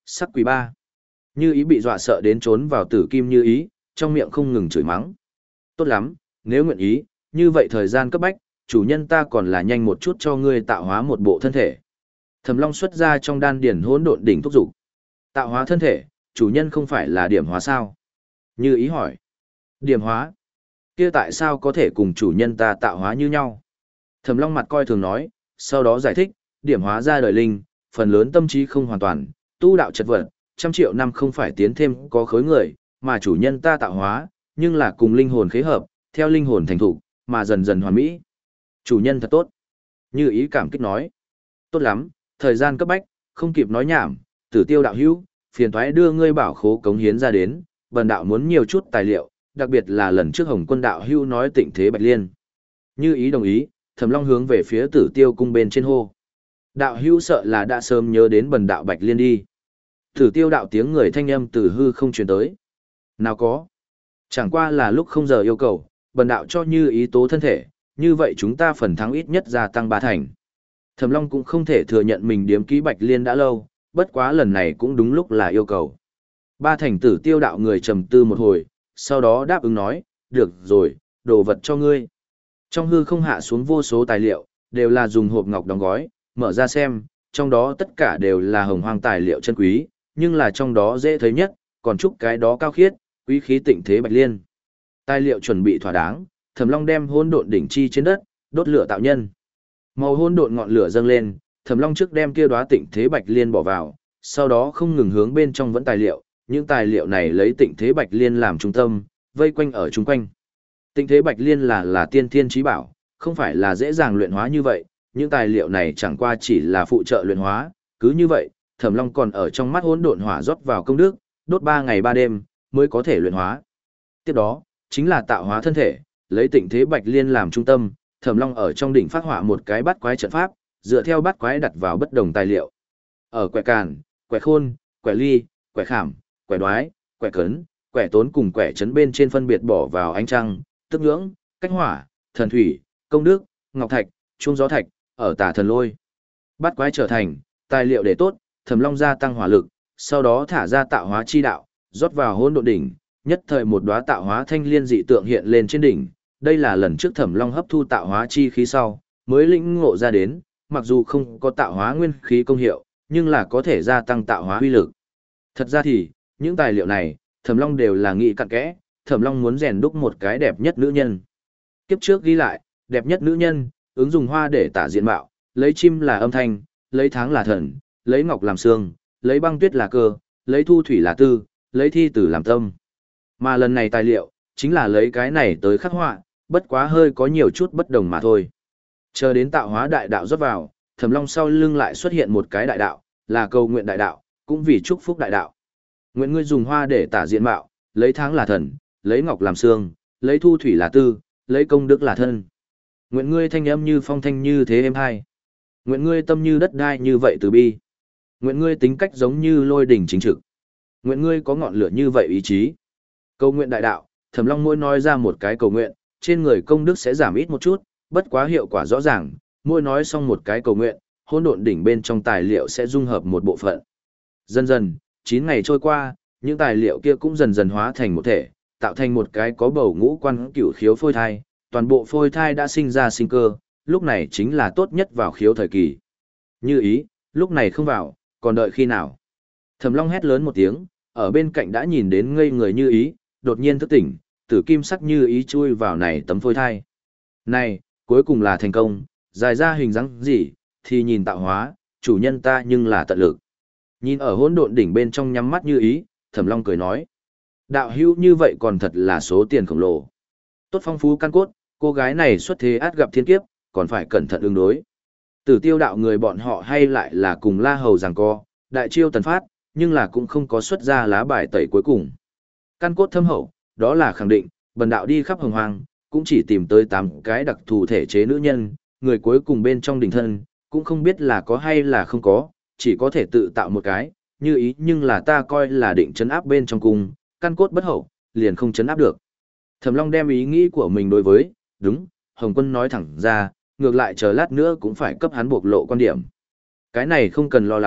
Sắc quý ba. Như ý bị dọa sợ đến trốn vào tử kim như ý, trong miệng không ngừng chửi mắng. Tốt lắm, nếu nguyện ý, như vậy thời gian cấp bách, chủ nhân ta còn là nhanh một chút cho ngươi tạo hóa một bộ thân thể. Thẩm Long xuất ra trong đan điển hỗn độn đỉnh thúc dục. Tạo hóa thân thể, chủ nhân không phải là điểm hóa sao? Như ý hỏi. Điểm hóa? Kia tại sao có thể cùng chủ nhân ta tạo hóa như nhau? Thẩm Long mặt coi thường nói, sau đó giải thích, điểm hóa ra đời linh, phần lớn tâm trí không hoàn toàn, tu đạo chật vật, trăm triệu năm không phải tiến thêm có khối người, mà chủ nhân ta tạo hóa, nhưng là cùng linh hồn khế hợp, theo linh hồn thành thủ, mà dần dần hoàn mỹ. Chủ nhân thật tốt. Như ý cảm kích nói. Tốt lắm, thời gian cấp bách, không kịp nói nhảm, Tử Tiêu đạo hữu, phiền thoái đưa ngươi bảo khố cống hiến ra đến, bần đạo muốn nhiều chút tài liệu, đặc biệt là lần trước Hồng Quân đạo hữu nói tịnh thế Bạch Liên. Như ý đồng ý, Thẩm Long hướng về phía Tử Tiêu cung bên trên hô. Đạo hữu sợ là đã sớm nhớ đến bần đạo Bạch Liên đi. Tử Tiêu đạo tiếng người thanh âm từ hư không truyền tới. Nào có. Chẳng qua là lúc không giờ yêu cầu, bần đạo cho Như ý tố thân thể, như vậy chúng ta phần thắng ít nhất gia tăng ba thành. Thẩm Long cũng không thể thừa nhận mình điếm ký Bạch Liên đã lâu, bất quá lần này cũng đúng lúc là yêu cầu. Ba thành Tử Tiêu đạo người trầm tư một hồi, sau đó đáp ứng nói, được rồi, đồ vật cho ngươi. Trong hư không hạ xuống vô số tài liệu, đều là dùng hộp ngọc đóng gói, mở ra xem, trong đó tất cả đều là hồng hoang tài liệu chân quý, nhưng là trong đó dễ thấy nhất, còn chúc cái đó cao khiết, quý khí tịnh thế Bạch Liên. Tài liệu chuẩn bị thỏa đáng, Thẩm Long đem hỗn độn đỉnh chi trên đất, đốt lửa tạo nhân. Màu hỗn độn ngọn lửa dâng lên, Thẩm Long trước đem kia đóa tịnh thế Bạch Liên bỏ vào, sau đó không ngừng hướng bên trong vẫn tài liệu, những tài liệu này lấy tịnh thế Bạch Liên làm trung tâm, vây quanh ở chung quanh. Tịnh thế Bạch Liên là là tiên thiên chí bảo, không phải là dễ dàng luyện hóa như vậy, những tài liệu này chẳng qua chỉ là phụ trợ luyện hóa, cứ như vậy, Thẩm Long còn ở trong mắt hỗn độn hỏa rót vào công đức, đốt ba ngày ba đêm mới có thể luyện hóa. Tiếp đó, chính là tạo hóa thân thể, lấy tịnh thế Bạch Liên làm trung tâm, Thẩm Long ở trong đỉnh phát họa một cái bát quái trận pháp, dựa theo bát quái đặt vào bất đồng tài liệu. Ở quẻ càn, quẻ khôn, quẻ ly, quẻ khảm, quẻ đoái, quẻ cấn, quẻ tốn cùng quẻ chấn bên trên phân biệt bỏ vào ánh trăng, tức nhưỡng, cách hỏa, thần thủy, công đức, ngọc thạch, chuông gió thạch, ở tả thần lôi. Bát quái trở thành tài liệu để tốt, Thẩm Long gia tăng hỏa lực, sau đó thả ra tạo hóa chi đạo, rót vào hỗn độn đỉnh, nhất thời một đóa tạo hóa thanh liên dị tượng hiện lên trên đỉnh. Đây là lần trước Thẩm Long hấp thu tạo hóa chi khí sau, mới lĩnh ngộ ra đến, mặc dù không có tạo hóa nguyên khí công hiệu, nhưng là có thể gia tăng tạo hóa uy lực. Thật ra thì, những tài liệu này, Thẩm Long đều là nghĩ cặn kẽ, Thẩm Long muốn rèn đúc một cái đẹp nhất nữ nhân. Kiếp trước ghi lại, đẹp nhất nữ nhân, ứng dùng hoa để tả diện mạo, lấy chim là âm thanh, lấy tháng là thần, lấy ngọc làm xương, lấy băng tuyết là cơ, lấy thu thủy là tư, lấy thi tử làm tâm. Mà lần này tài liệu, chính là lấy cái này tới khắc họa, bất quá hơi có nhiều chút bất đồng mà thôi. Chờ đến tạo hóa đại đạo rót vào, Thẩm Long sau lưng lại xuất hiện một cái đại đạo, là cầu nguyện đại đạo, cũng vì chúc phúc đại đạo. Nguyện ngươi dùng hoa để tả diện mạo, lấy tháng là thần, lấy ngọc làm xương, lấy thu thủy là tư, lấy công đức là thân. Nguyện ngươi thanh âm như phong thanh như thế êm hai. Nguyện ngươi tâm như đất đai như vậy từ bi. Nguyện ngươi tính cách giống như lôi đỉnh chính trực. Nguyện ngươi có ngọn lửa như vậy ý chí. Cầu nguyện đại đạo, Thẩm Long mỗi nói ra một cái cầu nguyện, trên người công đức sẽ giảm ít một chút, bất quá hiệu quả rõ ràng, mỗi nói xong một cái cầu nguyện, hỗn độn đỉnh bên trong tài liệu sẽ dung hợp một bộ phận. Dần dần, chín ngày trôi qua, những tài liệu kia cũng dần dần hóa thành một thể, tạo thành một cái có bầu ngũ quan cửu khiếu phôi thai, toàn bộ phôi thai đã sinh ra sinh cơ, lúc này chính là tốt nhất vào khiếu thời kỳ. Như ý, lúc này không vào, còn đợi khi nào? Thẩm Long hét lớn một tiếng, ở bên cạnh đã nhìn đến ngây người Như ý, đột nhiên thức tỉnh, tử kim sắc Như ý chui vào này tấm phôi thai. Này, cuối cùng là thành công, dài ra hình dáng gì, thì nhìn tạo hóa, chủ nhân ta nhưng là tận lực. Nhìn ở hỗn độn đỉnh bên trong nhắm mắt Như ý, Thẩm Long cười nói. Đạo hữu như vậy còn thật là số tiền khổng lồ. Tốt phong phú căn cốt, cô gái này xuất thế át gặp thiên kiếp, còn phải cẩn thận ứng đối. Tử Tiêu đạo người bọn họ hay lại là cùng La Hầu giằng co, đại chiêu tần phát, nhưng là cũng không có xuất ra lá bài tẩy cuối cùng. Căn cốt thâm hậu, đó là khẳng định, bần đạo đi khắp hồng hoang, cũng chỉ tìm tới tám cái đặc thù thể chế nữ nhân, người cuối cùng bên trong đỉnh thân, cũng không biết là có hay là không có, chỉ có thể tự tạo một cái, Như ý nhưng là ta coi là định chấn áp bên trong cung, căn cốt bất hậu, liền không chấn áp được. Thẩm Long đem ý nghĩ của mình đối với, đúng, Hồng Quân nói thẳng ra, ngược lại chờ lát nữa cũng phải cấp hắn bộc lộ quan điểm. Cái này không cần lo lắng,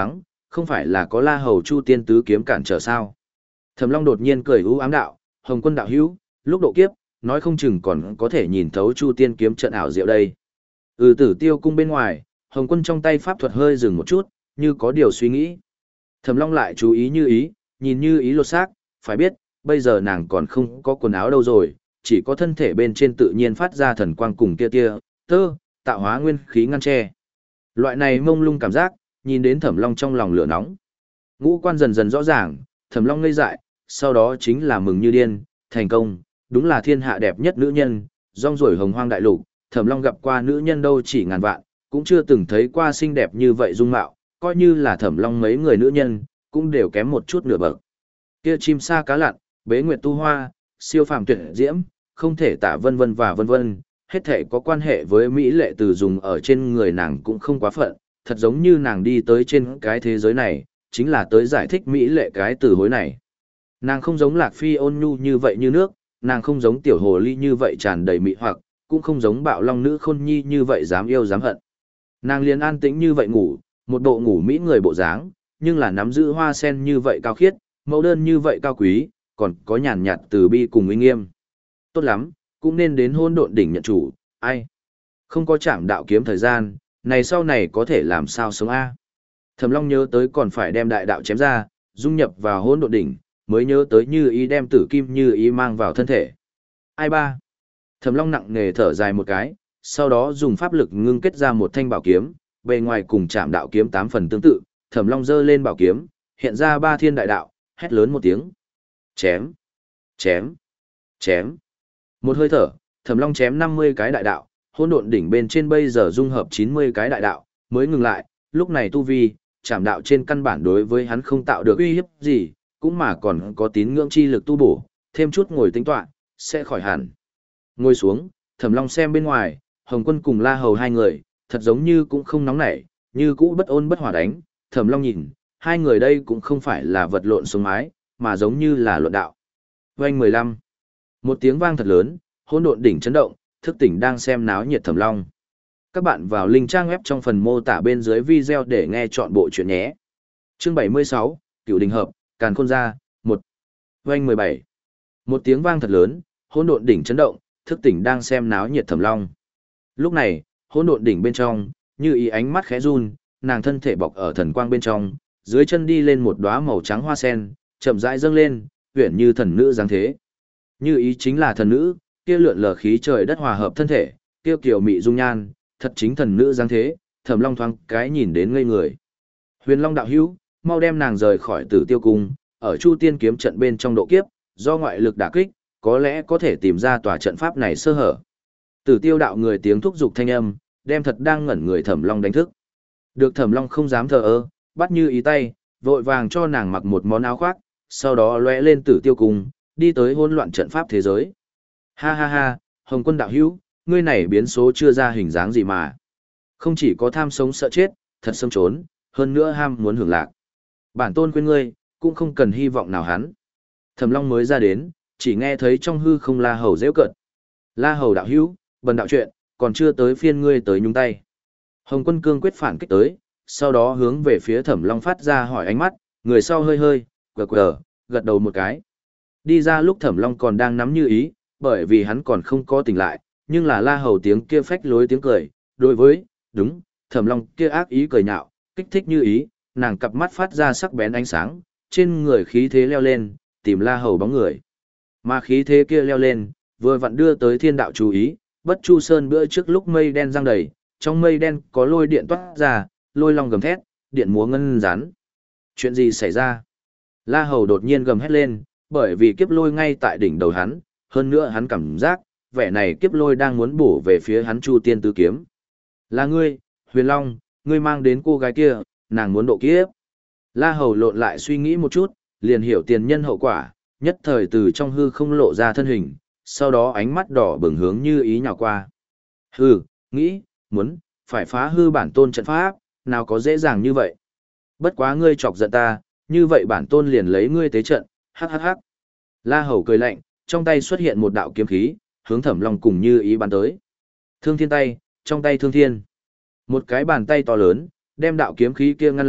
không phải là có La Hầu Chu Tiên tứ kiếm cản trở sao? Thẩm Long đột nhiên cười u ám đạo, Hồng Quân đạo hữu, lúc độ kiếp, nói không chừng còn có thể nhìn thấu Chu Tiên kiếm trận ảo diệu đây. Ừ, Tử Tiêu cung bên ngoài, Hồng Quân trong tay pháp thuật hơi dừng một chút, như có điều suy nghĩ. Thẩm Long lại chú ý Như Ý, nhìn Như Ý lột xác, phải biết, bây giờ nàng còn không có quần áo đâu rồi, chỉ có thân thể bên trên tự nhiên phát ra thần quang cùng kia kia, tơ, tạo hóa nguyên khí ngăn che. Loại này mông lung cảm giác, nhìn đến Thẩm Long trong lòng lửa nóng. Ngũ quan dần dần rõ ràng, Thẩm Long ngây dại, sau đó chính là mừng như điên, thành công, đúng là thiên hạ đẹp nhất nữ nhân, rong ruổi hồng hoang đại lục, Thẩm Long gặp qua nữ nhân đâu chỉ ngàn vạn, cũng chưa từng thấy qua xinh đẹp như vậy dung mạo, coi như là Thẩm Long mấy người nữ nhân, cũng đều kém một chút nửa bậc. Kia chim sa cá lặn, bế nguyệt tu hoa, siêu phàm tuyệt diễm, không thể tả vân vân và vân vân, hết thể có quan hệ với mỹ lệ từ dùng ở trên người nàng cũng không quá phận, thật giống như nàng đi tới trên cái thế giới này, chính là tới giải thích mỹ lệ cái từ hối này. Nàng không giống Lạc Phi ôn nhu như vậy như nước, nàng không giống tiểu hồ ly như vậy tràn đầy mị hoặc, cũng không giống bạo long nữ khôn nhi như vậy dám yêu dám hận. Nàng liền an tĩnh như vậy ngủ, một bộ ngủ mỹ người bộ dáng, nhưng là nắm giữ hoa sen như vậy cao khiết, mẫu đơn như vậy cao quý, còn có nhàn nhạt từ bi cùng uy nghiêm. Tốt lắm, cũng nên đến hôn độn đỉnh nhận chủ, ai? Không có chạm đạo kiếm thời gian, này sau này có thể làm sao sống a? Thẩm Long nhớ tới còn phải đem đại đạo chém ra, dung nhập vào hôn độn đỉnh, mới nhớ tới Như Ý đem tử kim Như Ý mang vào thân thể. Ai ba? Thẩm Long nặng nề thở dài một cái, sau đó dùng pháp lực ngưng kết ra một thanh bảo kiếm, bề ngoài cùng chạm đạo kiếm tám phần tương tự, Thẩm Long giơ lên bảo kiếm, hiện ra ba thiên đại đạo, hét lớn một tiếng. Chém, chém, chém. Một hơi thở, Thẩm Long chém năm mươi cái đại đạo, hỗn độn đỉnh bên trên bây giờ dung hợp chín mươi cái đại đạo, mới ngừng lại, lúc này tu vi, chạm đạo trên căn bản đối với hắn không tạo được uy hiếp gì, cũng mà còn có tín ngưỡng chi lực tu bổ, thêm chút ngồi tính toán, sẽ khỏi hẳn. Ngồi xuống, Thẩm Long xem bên ngoài, Hồng Quân cùng La Hầu hai người, thật giống như cũng không nóng nảy, như cũ bất ôn bất hỏa đánh, Thẩm Long nhìn, hai người đây cũng không phải là vật lộn sống mái, mà giống như là luận đạo. Oanh mười lăm. Một tiếng vang thật lớn, hỗn độn đỉnh chấn động, thức tỉnh đang xem náo nhiệt Thẩm Long. Các bạn vào link trang web trong phần mô tả bên dưới video để nghe chọn bộ chuyện nhé. Chương bảy mươi sáu, Cửu Đình Hợp, Càn Khôn Ra, một. Oanh mười bảy. Một tiếng vang thật lớn, hỗn độn đỉnh chấn động, thức tỉnh đang xem náo nhiệt Thẩm Long. Lúc này, hỗn độn đỉnh bên trong, Như Ý ánh mắt khẽ run, nàng thân thể bọc ở thần quang bên trong, dưới chân đi lên một đóa màu trắng hoa sen, chậm rãi dâng lên, uyển như thần nữ dáng thế. Như Ý chính là thần nữ, kia lượn lờ khí trời đất hòa hợp thân thể, kia kiều mị dung nhan, thật chính thần nữ dáng thế, Thẩm Long thoáng cái nhìn đến ngây người. Huyền Long đạo hữu, mau đem nàng rời khỏi Tử Tiêu cung, ở Chu Tiên kiếm trận bên trong độ kiếp, do ngoại lực đả kích, có lẽ có thể tìm ra tòa trận pháp này sơ hở. Tử Tiêu đạo người tiếng thúc giục thanh âm, đem thật đang ngẩn người Thẩm Long đánh thức. Được Thẩm Long không dám thờ ơ, bắt Như Ý tay, vội vàng cho nàng mặc một món áo khoác, sau đó lóe lên Tử Tiêu cung, đi tới hỗn loạn trận pháp thế giới. Ha ha ha, Hồng Quân đạo hữu, ngươi này biến số chưa ra hình dáng gì mà. Không chỉ có tham sống sợ chết, thật xâm trốn, hơn nữa ham muốn hưởng lạc. Bản tôn khuyên ngươi, cũng không cần hy vọng nào hắn. Thẩm Long mới ra đến, chỉ nghe thấy trong hư không La Hầu giễu cợt. La Hầu đạo hữu, bần đạo chuyện, còn chưa tới phiên ngươi tới nhúng tay. Hồng Quân cương quyết phản kích tới, sau đó hướng về phía Thẩm Long phát ra hỏi ánh mắt, người sau hơi hơi, quờ quờ, gật đầu một cái. Đi ra lúc Thẩm Long còn đang nắm Như Ý, bởi vì hắn còn không có tỉnh lại, nhưng là La Hầu tiếng kia phách lối tiếng cười, đối với, đúng, Thẩm Long kia ác ý cười nhạo, kích thích Như Ý, nàng cặp mắt phát ra sắc bén ánh sáng, trên người khí thế leo lên, tìm La Hầu bóng người. Mà khí thế kia leo lên, vừa vặn đưa tới thiên đạo chú ý, Bất Chu Sơn bữa trước lúc mây đen giăng đầy, trong mây đen có lôi điện toát ra, lôi long gầm thét, điện múa ngân rán. Chuyện gì xảy ra? La Hầu đột nhiên gầm hét lên, bởi vì kiếp lôi ngay tại đỉnh đầu hắn, hơn nữa hắn cảm giác, vẻ này kiếp lôi đang muốn bổ về phía hắn Chu Tiên tứ kiếm. Là ngươi, Huyền Long, ngươi mang đến cô gái kia, nàng muốn độ kiếp. La Hầu lộn lại suy nghĩ một chút, liền hiểu tiền nhân hậu quả, nhất thời từ trong hư không lộ ra thân hình, sau đó ánh mắt đỏ bừng hướng Như Ý nhào qua. Hừ, nghĩ, muốn, phải phá hư bản tôn trận pháp, nào có dễ dàng như vậy. Bất quá ngươi chọc giận ta, như vậy bản tôn liền lấy ngươi tế trận, hắc hắc hắc. La Hầu cười lạnh, trong tay xuất hiện một đạo kiếm khí, hướng Thẩm Long cùng Như Ý bắn tới. Thương Thiên tay, trong tay Thương Thiên. Một cái bàn tay to lớn, đem đạo kiếm khí kia ngăn lại,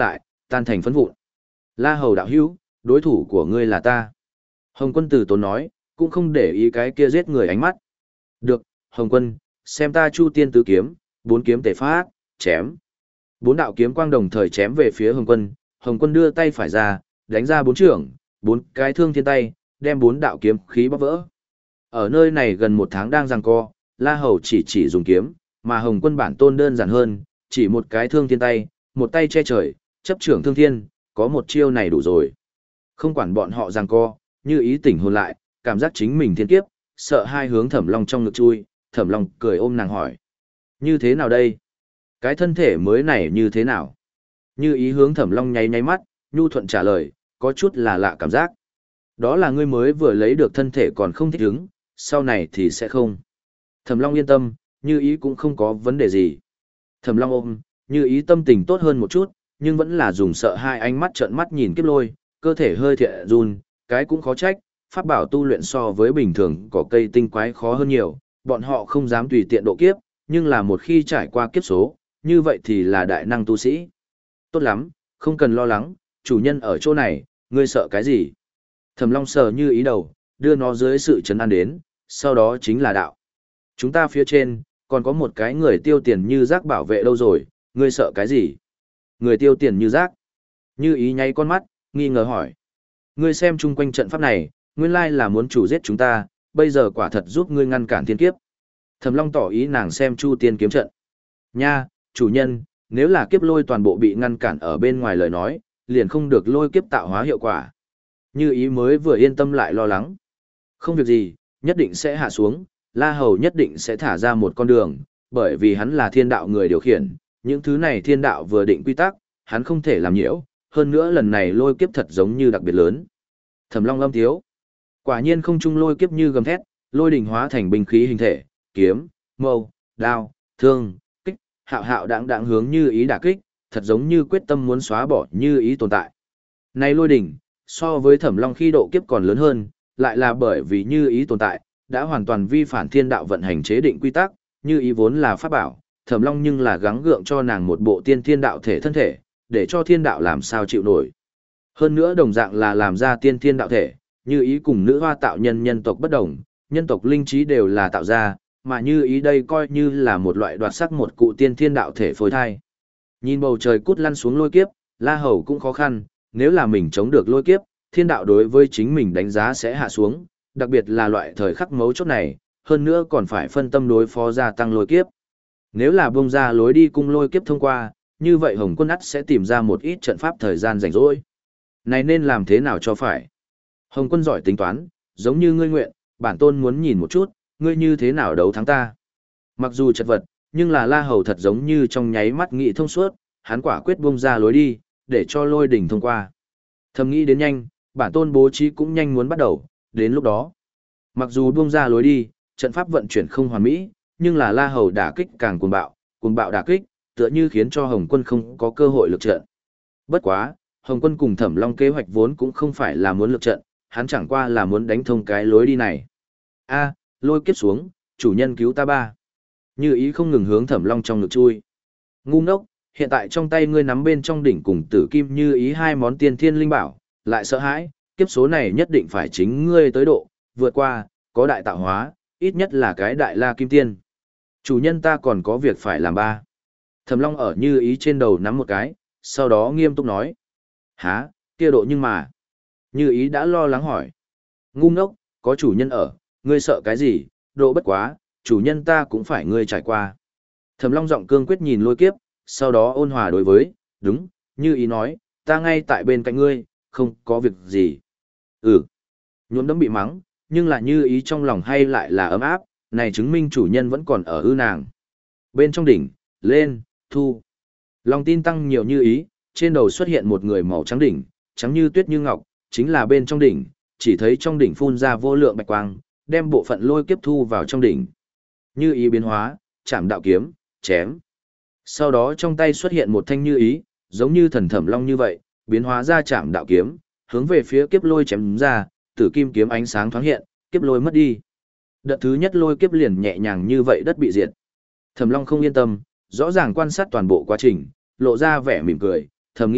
tan thành phấn vụn. La Hầu đạo hữu, đối thủ của ngươi là ta. Hồng Quân từ tốn nói, cũng không để ý cái kia giết người ánh mắt. Được, Hồng Quân, xem ta Chu Tiên tứ kiếm, bốn kiếm tề phát, chém. Bốn đạo kiếm quang đồng thời chém về phía Hồng Quân, Hồng Quân đưa tay phải ra, đánh ra bốn trưởng, bốn cái thương thiên tay, đem bốn đạo kiếm khí bóc vỡ. Ở nơi này gần một tháng đang giằng co, La Hầu chỉ chỉ dùng kiếm, mà Hồng Quân bản tôn đơn giản hơn, chỉ một cái thương thiên tay, một tay che trời, chấp trưởng thương thiên, có một chiêu này đủ rồi. Không quản bọn họ giằng co, Như Ý tỉnh hồn lại, cảm giác chính mình thiên kiếp, sợ hai hướng Thẩm Long trong ngực chui, Thẩm Long cười ôm nàng hỏi: "Như thế nào đây? Cái thân thể mới này như thế nào?" Như Ý hướng Thẩm Long nháy nháy mắt, nhu thuận trả lời, có chút là lạ cảm giác. Đó là ngươi mới vừa lấy được thân thể còn không thích ứng, sau này thì sẽ không. Thẩm Long yên tâm, Như Ý cũng không có vấn đề gì. Thẩm Long ôm, Như Ý tâm tình tốt hơn một chút, nhưng vẫn là dùng sợ hai ánh mắt trợn mắt nhìn Kiếp Lôi, cơ thể hơi thiện run, cái cũng khó trách, pháp bảo tu luyện so với bình thường có cây tinh quái khó hơn nhiều, bọn họ không dám tùy tiện độ kiếp, nhưng là một khi trải qua kiếp số, như vậy thì là đại năng tu sĩ. Tốt lắm, không cần lo lắng, chủ nhân ở chỗ này, ngươi sợ cái gì? Thẩm Long sờ Như Ý đầu, đưa nó dưới sự trấn an đến, sau đó chính là đạo. Chúng ta phía trên, còn có một cái người tiêu tiền như rác bảo vệ đâu rồi, ngươi sợ cái gì? Người tiêu tiền như rác. Như Ý nháy con mắt, nghi ngờ hỏi. Ngươi xem chung quanh trận pháp này, nguyên lai là muốn chủ giết chúng ta, bây giờ quả thật giúp ngươi ngăn cản thiên kiếp. Thẩm Long tỏ ý nàng xem Chu Tiên kiếm trận. Nha, chủ nhân, nếu là kiếp lôi toàn bộ bị ngăn cản ở bên ngoài lời nói, liền không được lôi kiếp tạo hóa hiệu quả. Như Ý mới vừa yên tâm lại lo lắng. Không việc gì, nhất định sẽ hạ xuống, La Hầu nhất định sẽ thả ra một con đường, bởi vì hắn là thiên đạo người điều khiển, những thứ này thiên đạo vừa định quy tắc, hắn không thể làm nhiễu, hơn nữa lần này lôi kiếp thật giống như đặc biệt lớn. Thẩm Long âm thiếu. Quả nhiên không trung lôi kiếp như gầm thét, lôi đỉnh hóa thành binh khí hình thể, kiếm, mâu, đao, thương, kích, hạo hạo đãng đãng hướng Như Ý đả kích, thật giống như quyết tâm muốn xóa bỏ Như Ý tồn tại. Này lôi đỉnh, so với Thẩm Long khi độ kiếp còn lớn hơn, lại là bởi vì Như Ý tồn tại, đã hoàn toàn vi phản thiên đạo vận hành chế định quy tắc, Như Ý vốn là pháp bảo, Thẩm Long nhưng là gắng gượng cho nàng một bộ tiên thiên đạo thể thân thể, để cho thiên đạo làm sao chịu nổi. Hơn nữa đồng dạng là làm ra tiên thiên đạo thể, Như Ý cùng nữ hoa tạo nhân nhân tộc bất đồng, nhân tộc linh trí đều là tạo ra, mà Như Ý đây coi như là một loại đoạt sắc một cụ tiên thiên đạo thể phôi thai. Nhìn bầu trời cút lăn xuống lôi kiếp, La Hầu cũng khó khăn, nếu là mình chống được lôi kiếp, thiên đạo đối với chính mình đánh giá sẽ hạ xuống, đặc biệt là loại thời khắc mấu chốt này, hơn nữa còn phải phân tâm đối phó gia tăng lôi kiếp. Nếu là bông ra lối đi cung lôi kiếp thông qua, như vậy Hồng Quân ắt sẽ tìm ra một ít trận pháp thời gian rảnh rỗi. Này nên làm thế nào cho phải? Hồng Quân giỏi tính toán, giống như ngươi nguyện, bản tôn muốn nhìn một chút, ngươi như thế nào đấu thắng ta. Mặc dù chật vật, nhưng là La Hầu thật giống như trong nháy mắt nghị thông suốt, hắn quả quyết bông ra lối đi, để cho lôi đỉnh thông qua. Thầm nghĩ đến nhanh, bản tôn bố trí cũng nhanh muốn bắt đầu, đến lúc đó. Mặc dù bông ra lối đi, trận pháp vận chuyển không hoàn mỹ, nhưng là La Hầu đả kích càng cuồng bạo, cuồng bạo đả kích, tựa như khiến cho Hồng Quân không có cơ hội lực trận. Bất quá, Hồng Quân cùng Thẩm Long kế hoạch vốn cũng không phải là muốn lực trận, hắn chẳng qua là muốn đánh thông cái lối đi này. A, lôi kiếp xuống, chủ nhân cứu ta ba. Như Ý không ngừng hướng Thẩm Long trong ngực chui. Ngu ngốc, hiện tại trong tay ngươi nắm bên trong đỉnh cùng Tử Kim Như Ý hai món tiên thiên linh bảo, lại sợ hãi, kiếp số này nhất định phải chính ngươi tới độ, vượt qua, có đại tạo hóa, ít nhất là cái đại la kim tiên. Chủ nhân ta còn có việc phải làm ba. Thẩm Long ở Như Ý trên đầu nắm một cái, sau đó nghiêm túc nói. Hả, kia độ nhưng mà. Như Ý đã lo lắng hỏi. Ngu ngốc, có chủ nhân ở, ngươi sợ cái gì, độ bất quá, chủ nhân ta cũng phải ngươi trải qua. Thẩm Long giọng cương quyết nhìn lôi kiếp, sau đó ôn hòa đối với, đúng, Như Ý nói, ta ngay tại bên cạnh ngươi, không có việc gì. Ừ, nhuộm đấm bị mắng, nhưng là Như Ý trong lòng hay lại là ấm áp, này chứng minh chủ nhân vẫn còn ở ư nàng. Bên trong đỉnh, lên, thu. Lòng tin tăng nhiều Như Ý, trên đầu xuất hiện một người màu trắng đỉnh, trắng như tuyết như ngọc, chính là bên trong đỉnh, chỉ thấy trong đỉnh phun ra vô lượng bạch quang, đem bộ phận lôi kiếp thu vào trong đỉnh. Như Ý biến hóa, chạm đạo kiếm, chém. Sau đó trong tay xuất hiện một thanh Như Ý, giống như thần Thẩm Long như vậy, biến hóa ra chạm đạo kiếm, hướng về phía kiếp lôi chém ra, tử kim kiếm ánh sáng thoáng hiện, kiếp lôi mất đi. Đợt thứ nhất lôi kiếp liền nhẹ nhàng như vậy đất bị diệt. Thẩm Long không yên tâm, rõ ràng quan sát toàn bộ quá trình, lộ ra vẻ mỉm cười, thầm nghĩ,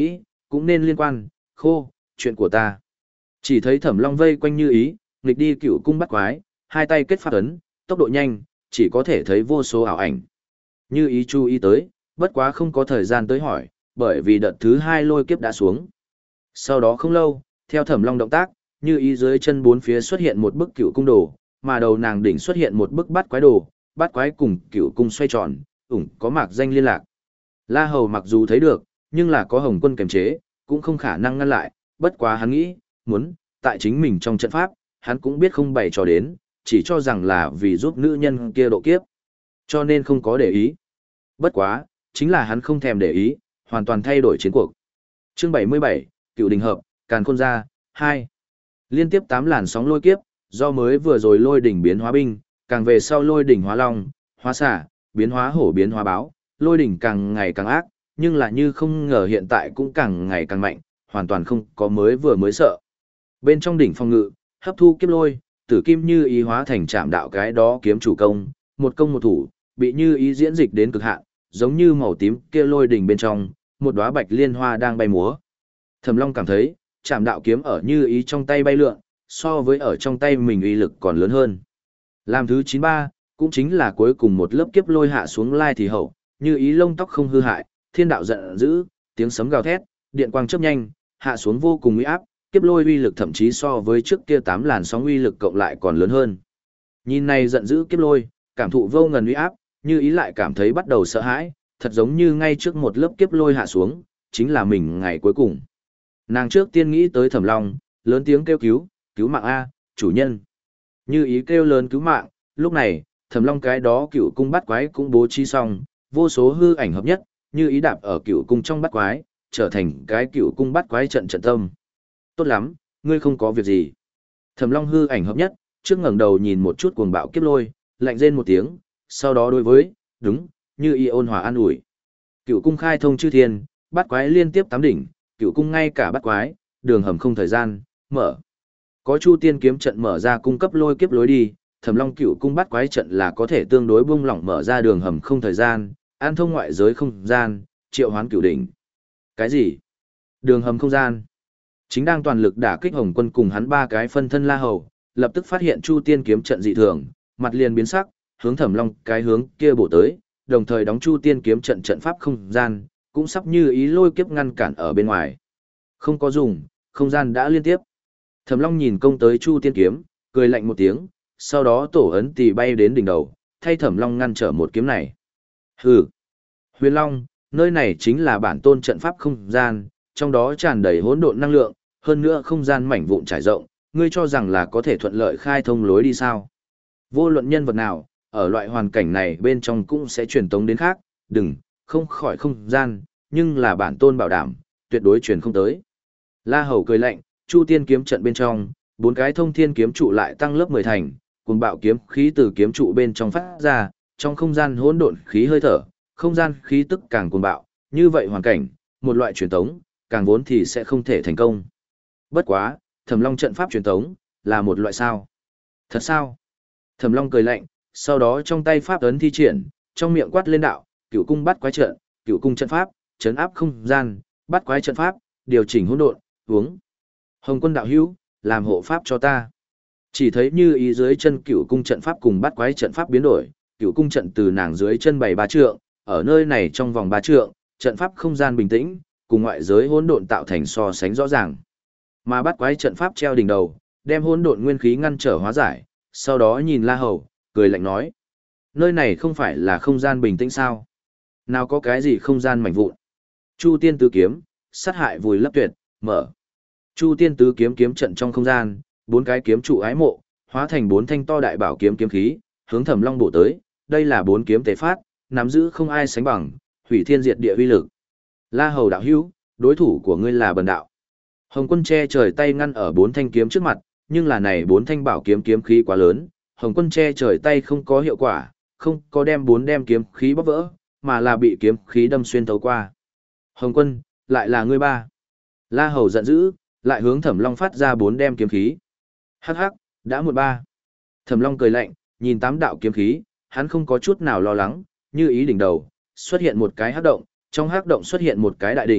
cũng nên liên quan, khô, chuyện của ta. Chỉ thấy Thẩm Long vây quanh Như Ý, nghịch đi Cựu Cung bắt quái, hai tay kết pháp ấn, tốc độ nhanh, chỉ có thể thấy vô số ảo ảnh. Như Ý chú ý tới, bất quá không có thời gian tới hỏi, bởi vì đợt thứ hai lôi kiếp đã xuống. Sau đó không lâu, theo Thẩm Long động tác, Như Ý dưới chân bốn phía xuất hiện một bức Cựu Cung đồ, mà đầu nàng đỉnh xuất hiện một bức bắt quái đồ, bắt quái cùng Cựu Cung xoay tròn, ủng có mạc danh liên lạc. La Hầu mặc dù thấy được, nhưng là có Hồng Quân kềm chế, cũng không khả năng ngăn lại, bất quá hắn nghĩ, muốn, tại chính mình trong trận pháp, hắn cũng biết không bày trò đến, chỉ cho rằng là vì giúp nữ nhân kia độ kiếp. Cho nên không có để ý. Bất quá, chính là hắn không thèm để ý, hoàn toàn thay đổi chiến cuộc. Chương bảy mươi bảy, Cựu Đình Hợp, Càn Khôn Gia, hai. Liên tiếp tám làn sóng lôi kiếp, do mới vừa rồi lôi đỉnh biến hóa binh, càng về sau lôi đỉnh hóa long, hóa xả, biến hóa hổ biến hóa báo, lôi đỉnh càng ngày càng ác, nhưng là như không ngờ hiện tại cũng càng ngày càng mạnh, hoàn toàn không có mới vừa mới sợ. Bên trong đỉnh phong ngự, hấp thu kiếp lôi, tử kim Như Ý hóa thành trạm đạo cái đó kiếm chủ công, một công một thủ, bị Như Ý diễn dịch đến cực hạn, giống như màu tím kia lôi đỉnh bên trong, một đóa bạch liên hoa đang bay múa. Thẩm Long cảm thấy, trạm đạo kiếm ở Như Ý trong tay bay lượn, so với ở trong tay mình uy lực còn lớn hơn. Làm thứ chín mươi ba, cũng chính là cuối cùng một lớp kiếp lôi hạ xuống lai thì hậu, Như Ý lông tóc không hư hại, thiên đạo giận dữ, tiếng sấm gào thét, điện quang chớp nhanh, hạ xuống vô cùng uy áp, kiếp lôi uy lực thậm chí so với trước kia tám làn sóng uy lực cộng lại còn lớn hơn. Nhìn này giận dữ kiếp lôi, cảm thụ vô ngần uy áp, Như Ý lại cảm thấy bắt đầu sợ hãi, thật giống như ngay trước một lớp kiếp lôi hạ xuống, chính là mình ngày cuối cùng. Nàng trước tiên nghĩ tới Thẩm Long, lớn tiếng kêu cứu, cứu mạng a, chủ nhân. Như Ý kêu lớn cứu mạng, lúc này, Thẩm Long cái đó Cựu Cung bắt quái cũng bố trí xong, vô số hư ảnh hợp nhất, Như Ý đạp ở Cựu Cung trong bắt quái, trở thành cái Cựu Cung bắt quái trận trận tâm. Tốt lắm, ngươi không có việc gì. Thẩm Long hư ảnh hợp nhất, trước ngẩng đầu nhìn một chút cuồng bạo kiếp lôi, lạnh rên một tiếng, sau đó đối với, đúng, Như Ý ôn hòa an ủi. Cựu Cung khai thông chư thiên, bắt quái liên tiếp tám đỉnh, Cựu Cung ngay cả bắt quái, đường hầm không thời gian, mở. Có Chu Tiên kiếm trận mở ra cung cấp lôi kiếp lối đi, Thẩm Long Cựu Cung bắt quái trận là có thể tương đối bung lỏng mở ra đường hầm không thời gian, an thông ngoại giới không gian, triệu hoán cửu đỉnh. Cái gì? Đường hầm không gian? Chính đang toàn lực đả kích Hồng Quân cùng hắn ba cái phân thân La Hầu, lập tức phát hiện Chu Tiên kiếm trận dị thường, mặt liền biến sắc, hướng Thẩm Long cái hướng kia bổ tới, đồng thời đóng Chu Tiên kiếm trận trận pháp không gian, cũng sắp như ý lôi kiếp ngăn cản ở bên ngoài. Không có dùng, không gian đã liên tiếp. Thẩm Long nhìn công tới Chu Tiên kiếm, cười lạnh một tiếng, sau đó tổ ấn tỳ bay đến đỉnh đầu, thay Thẩm Long ngăn trở một kiếm này. Hừ. Huyền Long, nơi này chính là bản tôn trận pháp không gian, trong đó tràn đầy hỗn độn năng lượng, hơn nữa không gian mảnh vụn trải rộng, ngươi cho rằng là có thể thuận lợi khai thông lối đi sao? Vô luận nhân vật nào, ở loại hoàn cảnh này bên trong cũng sẽ truyền tống đến khác, đừng, không khỏi không gian, nhưng là bản tôn bảo đảm, tuyệt đối truyền không tới. La Hầu cười lạnh, Chu Tiên kiếm trận bên trong, bốn cái thông thiên kiếm trụ lại tăng lớp mười thành, cùng bạo kiếm khí từ kiếm trụ bên trong phát ra, trong không gian hỗn độn khí hơi thở, không gian khí tức càng cuồng bạo, như vậy hoàn cảnh, một loại truyền tống, càng vốn thì sẽ không thể thành công. Bất quá, Thẩm Long trận pháp truyền tống, là một loại sao? Thật sao? Thẩm Long cười lạnh, sau đó trong tay pháp ấn thi triển, trong miệng quát lên đạo, Cửu Cung bắt quái trận, Cửu Cung trận pháp, trấn áp không gian, bắt quái trận pháp, điều chỉnh hỗn độn, uống. Hồng Quân đạo hữu, làm hộ pháp cho ta. Chỉ thấy Như Ý dưới chân Cửu Cung trận pháp cùng bắt quái trận pháp biến đổi, Cửu Cung trận từ nàng dưới chân bảy ba trượng, ở nơi này trong vòng ba trượng, trận pháp không gian bình tĩnh, cùng ngoại giới hỗn độn tạo thành so sánh rõ ràng. Mà bắt quái trận pháp treo đỉnh đầu, đem hỗn độn nguyên khí ngăn trở hóa giải, sau đó nhìn La Hầu, cười lạnh nói: "Nơi này không phải là không gian bình tĩnh sao? Nào có cái gì không gian mảnh vụn?" Chu Tiên tứ kiếm, sát hại vùi lấp tuyệt, mở. Chu Tiên tứ kiếm kiếm trận trong không gian, bốn cái kiếm trụ ái mộ, hóa thành bốn thanh to đại bảo kiếm kiếm khí, hướng Thẩm Long bổ tới, đây là bốn kiếm tế phát, nắm giữ không ai sánh bằng, hủy thiên diệt địa uy lực. La Hầu đạo hữu, đối thủ của ngươi là Bần đạo. Hồng Quân che trời tay ngăn ở bốn thanh kiếm trước mặt, nhưng là này bốn thanh bảo kiếm kiếm khí quá lớn, Hồng Quân che trời tay không có hiệu quả, không có đem bốn đem kiếm khí bóp vỡ, mà là bị kiếm khí đâm xuyên thấu qua. Hồng Quân, lại là ngươi ba. La Hầu giận dữ, lại hướng Thẩm Long phát ra bốn đem kiếm khí. Hắc hắc, đã một ba. Thẩm Long cười lạnh, nhìn tám đạo kiếm khí, hắn không có chút nào lo lắng, Như Ý đỉnh đầu, xuất hiện một cái hắc động, trong hắc động xuất hiện một cái đại đỉnh,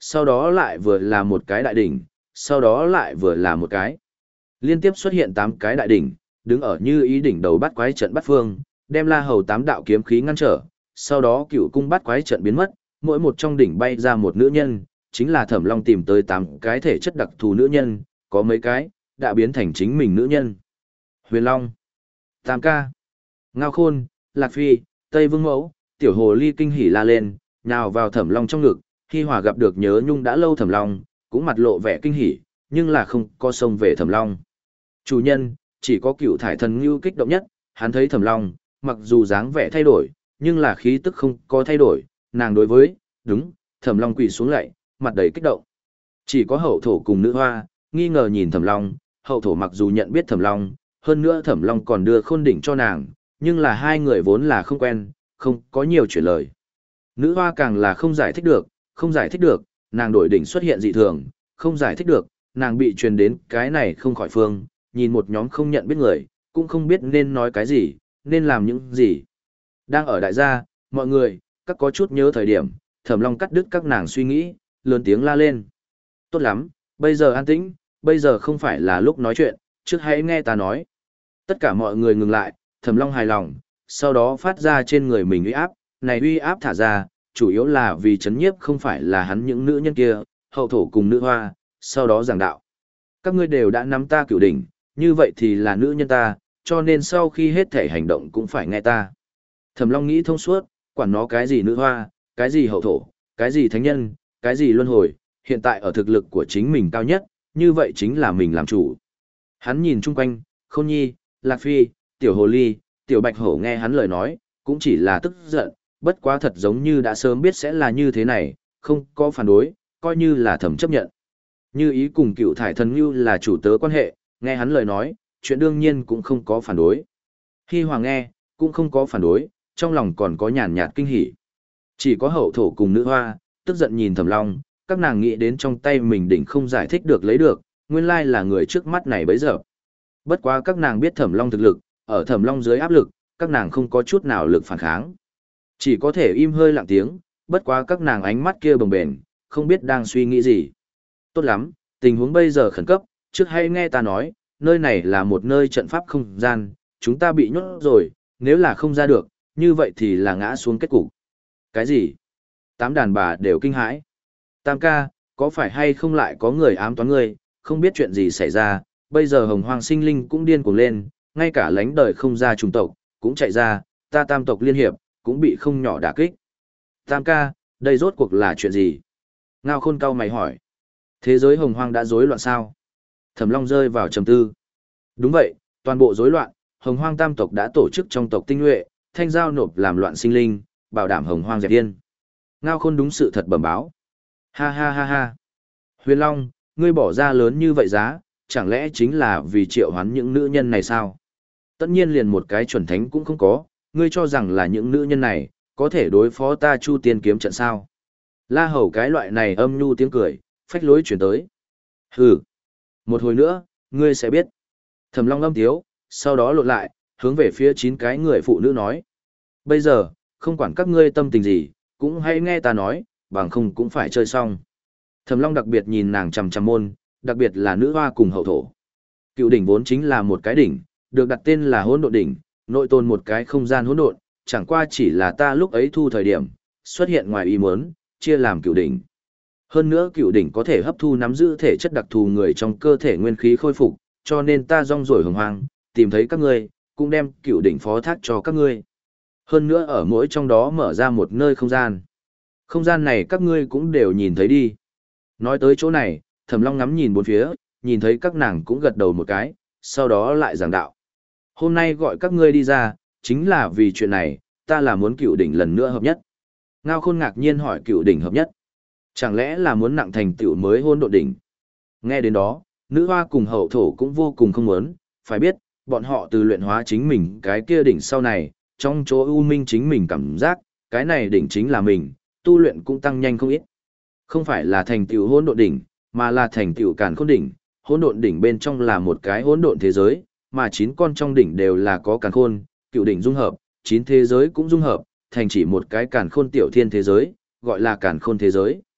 sau đó lại vừa là một cái đại đỉnh, sau đó lại vừa là một cái. Liên tiếp xuất hiện tám cái đại đỉnh, đứng ở như ý đỉnh đầu bắt quái trận bắt phương, đem La Hầu tám đạo kiếm khí ngăn trở, sau đó cựu cung bắt quái trận biến mất, mỗi một trong đỉnh bay ra một nữ nhân, chính là Thẩm Long tìm tới tám cái thể chất đặc thù nữ nhân, có mấy cái đã biến thành chính mình nữ nhân. Huyền Long, Tam Ca, Ngao Khôn, Lạc Phi, Tây Vương Mẫu, Tiểu Hồ Ly kinh hỉ la lên, nhào vào Thẩm Long trong ngực, Hi Hòa gặp được nhớ nhung đã lâu Thẩm Long, cũng mặt lộ vẻ kinh hỉ, nhưng là không có xông về Thẩm Long. Chủ nhân, chỉ có Cựu Thải Thần Ngưu kích động nhất, hắn thấy Thẩm Long, mặc dù dáng vẻ thay đổi, nhưng là khí tức không có thay đổi, nàng đối với, đúng, Thẩm Long quỳ xuống lạy, mặt đầy kích động. Chỉ có Hậu Thổ cùng Nữ Hoa, nghi ngờ nhìn Thẩm Long, Hậu Thổ mặc dù nhận biết Thẩm Long, hơn nữa Thẩm Long còn đưa Khôn đỉnh cho nàng, nhưng là hai người vốn là không quen, không có nhiều chuyện lời. Nữ Hoa càng là không giải thích được, không giải thích được, nàng đổi đỉnh xuất hiện dị thường, không giải thích được, nàng bị truyền đến cái này không khỏi phương, nhìn một nhóm không nhận biết người, cũng không biết nên nói cái gì, nên làm những gì. Đang ở đại gia, mọi người, các có chút nhớ thời điểm, Thẩm Long cắt đứt các nàng suy nghĩ, lớn tiếng la lên. Tốt lắm, bây giờ an tĩnh, bây giờ không phải là lúc nói chuyện, trước hãy nghe ta nói. Tất cả mọi người ngừng lại, Thẩm Long hài lòng, sau đó phát ra trên người mình uy áp, này uy áp thả ra, chủ yếu là vì chấn nhiếp không phải là hắn những nữ nhân kia, Hậu Thổ cùng Nữ Hoa, sau đó giảng đạo. Các ngươi đều đã nắm ta cửu đỉnh, như vậy thì là nữ nhân ta, cho nên sau khi hết thể hành động cũng phải nghe ta. Thẩm Long nghĩ thông suốt, quản nó cái gì Nữ Hoa, cái gì Hậu Thổ, cái gì thánh nhân, cái gì luân hồi, hiện tại ở thực lực của chính mình cao nhất, như vậy chính là mình làm chủ. Hắn nhìn chung quanh, Khôn Nhi, Lạc Phi, Tiểu Hồ Ly, Tiểu Bạch Hổ nghe hắn lời nói, cũng chỉ là tức giận, bất quá thật giống như đã sớm biết sẽ là như thế này, không có phản đối, coi như là thầm chấp nhận. Như ý cùng Cựu Thải Thần Ngưu là chủ tớ quan hệ, nghe hắn lời nói, chuyện đương nhiên cũng không có phản đối. Hi Hoàng nghe, cũng không có phản đối, trong lòng còn có nhàn nhạt kinh hỉ. Chỉ có Hậu Thổ cùng Nữ Hoa, tức giận nhìn Thẩm Long, các nàng nghĩ đến trong tay mình đỉnh không giải thích được lấy được, nguyên lai là người trước mắt này bấy giờ. Bất quá các nàng biết Thẩm Long thực lực, ở Thẩm Long dưới áp lực, các nàng không có chút nào lực phản kháng. Chỉ có thể im hơi lặng tiếng, bất quá các nàng ánh mắt kia bồng bềnh, không biết đang suy nghĩ gì. Tốt lắm, tình huống bây giờ khẩn cấp, trước hãy nghe ta nói, nơi này là một nơi trận pháp không gian, chúng ta bị nhốt rồi, nếu là không ra được, như vậy thì là ngã xuống kết cục. Cái gì? Tám đàn bà đều kinh hãi. Tam ca, có phải hay không lại có người ám toán ngươi, không biết chuyện gì xảy ra, bây giờ hồng hoang sinh linh cũng điên cuồng lên, ngay cả lánh đời không ra trùng tộc, cũng chạy ra, ta tam tộc liên hiệp, cũng bị không nhỏ đả kích. Tam ca, đây rốt cuộc là chuyện gì? Ngao Khôn cau mày hỏi. Thế giới hồng hoang đã rối loạn sao? Thẩm Long rơi vào trầm tư. Đúng vậy, toàn bộ rối loạn, hồng hoang tam tộc đã tổ chức trong tộc tinh nhuệ, thanh giao nộp làm loạn sinh linh, bảo đảm hồng hoang dẹp yên. Ngao Khôn đúng sự thật bẩm báo. Ha ha ha ha. Huyền Long, ngươi bỏ ra lớn như vậy giá, chẳng lẽ chính là vì triệu hoán những nữ nhân này sao? Tất nhiên liền một cái chuẩn thánh cũng không có, ngươi cho rằng là những nữ nhân này, có thể đối phó ta Chu Tiên kiếm trận sao? La Hầu cái loại này âm nhu tiếng cười, phách lối chuyển tới. Hừ. Một hồi nữa, ngươi sẽ biết. Thẩm Long âm thiếu, sau đó lột lại, hướng về phía chín cái người phụ nữ nói. Bây giờ, không quản các ngươi tâm tình gì, cũng hãy nghe ta nói, bằng không cũng phải chơi xong. Thẩm Long đặc biệt nhìn nàng chằm chằm môn, đặc biệt là Nữ Hoa cùng Hậu Thổ. Cựu đỉnh vốn chính là một cái đỉnh, được đặt tên là Hỗn Độn đỉnh, nội tồn một cái không gian hỗn độn, chẳng qua chỉ là ta lúc ấy thu thời điểm, xuất hiện ngoài ý muốn, chia làm cựu đỉnh. Hơn nữa cựu đỉnh có thể hấp thu nắm giữ thể chất đặc thù người trong cơ thể nguyên khí khôi phục, cho nên ta rong ruổi hồng hoang, tìm thấy các ngươi, cũng đem cựu đỉnh phó thác cho các ngươi. Hơn nữa ở mỗi trong đó mở ra một nơi không gian. Không gian này các ngươi cũng đều nhìn thấy đi. Nói tới chỗ này, Thẩm Long ngắm nhìn bốn phía, nhìn thấy các nàng cũng gật đầu một cái, sau đó lại giảng đạo. Hôm nay gọi các ngươi đi ra, chính là vì chuyện này, ta là muốn cựu đỉnh lần nữa hợp nhất. Ngao Khôn ngạc nhiên hỏi cựu đỉnh hợp nhất. Chẳng lẽ là muốn nặng thành tựu mới hôn độ đỉnh? Nghe đến đó, Nữ Hoa cùng Hậu Thổ cũng vô cùng không muốn, phải biết, bọn họ từ luyện hóa chính mình cái kia đỉnh sau này, trong chỗ u minh chính mình cảm giác, cái này đỉnh chính là mình, tu luyện cũng tăng nhanh không ít. Không phải là thành tựu hỗn độn đỉnh, mà là thành tựu càn khôn đỉnh. Hỗn độn đỉnh bên trong là một cái hỗn độn thế giới, mà chín con trong đỉnh đều là có càn khôn, cựu đỉnh dung hợp, chín thế giới cũng dung hợp, thành chỉ một cái càn khôn tiểu thiên thế giới, gọi là càn khôn thế giới.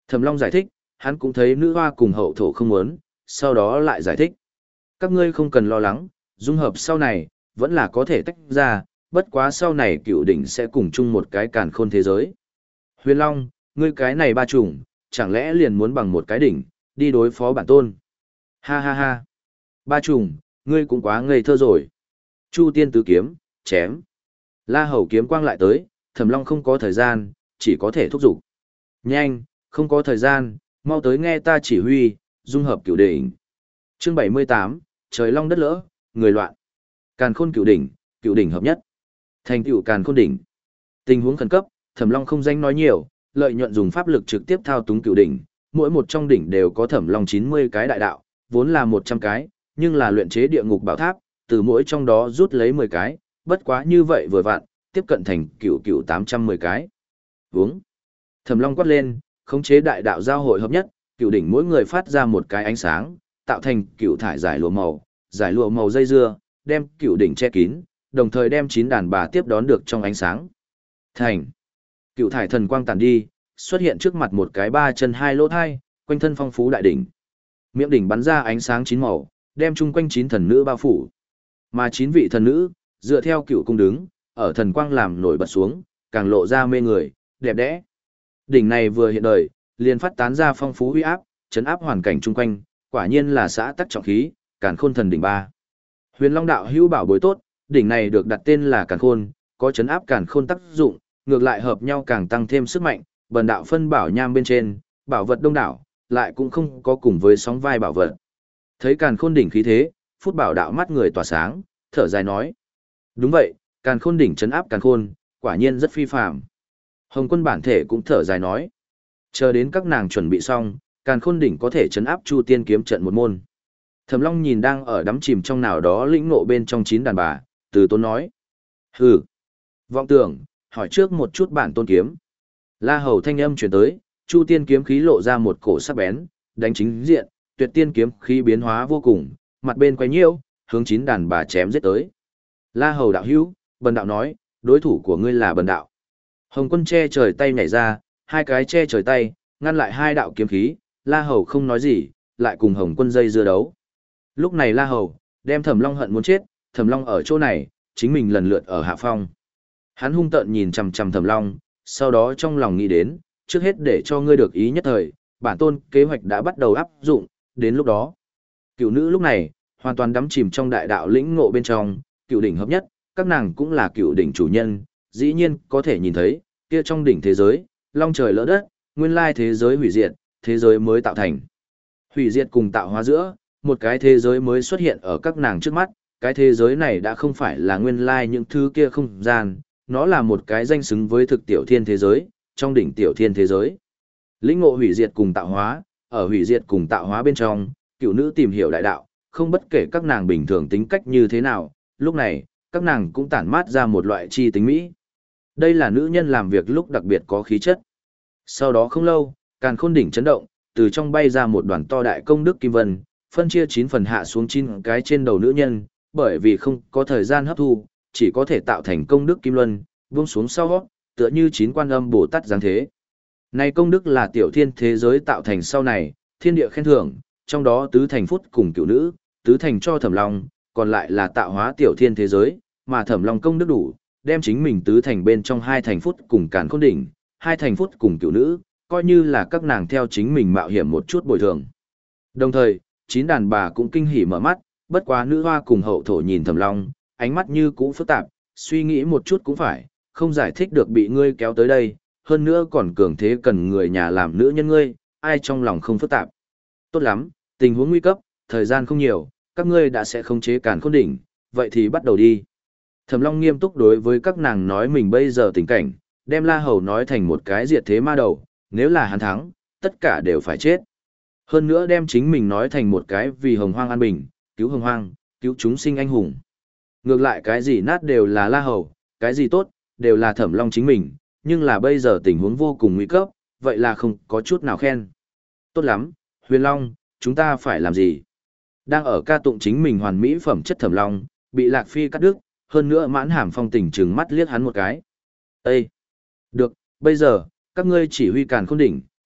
Thẩm Long giải thích, hắn cũng thấy nữ hoa cùng hậu thổ không muốn, sau đó lại giải thích. Các ngươi không cần lo lắng, dung hợp sau này, vẫn là có thể tách ra, bất quá sau này cựu đỉnh sẽ cùng chung một cái càn khôn thế giới. Huyền Long, ngươi cái này ba chủng, chẳng lẽ liền muốn bằng một cái đỉnh, đi đối phó bản tôn. Ha ha ha. Ba chủng, ngươi cũng quá ngây thơ rồi. Chu tiên tứ kiếm, chém. La Hầu kiếm quang lại tới, Thẩm Long không có thời gian, chỉ có thể thúc giục. Nhanh, không có thời gian, mau tới nghe ta chỉ huy, dung hợp cửu đỉnh. Chương bảy mươi tám, trời long đất lỡ, người loạn. Càn khôn cửu đỉnh, cửu đỉnh hợp nhất. Thành tựu càn khôn đỉnh. Tình huống khẩn cấp, Thẩm Long không danh nói nhiều, lợi nhuận dùng pháp lực trực tiếp thao túng cửu đỉnh, mỗi một trong đỉnh đều có Thẩm Long chín mươi cái đại đạo, vốn là một trăm cái, nhưng là luyện chế địa ngục bảo tháp, từ mỗi trong đó rút lấy mười cái, bất quá như vậy vừa vặn, tiếp cận thành cửu cửu tám trăm mười cái. Uống. Thẩm Long quát lên, khống chế đại đạo giao hội hợp nhất, cửu đỉnh mỗi người phát ra một cái ánh sáng, tạo thành cửu thải giải lụa màu, giải lụa màu dây dưa, đem cửu đỉnh che kín, đồng thời đem chín đàn bà tiếp đón được trong ánh sáng. Thành. Cửu thải thần quang tản đi, xuất hiện trước mặt một cái ba chân hai lỗ thai, quanh thân phong phú đại đỉnh. Miệng đỉnh bắn ra ánh sáng chín màu, đem chung quanh chín thần nữ bao phủ. Mà chín vị thần nữ, dựa theo cửu cung đứng, ở thần quang làm nổi bật xuống, càng lộ ra mê người, đẹp đẽ. Đỉnh này vừa hiện đời, liền phát tán ra phong phú uy áp, chấn áp hoàn cảnh chung quanh, quả nhiên là xã tắc trọng khí, Càn Khôn Thần đỉnh ba. Huyền Long đạo hữu bảo bối tốt, đỉnh này được đặt tên là Càn Khôn, có chấn áp Càn Khôn tác dụng, ngược lại hợp nhau càng tăng thêm sức mạnh, bần đạo phân bảo nham bên trên, bảo vật đông đảo, lại cũng không có cùng với sóng vai bảo vật. Thấy Càn Khôn đỉnh khí thế, Phút Bảo đạo mắt người tỏa sáng, thở dài nói: "Đúng vậy, Càn Khôn đỉnh chấn áp Càn Khôn, quả nhiên rất phi phàm." Hồng Quân bản thể cũng thở dài nói: "Chờ đến các nàng chuẩn bị xong, Càn Khôn đỉnh có thể chấn áp Chu Tiên kiếm trận một môn." Thẩm Long nhìn đang ở đắm chìm trong nào đó lĩnh ngộ bên trong chín đàn bà, từ tốn nói: "Hừ, vọng tưởng, hỏi trước một chút bản tôn kiếm." La Hầu thanh âm truyền tới, Chu Tiên kiếm khí lộ ra một cổ sắc bén, đánh chính diện, Tuyệt Tiên kiếm khí biến hóa vô cùng, mặt bên quay nhiễu, hướng chín đàn bà chém giết tới. La Hầu đạo hữu, bần đạo nói, đối thủ của ngươi là bần đạo. Hồng Quân che trời tay nhảy ra, hai cái che trời tay, ngăn lại hai đạo kiếm khí, La Hầu không nói gì, lại cùng Hồng Quân dây dưa đấu. Lúc này La Hầu, đem Thẩm Long hận muốn chết, Thẩm Long ở chỗ này, chính mình lần lượt ở hạ phong. Hắn hung tợn nhìn chằm chằm Thẩm Long, sau đó trong lòng nghĩ đến, trước hết để cho ngươi được ý nhất thời, bản tôn kế hoạch đã bắt đầu áp dụng, đến lúc đó. Cựu nữ lúc này, hoàn toàn đắm chìm trong đại đạo lĩnh ngộ bên trong, cựu đỉnh hợp nhất, các nàng cũng là cựu đỉnh chủ nhân, dĩ nhiên có thể nhìn thấy, kia trong đỉnh thế giới, long trời lỡ đất, nguyên lai thế giới hủy diệt, thế giới mới tạo thành. Hủy diệt cùng tạo hóa giữa, một cái thế giới mới xuất hiện ở các nàng trước mắt, cái thế giới này đã không phải là nguyên lai những thứ kia không gian, nó là một cái danh xứng với thực tiểu thiên thế giới, trong đỉnh tiểu thiên thế giới. Lĩnh ngộ hủy diệt cùng tạo hóa, ở hủy diệt cùng tạo hóa bên trong, cựu nữ tìm hiểu đại đạo, không bất kể các nàng bình thường tính cách như thế nào, lúc này, các nàng cũng tản mát ra một loại chi tính mỹ. Đây là nữ nhân làm việc lúc đặc biệt có khí chất. Sau đó không lâu, Càn Khôn đỉnh chấn động, từ trong bay ra một đoàn to đại công đức kim vân, phân chia chín phần hạ xuống chín cái trên đầu nữ nhân, bởi vì không có thời gian hấp thu, chỉ có thể tạo thành công đức kim luân, buông xuống sau, tựa như chín quan âm Bồ Tát dáng thế. Này công đức là tiểu thiên thế giới tạo thành sau này, thiên địa khen thưởng, trong đó tứ thành phút cùng cửu nữ, tứ thành cho Thẩm Long, còn lại là tạo hóa tiểu thiên thế giới, mà Thẩm Long công đức đủ, đem chính mình tứ thành bên trong hai thành phút cùng Càn Khôn đỉnh, hai thành phút cùng cửu nữ, coi như là các nàng theo chính mình mạo hiểm một chút bồi thường. Đồng thời, chín đàn bà cũng kinh hỉ mở mắt, bất quá nữ hoa cùng hậu thổ nhìn Thẩm Long, ánh mắt như cũ phức tạp, suy nghĩ một chút cũng phải, không giải thích được bị ngươi kéo tới đây, hơn nữa còn cường thế cần người nhà làm nữ nhân ngươi, ai trong lòng không phức tạp. Tốt lắm, tình huống nguy cấp, thời gian không nhiều, các ngươi đã sẽ khống chế Càn Khôn đỉnh, vậy thì bắt đầu đi. Thẩm Long nghiêm túc đối với các nàng nói mình bây giờ tình cảnh, đem La Hầu nói thành một cái diệt thế ma đầu, nếu là hắn thắng, tất cả đều phải chết. Hơn nữa đem chính mình nói thành một cái vì hồng hoang an bình, cứu hồng hoang, cứu chúng sinh anh hùng. Ngược lại cái gì nát đều là La Hầu, cái gì tốt, đều là Thẩm Long chính mình, nhưng là bây giờ tình huống vô cùng nguy cấp, vậy là không có chút nào khen. Tốt lắm, Huyền Long, chúng ta phải làm gì? Đang ở ca tụng chính mình hoàn mỹ phẩm chất Thẩm Long, bị Lạc Phi cắt đứt, hơn nữa Mãn Hàm Phong tình trừng mắt liếc hắn một cái. Ê! Được, bây giờ, các ngươi chỉ huy Càn Khôn đỉnh,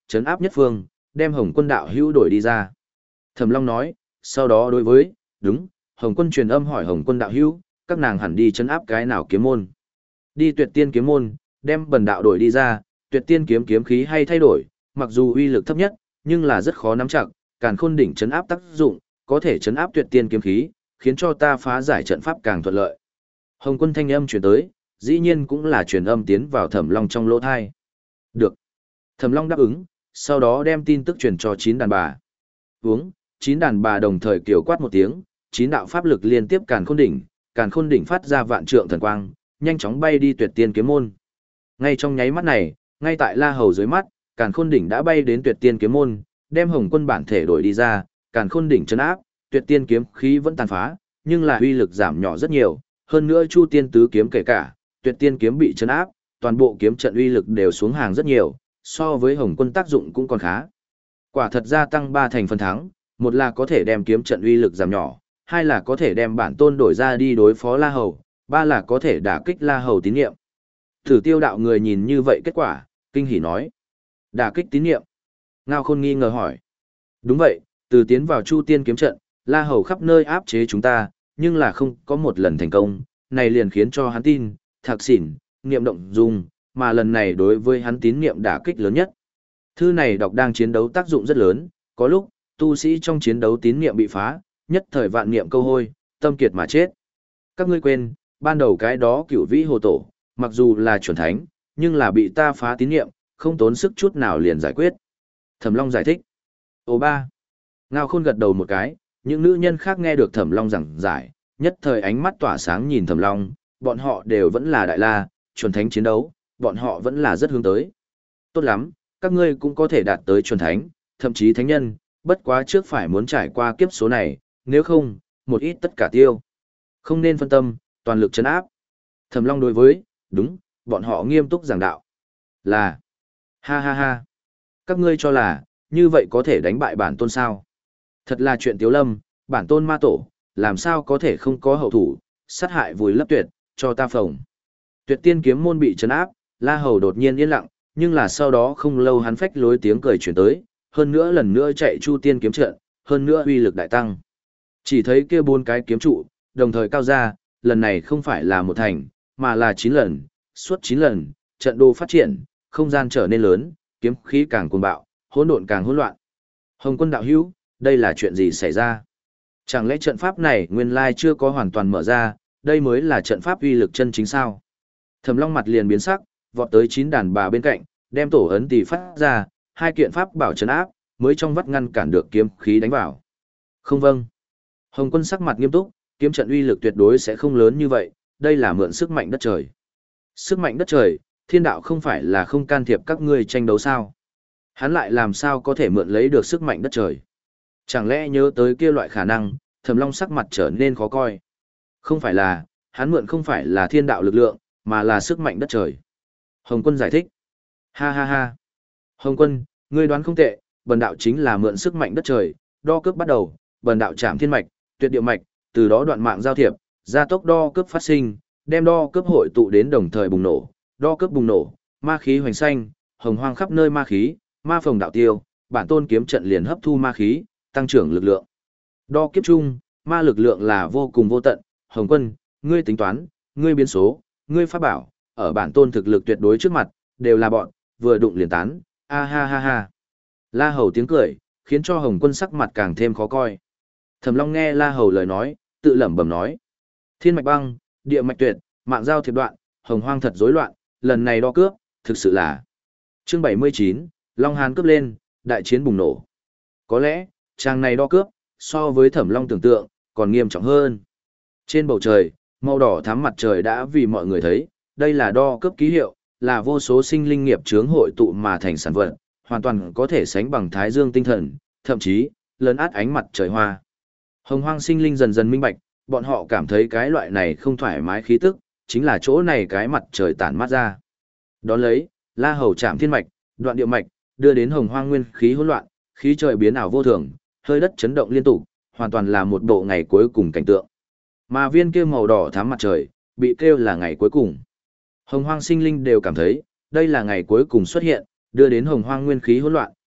trấn áp nhất phương, đem Hồng Quân đạo hữu đổi đi ra. Thẩm Long nói, sau đó đối với, đúng, Hồng Quân truyền âm hỏi Hồng Quân đạo hữu, các nàng hẳn đi trấn áp cái nào kiếm môn. Đi Tuyệt Tiên kiếm môn, đem bần đạo đổi đi ra, Tuyệt Tiên kiếm kiếm khí hay thay đổi, mặc dù uy lực thấp nhất, nhưng là rất khó nắm chặt, Càn Khôn đỉnh trấn áp tác dụng, có thể trấn áp Tuyệt Tiên kiếm khí, khiến cho ta phá giải trận pháp càng thuận lợi. Hồng Quân thanh âm truyền tới, dĩ nhiên cũng là truyền âm tiến vào Thẩm Long trong lỗ thai. Được. Thẩm Long đáp ứng, sau đó đem tin tức truyền cho chín đàn bà. Uống, chín đàn bà đồng thời kiều quát một tiếng, chín đạo pháp lực liên tiếp Càn Khôn đỉnh, Càn Khôn đỉnh phát ra vạn trượng thần quang, nhanh chóng bay đi Tuyệt Tiên kiếm môn. Ngay trong nháy mắt này, ngay tại La Hầu dưới mắt, Càn Khôn đỉnh đã bay đến Tuyệt Tiên kiếm môn, đem Hồng Quân bản thể đổi đi ra, Càn Khôn đỉnh trấn áp, Tuyệt Tiên kiếm khí vẫn tàn phá, nhưng là uy lực giảm nhỏ rất nhiều, hơn nữa Chu Tiên tứ kiếm kể cả, Tuyệt Tiên kiếm bị trấn áp, toàn bộ kiếm trận uy lực đều xuống hàng rất nhiều, so với Hồng Quân tác dụng cũng còn khá. Quả thật gia tăng ba thành phần thắng, một là có thể đem kiếm trận uy lực giảm nhỏ, hai là có thể đem bản tôn đổi ra đi đối phó La Hầu, ba là có thể đả kích La Hầu tín nhiệm. Thử Tiêu đạo người nhìn như vậy kết quả, kinh hỉ nói: "Đả kích tín nhiệm?" Ngao Khôn nghi ngờ hỏi. "Đúng vậy, từ tiến vào Chu Tiên kiếm trận, La Hầu khắp nơi áp chế chúng ta, nhưng là không có một lần thành công, này liền khiến cho hắn tin, Thạc Xỉn, niệm động dung, mà lần này đối với hắn tín niệm đả kích lớn nhất. Thư này đọc đang chiến đấu tác dụng rất lớn, có lúc, tu sĩ trong chiến đấu tín niệm bị phá, nhất thời vạn niệm câu hôi, tâm kiệt mà chết. Các ngươi quên, ban đầu cái đó cửu vĩ hồ tổ, mặc dù là chuẩn thánh, nhưng là bị ta phá tín niệm, không tốn sức chút nào liền giải quyết." Thẩm Long giải thích. Ô ba. Ngao Khôn gật đầu một cái, những nữ nhân khác nghe được Thẩm Long giảng giải, nhất thời ánh mắt tỏa sáng nhìn Thẩm Long, bọn họ đều vẫn là đại la, chuẩn thánh chiến đấu, bọn họ vẫn là rất hướng tới. Tốt lắm, các ngươi cũng có thể đạt tới chuẩn thánh, thậm chí thánh nhân, bất quá trước phải muốn trải qua kiếp số này, nếu không, một ít tất cả tiêu. Không nên phân tâm, toàn lực trấn áp. Thẩm Long đối với, đúng, bọn họ nghiêm túc giảng đạo. Là, ha ha ha, các ngươi cho là, như vậy có thể đánh bại bản tôn sao? Thật là chuyện tiếu lâm, bản tôn ma tổ, làm sao có thể không có hậu thủ, sát hại vùi lấp tuyệt, cho ta phồng. Tuyệt Tiên kiếm môn bị trấn áp, La Hầu đột nhiên yên lặng, nhưng là sau đó không lâu hắn phách lối tiếng cười chuyển tới, hơn nữa lần nữa chạy Chu Tiên kiếm trận, hơn nữa uy lực đại tăng. Chỉ thấy kia bốn cái kiếm trụ, đồng thời cao ra, lần này không phải là một thành, mà là chín lần, suốt chín lần, trận đồ phát triển, không gian trở nên lớn, kiếm khí càng cuồng bạo, hỗn độn càng hỗn loạn. Hồng Quân đạo hữu, đây là chuyện gì xảy ra? Chẳng lẽ trận pháp này nguyên lai chưa có hoàn toàn mở ra, đây mới là trận pháp uy lực chân chính sao? Thẩm Long mặt liền biến sắc, vọt tới chín đàn bà bên cạnh, đem tổ ấn tỷ phát ra, hai kiện pháp bảo trấn áp, mới trong vắt ngăn cản được kiếm khí đánh vào. Không vâng. Hồng Quân sắc mặt nghiêm túc, kiếm trận uy lực tuyệt đối sẽ không lớn như vậy, đây là mượn sức mạnh đất trời. Sức mạnh đất trời, thiên đạo không phải là không can thiệp các ngươi tranh đấu sao? Hắn lại làm sao có thể mượn lấy được sức mạnh đất trời? Chẳng lẽ nhớ tới kia loại khả năng, Thẩm Long sắc mặt trở nên khó coi. Không phải là, hắn mượn không phải là thiên đạo lực lượng, mà là sức mạnh đất trời. Hồng Quân giải thích. Ha ha ha. Hồng Quân, ngươi đoán không tệ, bần đạo chính là mượn sức mạnh đất trời, đo cướp bắt đầu, bần đạo chạm thiên mạch, tuyệt địa mạch, từ đó đoạn mạng giao thiệp, gia tốc đo cướp phát sinh, đem đo cướp hội tụ đến đồng thời bùng nổ, đo cướp bùng nổ, ma khí hoành xanh, hồng hoang khắp nơi ma khí, ma phồng đạo tiêu, bản tôn kiếm trận liền hấp thu ma khí, tăng trưởng lực lượng. Đo kiếp chung, ma lực lượng là vô cùng vô tận, Hồng Quân, ngươi tính toán, ngươi biến số, ngươi pháp bảo, ở bản tôn thực lực tuyệt đối trước mặt, đều là bọn, vừa đụng liền tán, a ha ha ha. La Hầu tiếng cười, khiến cho Hồng Quân sắc mặt càng thêm khó coi. Thẩm Long nghe La Hầu lời nói, tự lẩm bẩm nói: Thiên mạch băng, địa mạch tuyệt, mạng giao thiệp đoạn, hồng hoang thật rối loạn, lần này đo cướp, thực sự là. Chương bảy mươi chín, Long Hán cướp lên, đại chiến bùng nổ. Có lẽ, trang này đo cướp, so với Thẩm Long tưởng tượng, còn nghiêm trọng hơn. Trên bầu trời, màu đỏ thắm mặt trời đã vì mọi người thấy, đây là đo cướp ký hiệu, là vô số sinh linh nghiệp chướng hội tụ mà thành sản vật, hoàn toàn có thể sánh bằng thái dương tinh thần, thậm chí, lớn át ánh mặt trời hoa. Hồng hoang sinh linh dần dần minh bạch, bọn họ cảm thấy cái loại này không thoải mái khí tức, chính là chỗ này cái mặt trời tản mát ra. Đón lấy, La Hầu chạm thiên mạch, đoạn địa mạch, đưa đến hồng hoang nguyên khí hỗn loạn, khí trời biến ảo vô thường, hơi đất chấn động liên tục, hoàn toàn là một bộ ngày cuối cùng cảnh tượng. Mà viên kia màu đỏ thắm mặt trời, bị kêu là ngày cuối cùng. Hồng hoang sinh linh đều cảm thấy, đây là ngày cuối cùng xuất hiện, đưa đến hồng hoang nguyên khí hỗn loạn,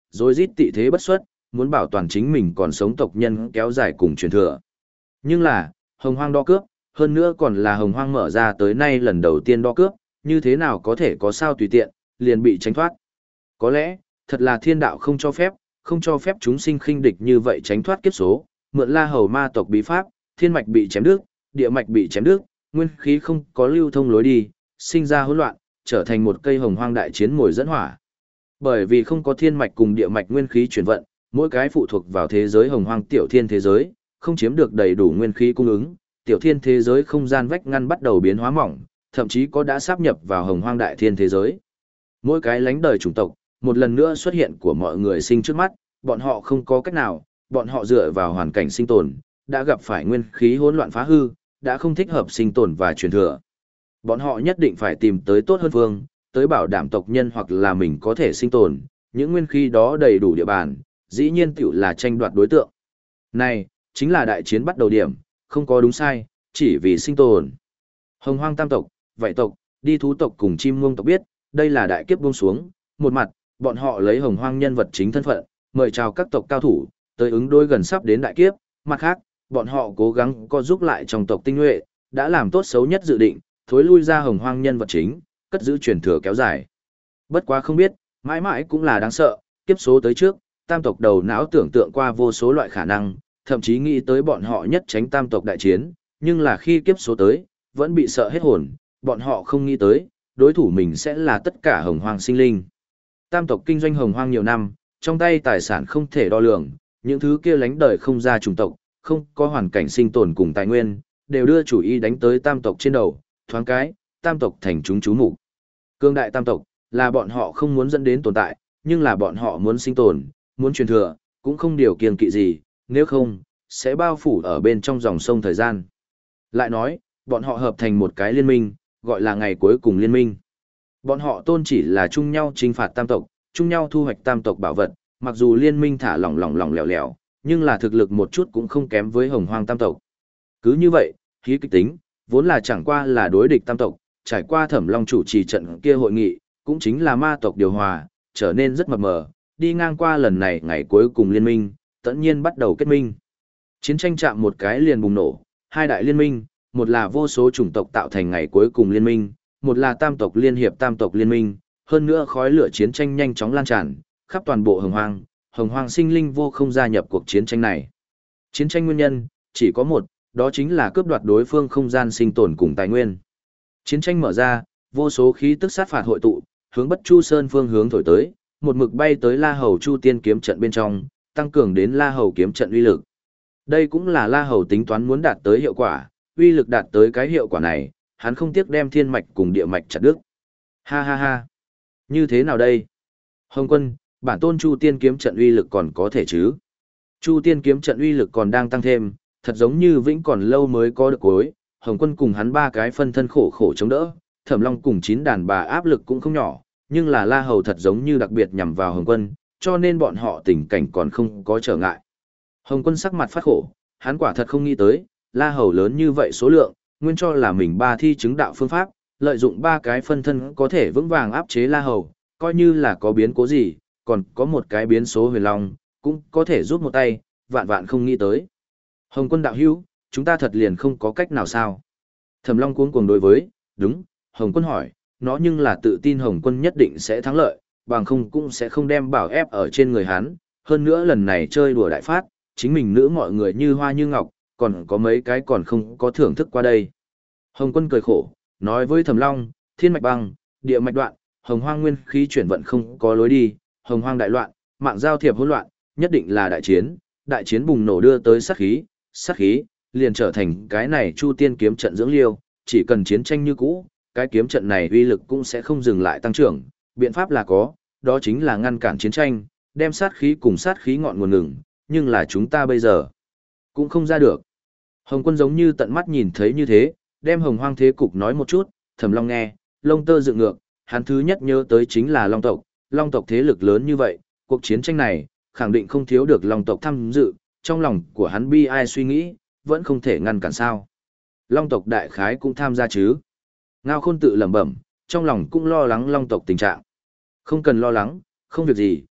rồi rít tị thế bất xuất, muốn bảo toàn chính mình còn sống tộc nhân kéo dài cùng truyền thừa. Nhưng là, hồng hoang đo cướp, hơn nữa còn là hồng hoang mở ra tới nay lần đầu tiên đo cướp, như thế nào có thể có sao tùy tiện, liền bị tránh thoát. Có lẽ, thật là thiên đạo không cho phép, không cho phép chúng sinh khinh địch như vậy tránh thoát kiếp số, mượn La Hầu ma tộc bí pháp, thiên mạch bị chém đứt, địa mạch bị chém đứt, nguyên khí không có lưu thông lối đi, sinh ra hỗn loạn, trở thành một cây hồng hoang đại chiến mồi dẫn hỏa. Bởi vì không có thiên mạch cùng địa mạch nguyên khí chuyển vận, mỗi cái phụ thuộc vào thế giới hồng hoang tiểu thiên thế giới, không chiếm được đầy đủ nguyên khí cung ứng, tiểu thiên thế giới không gian vách ngăn bắt đầu biến hóa mỏng, thậm chí có đã sáp nhập vào hồng hoang đại thiên thế giới. Mỗi cái lánh đời chủng tộc, một lần nữa xuất hiện của mọi người sinh trước mắt, bọn họ không có cách nào, bọn họ dựa vào hoàn cảnh sinh tồn, đã gặp phải nguyên khí hỗn loạn phá hư, đã không thích hợp sinh tồn và truyền thừa. Bọn họ nhất định phải tìm tới tốt hơn phương, tới bảo đảm tộc nhân hoặc là mình có thể sinh tồn, những nguyên khí đó đầy đủ địa bàn, dĩ nhiên tiểu là tranh đoạt đối tượng. Này, chính là đại chiến bắt đầu điểm, không có đúng sai, chỉ vì sinh tồn. Hồng hoang tam tộc, vậy tộc, đi thú tộc cùng chim muông tộc biết, đây là đại kiếp buông xuống, một mặt, bọn họ lấy hồng hoang nhân vật chính thân phận, mời chào các tộc cao thủ, tới ứng đối gần sắp đến đại kiếp, mặt khác, bọn họ cố gắng co giúp lại trong tộc tinh nhuệ, đã làm tốt xấu nhất dự định, thối lui ra hồng hoang nhân vật chính, cất giữ truyền thừa kéo dài. Bất quá không biết, mãi mãi cũng là đáng sợ, kiếp số tới trước, tam tộc đầu não tưởng tượng qua vô số loại khả năng, thậm chí nghĩ tới bọn họ nhất tránh tam tộc đại chiến, nhưng là khi kiếp số tới, vẫn bị sợ hết hồn, bọn họ không nghĩ tới, đối thủ mình sẽ là tất cả hồng hoang sinh linh. Tam tộc kinh doanh hồng hoang nhiều năm, trong tay tài sản không thể đo lường, những thứ kia lánh đời không ra chủng tộc, không có hoàn cảnh sinh tồn cùng tài nguyên, đều đưa chủ ý đánh tới tam tộc trên đầu, thoáng cái, tam tộc thành chúng chú mục. Cương đại tam tộc, là bọn họ không muốn dẫn đến tồn tại, nhưng là bọn họ muốn sinh tồn, muốn truyền thừa, cũng không điều kiêng kỵ gì, nếu không, sẽ bao phủ ở bên trong dòng sông thời gian. Lại nói, bọn họ hợp thành một cái liên minh, gọi là ngày cuối cùng liên minh. Bọn họ tôn chỉ là chung nhau trinh phạt tam tộc, chung nhau thu hoạch tam tộc bảo vật, mặc dù liên minh thả lỏng lỏng lỏng lẻo lẻo, nhưng là thực lực một chút cũng không kém với hồng hoang tam tộc. Cứ như vậy, khí kịch tính, vốn là chẳng qua là đối địch tam tộc, trải qua Thẩm Long chủ trì trận kia hội nghị, cũng chính là ma tộc điều hòa, trở nên rất mập mờ, đi ngang qua lần này ngày cuối cùng liên minh, tất nhiên bắt đầu kết minh. Chiến tranh chạm một cái liền bùng nổ, hai đại liên minh, một là vô số chủng tộc tạo thành ngày cuối cùng liên minh, một là tam tộc liên hiệp tam tộc liên minh, hơn nữa khói lửa chiến tranh nhanh chóng lan tràn, khắp toàn bộ hồng hoang, hồng hoang sinh linh vô không gia nhập cuộc chiến tranh này. Chiến tranh nguyên nhân, chỉ có một, đó chính là cướp đoạt đối phương không gian sinh tồn cùng tài nguyên. Chiến tranh mở ra, vô số khí tức sát phạt hội tụ, hướng Bất Chu Sơn phương hướng thổi tới, một mực bay tới La Hầu Chu Tiên kiếm trận bên trong, tăng cường đến La Hầu kiếm trận uy lực. Đây cũng là La Hầu tính toán muốn đạt tới hiệu quả, uy lực đạt tới cái hiệu quả này, hắn không tiếc đem thiên mạch cùng địa mạch chặt đứt. Ha ha ha. Như thế nào đây? Hồng Quân, bản tôn Chu Tiên kiếm trận uy lực còn có thể chứ? Chu Tiên kiếm trận uy lực còn đang tăng thêm, thật giống như vĩnh còn lâu mới có được cuối. Hồng Quân cùng hắn ba cái phân thân khổ khổ chống đỡ, Thẩm Long cùng chín đàn bà áp lực cũng không nhỏ, nhưng là La Hầu thật giống như đặc biệt nhằm vào Hồng Quân, cho nên bọn họ tình cảnh còn không có trở ngại. Hồng Quân sắc mặt phát khổ, hắn quả thật không nghĩ tới, La Hầu lớn như vậy số lượng, nguyên cho là mình ba thi chứng đạo phương pháp, lợi dụng ba cái phân thân có thể vững vàng áp chế La Hầu, coi như là có biến cố gì, còn có một cái biến số huyền long, cũng có thể giúp một tay, vạn vạn không nghĩ tới. Hồng Quân đạo hữu, chúng ta thật liền không có cách nào sao? Thẩm Long cuống cuồng đối với, đúng, Hồng Quân hỏi, nó nhưng là tự tin Hồng Quân nhất định sẽ thắng lợi, bằng không cũng sẽ không đem bảo ép ở trên người hắn, hơn nữa lần này chơi đùa đại phát, chính mình nữ mọi người như hoa như ngọc, còn có mấy cái còn không có thưởng thức qua đây. Hồng Quân cười khổ, nói với Thẩm Long, thiên mạch băng, địa mạch đoạn, hồng hoang nguyên khí chuyển vận không có lối đi, hồng hoang đại loạn, mạng giao thiệp hỗn loạn, nhất định là đại chiến, đại chiến bùng nổ đưa tới sát khí, sát khí, liền trở thành cái này Chu Tiên kiếm trận dưỡng liêu, chỉ cần chiến tranh như cũ, cái kiếm trận này uy lực cũng sẽ không dừng lại tăng trưởng, biện pháp là có, đó chính là ngăn cản chiến tranh, đem sát khí cùng sát khí ngọn nguồn ngừng, nhưng là chúng ta bây giờ cũng không ra được. Hồng Quân giống như tận mắt nhìn thấy như thế, đem hồng hoang thế cục nói một chút, Thẩm Long nghe, lông tơ dựng ngược, hắn thứ nhất nhớ tới chính là Long tộc, Long tộc thế lực lớn như vậy, cuộc chiến tranh này, khẳng định không thiếu được Long tộc tham dự, trong lòng của hắn bi ai suy nghĩ, vẫn không thể ngăn cản sao. Long tộc đại khái cũng tham gia chứ. Ngao Khôn tự lẩm bẩm, trong lòng cũng lo lắng Long tộc tình trạng. Không cần lo lắng, không việc gì,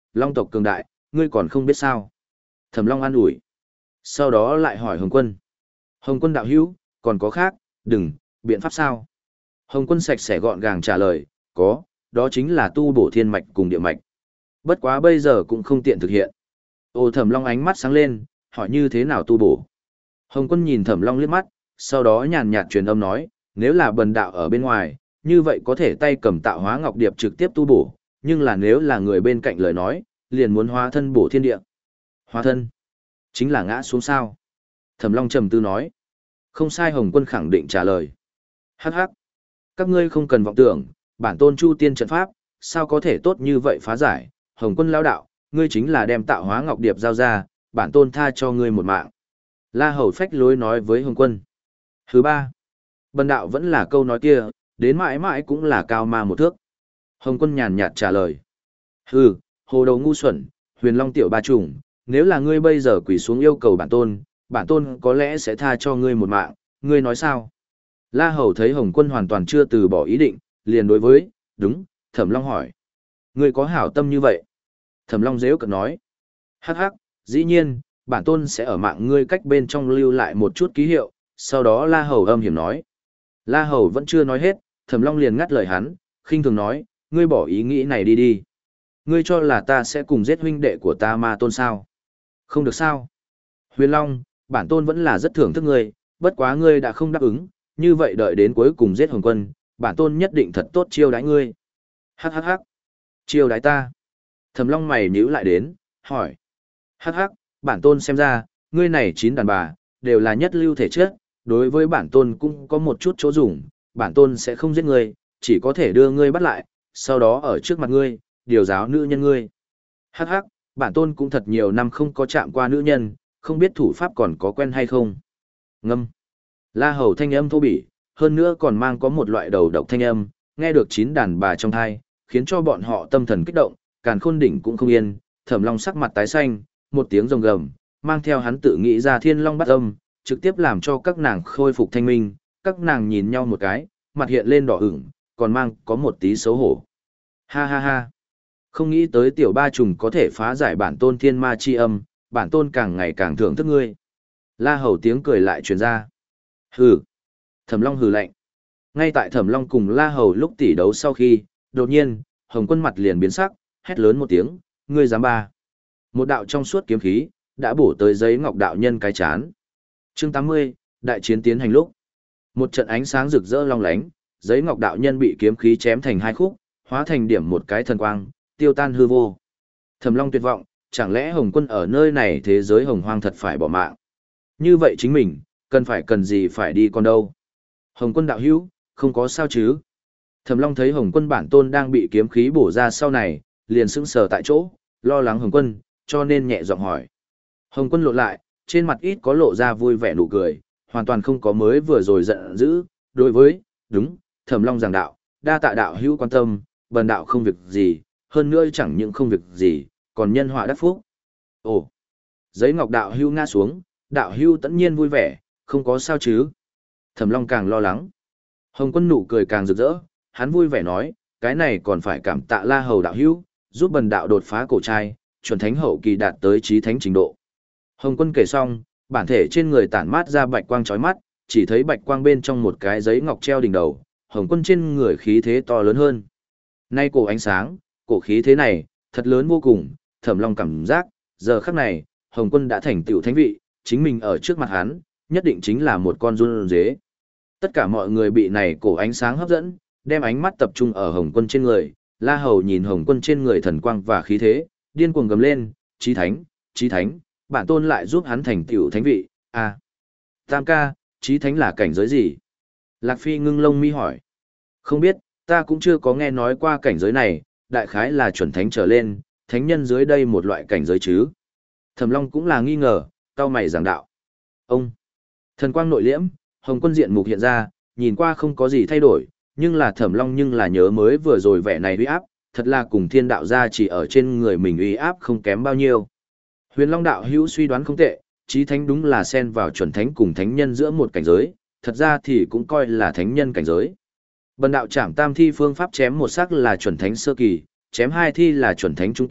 Long tộc cường đại, ngươi còn không biết sao. Thẩm Long an ủi. Sau đó lại hỏi Hồng Quân. Hồng Quân đạo hữu, còn có khác, đừng, biện pháp sao? Hồng Quân sạch sẽ gọn gàng trả lời, có, đó chính là tu bổ thiên mạch cùng địa mạch. Bất quá bây giờ cũng không tiện thực hiện. Ô Thẩm Long ánh mắt sáng lên, hỏi như thế nào tu bổ. Hồng Quân nhìn Thẩm Long liếc mắt, sau đó nhàn nhạt truyền âm nói, nếu là bần đạo ở bên ngoài, như vậy có thể tay cầm tạo hóa ngọc điệp trực tiếp tu bổ, nhưng là nếu là người bên cạnh lời nói, liền muốn hóa thân bổ thiên địa. Hóa thân? Chính là ngã xuống sao? Thẩm Long trầm tư nói. Không sai, Hồng Quân khẳng định trả lời. Hắc hắc. Các ngươi không cần vọng tưởng, bản tôn Chu Tiên trận pháp, sao có thể tốt như vậy phá giải? Hồng Quân lão đạo, ngươi chính là đem tạo hóa ngọc điệp giao ra, bản tôn tha cho ngươi một mạng. La Hầu phách lối nói với Hồng Quân. Thứ ba, bần đạo vẫn là câu nói kia, đến mãi mãi cũng là cao ma một thước. Hồng Quân nhàn nhạt trả lời. Hừ, hồ đầu ngu xuẩn, huyền long tiểu ba trùng, nếu là ngươi bây giờ quỳ xuống yêu cầu bản tôn, bản tôn có lẽ sẽ tha cho ngươi một mạng, ngươi nói sao? La Hầu thấy Hồng Quân hoàn toàn chưa từ bỏ ý định, liền đối với, đúng, Thẩm Long hỏi. Ngươi có hảo tâm như vậy? Thẩm Long giễu cợt nói. Hắc hắc, dĩ nhiên, bản tôn sẽ ở mạng ngươi cách bên trong lưu lại một chút ký hiệu, sau đó La Hầu âm hiểm nói. La Hầu vẫn chưa nói hết, Thẩm Long liền ngắt lời hắn, khinh thường nói, ngươi bỏ ý nghĩ này đi đi. Ngươi cho là ta sẽ cùng giết huynh đệ của ta ma tôn sao? Không được sao? Huyền Long, bản tôn vẫn là rất thưởng thức ngươi, bất quá ngươi đã không đáp ứng, như vậy đợi đến cuối cùng giết Hồng Quân, bản tôn nhất định thật tốt chiêu đãi ngươi. Hắc hắc hắc. Chiêu đãi ta. Thẩm Long mày nhíu lại đến, hỏi. Hắc hắc, bản tôn xem ra, ngươi này chín đàn bà, đều là nhất lưu thể chất, đối với bản tôn cũng có một chút chỗ dùng, bản tôn sẽ không giết ngươi, chỉ có thể đưa ngươi bắt lại, sau đó ở trước mặt ngươi, điều giáo nữ nhân ngươi. Hắc hắc, bản tôn cũng thật nhiều năm không có chạm qua nữ nhân, không biết thủ pháp còn có quen hay không. Ngâm. La Hầu thanh âm thô bỉ, hơn nữa còn mang có một loại đầu độc thanh âm, nghe được chín đàn bà trong thai, khiến cho bọn họ tâm thần kích động, càn khôn đỉnh cũng không yên, Thẩm Long sắc mặt tái xanh, một tiếng rồng gầm, mang theo hắn tự nghĩ ra thiên long bắt âm, trực tiếp làm cho các nàng khôi phục thanh minh, các nàng nhìn nhau một cái, mặt hiện lên đỏ ửng, còn mang có một tí xấu hổ. Ha ha ha. Không nghĩ tới tiểu ba trùng có thể phá giải bản tôn thiên ma chi âm, bản tôn càng ngày càng thưởng thức ngươi. La Hầu tiếng cười lại truyền ra. Hừ. Thẩm Long hừ lạnh. Ngay tại Thẩm Long cùng La Hầu lúc tỉ đấu sau khi, đột nhiên, Hồng Quân mặt liền biến sắc, hét lớn một tiếng, ngươi dám ba. Một đạo trong suốt kiếm khí, đã bổ tới giấy ngọc đạo nhân cái chán. Chương tám mươi, đại chiến tiến hành lúc. Một trận ánh sáng rực rỡ long lánh, giấy ngọc đạo nhân bị kiếm khí chém thành hai khúc, hóa thành điểm một cái thần quang, tiêu tan hư vô. Thẩm Long tuyệt vọng, chẳng lẽ Hồng Quân ở nơi này thế giới hồng hoang thật phải bỏ mạng. Như vậy chính mình, cần phải cần gì phải đi còn đâu. Hồng Quân đạo hữu, không có sao chứ. Thẩm Long thấy Hồng Quân bản tôn đang bị kiếm khí bổ ra sau này, liền sững sờ tại chỗ, lo lắng Hồng Quân, cho nên nhẹ giọng hỏi. Hồng Quân lộn lại, trên mặt ít có lộ ra vui vẻ nụ cười, hoàn toàn không có mới vừa rồi giận dữ, đối với, đúng, Thẩm Long giảng đạo, đa tạ đạo hữu quan tâm, bần đạo không việc gì, hơn nữa chẳng những không việc gì, còn nhân họa đắc phúc. Ồ, giấy ngọc đạo hữu ngã xuống, đạo hữu tất nhiên vui vẻ, không có sao chứ. Thẩm Long càng lo lắng. Hồng Quân nụ cười càng rực rỡ, hắn vui vẻ nói, cái này còn phải cảm tạ La Hầu đạo hữu, giúp bần đạo đột phá cổ trai, chuẩn thánh hậu kỳ đạt tới chí thánh trình độ. Hồng Quân kể xong, bản thể trên người tản mát ra bạch quang chói mắt, chỉ thấy bạch quang bên trong một cái giấy ngọc treo đỉnh đầu, Hồng Quân trên người khí thế to lớn hơn. Nay cổ ánh sáng, cổ khí thế này, thật lớn vô cùng, Thẩm Long cảm giác, giờ khắc này, Hồng Quân đã thành tựu thánh vị, chính mình ở trước mặt hắn, nhất định chính là một con run dế. Tất cả mọi người bị này cổ ánh sáng hấp dẫn, đem ánh mắt tập trung ở Hồng Quân trên người, La Hầu nhìn Hồng Quân trên người thần quang và khí thế, điên cuồng gầm lên, chí thánh, chí thánh, bản tôn lại giúp hắn thành tựu thánh vị, à. Tam ca, chí thánh là cảnh giới gì? Lạc Phi ngưng lông mi hỏi. Không biết, ta cũng chưa có nghe nói qua cảnh giới này, đại khái là chuẩn thánh trở lên, thánh nhân dưới đây một loại cảnh giới chứ. Thẩm Long cũng là nghi ngờ, cao mày giảng đạo. Ông, thần quang nội liễm, Hồng Quân diện mục hiện ra, nhìn qua không có gì thay đổi, nhưng là Thẩm Long nhưng là nhớ mới vừa rồi vẻ này uy áp, thật là cùng thiên đạo gia chỉ ở trên người mình uy áp không kém bao nhiêu. Huyền Long đạo hữu suy đoán không tệ, chí thánh đúng là xen vào chuẩn thánh cùng thánh nhân giữa một cảnh giới, thật ra thì cũng coi là thánh nhân cảnh giới. Bần đạo Trảm Tam thi phương pháp chém một sắc là chuẩn thánh sơ kỳ, chém hai thi là chuẩn thánh trung kỳ,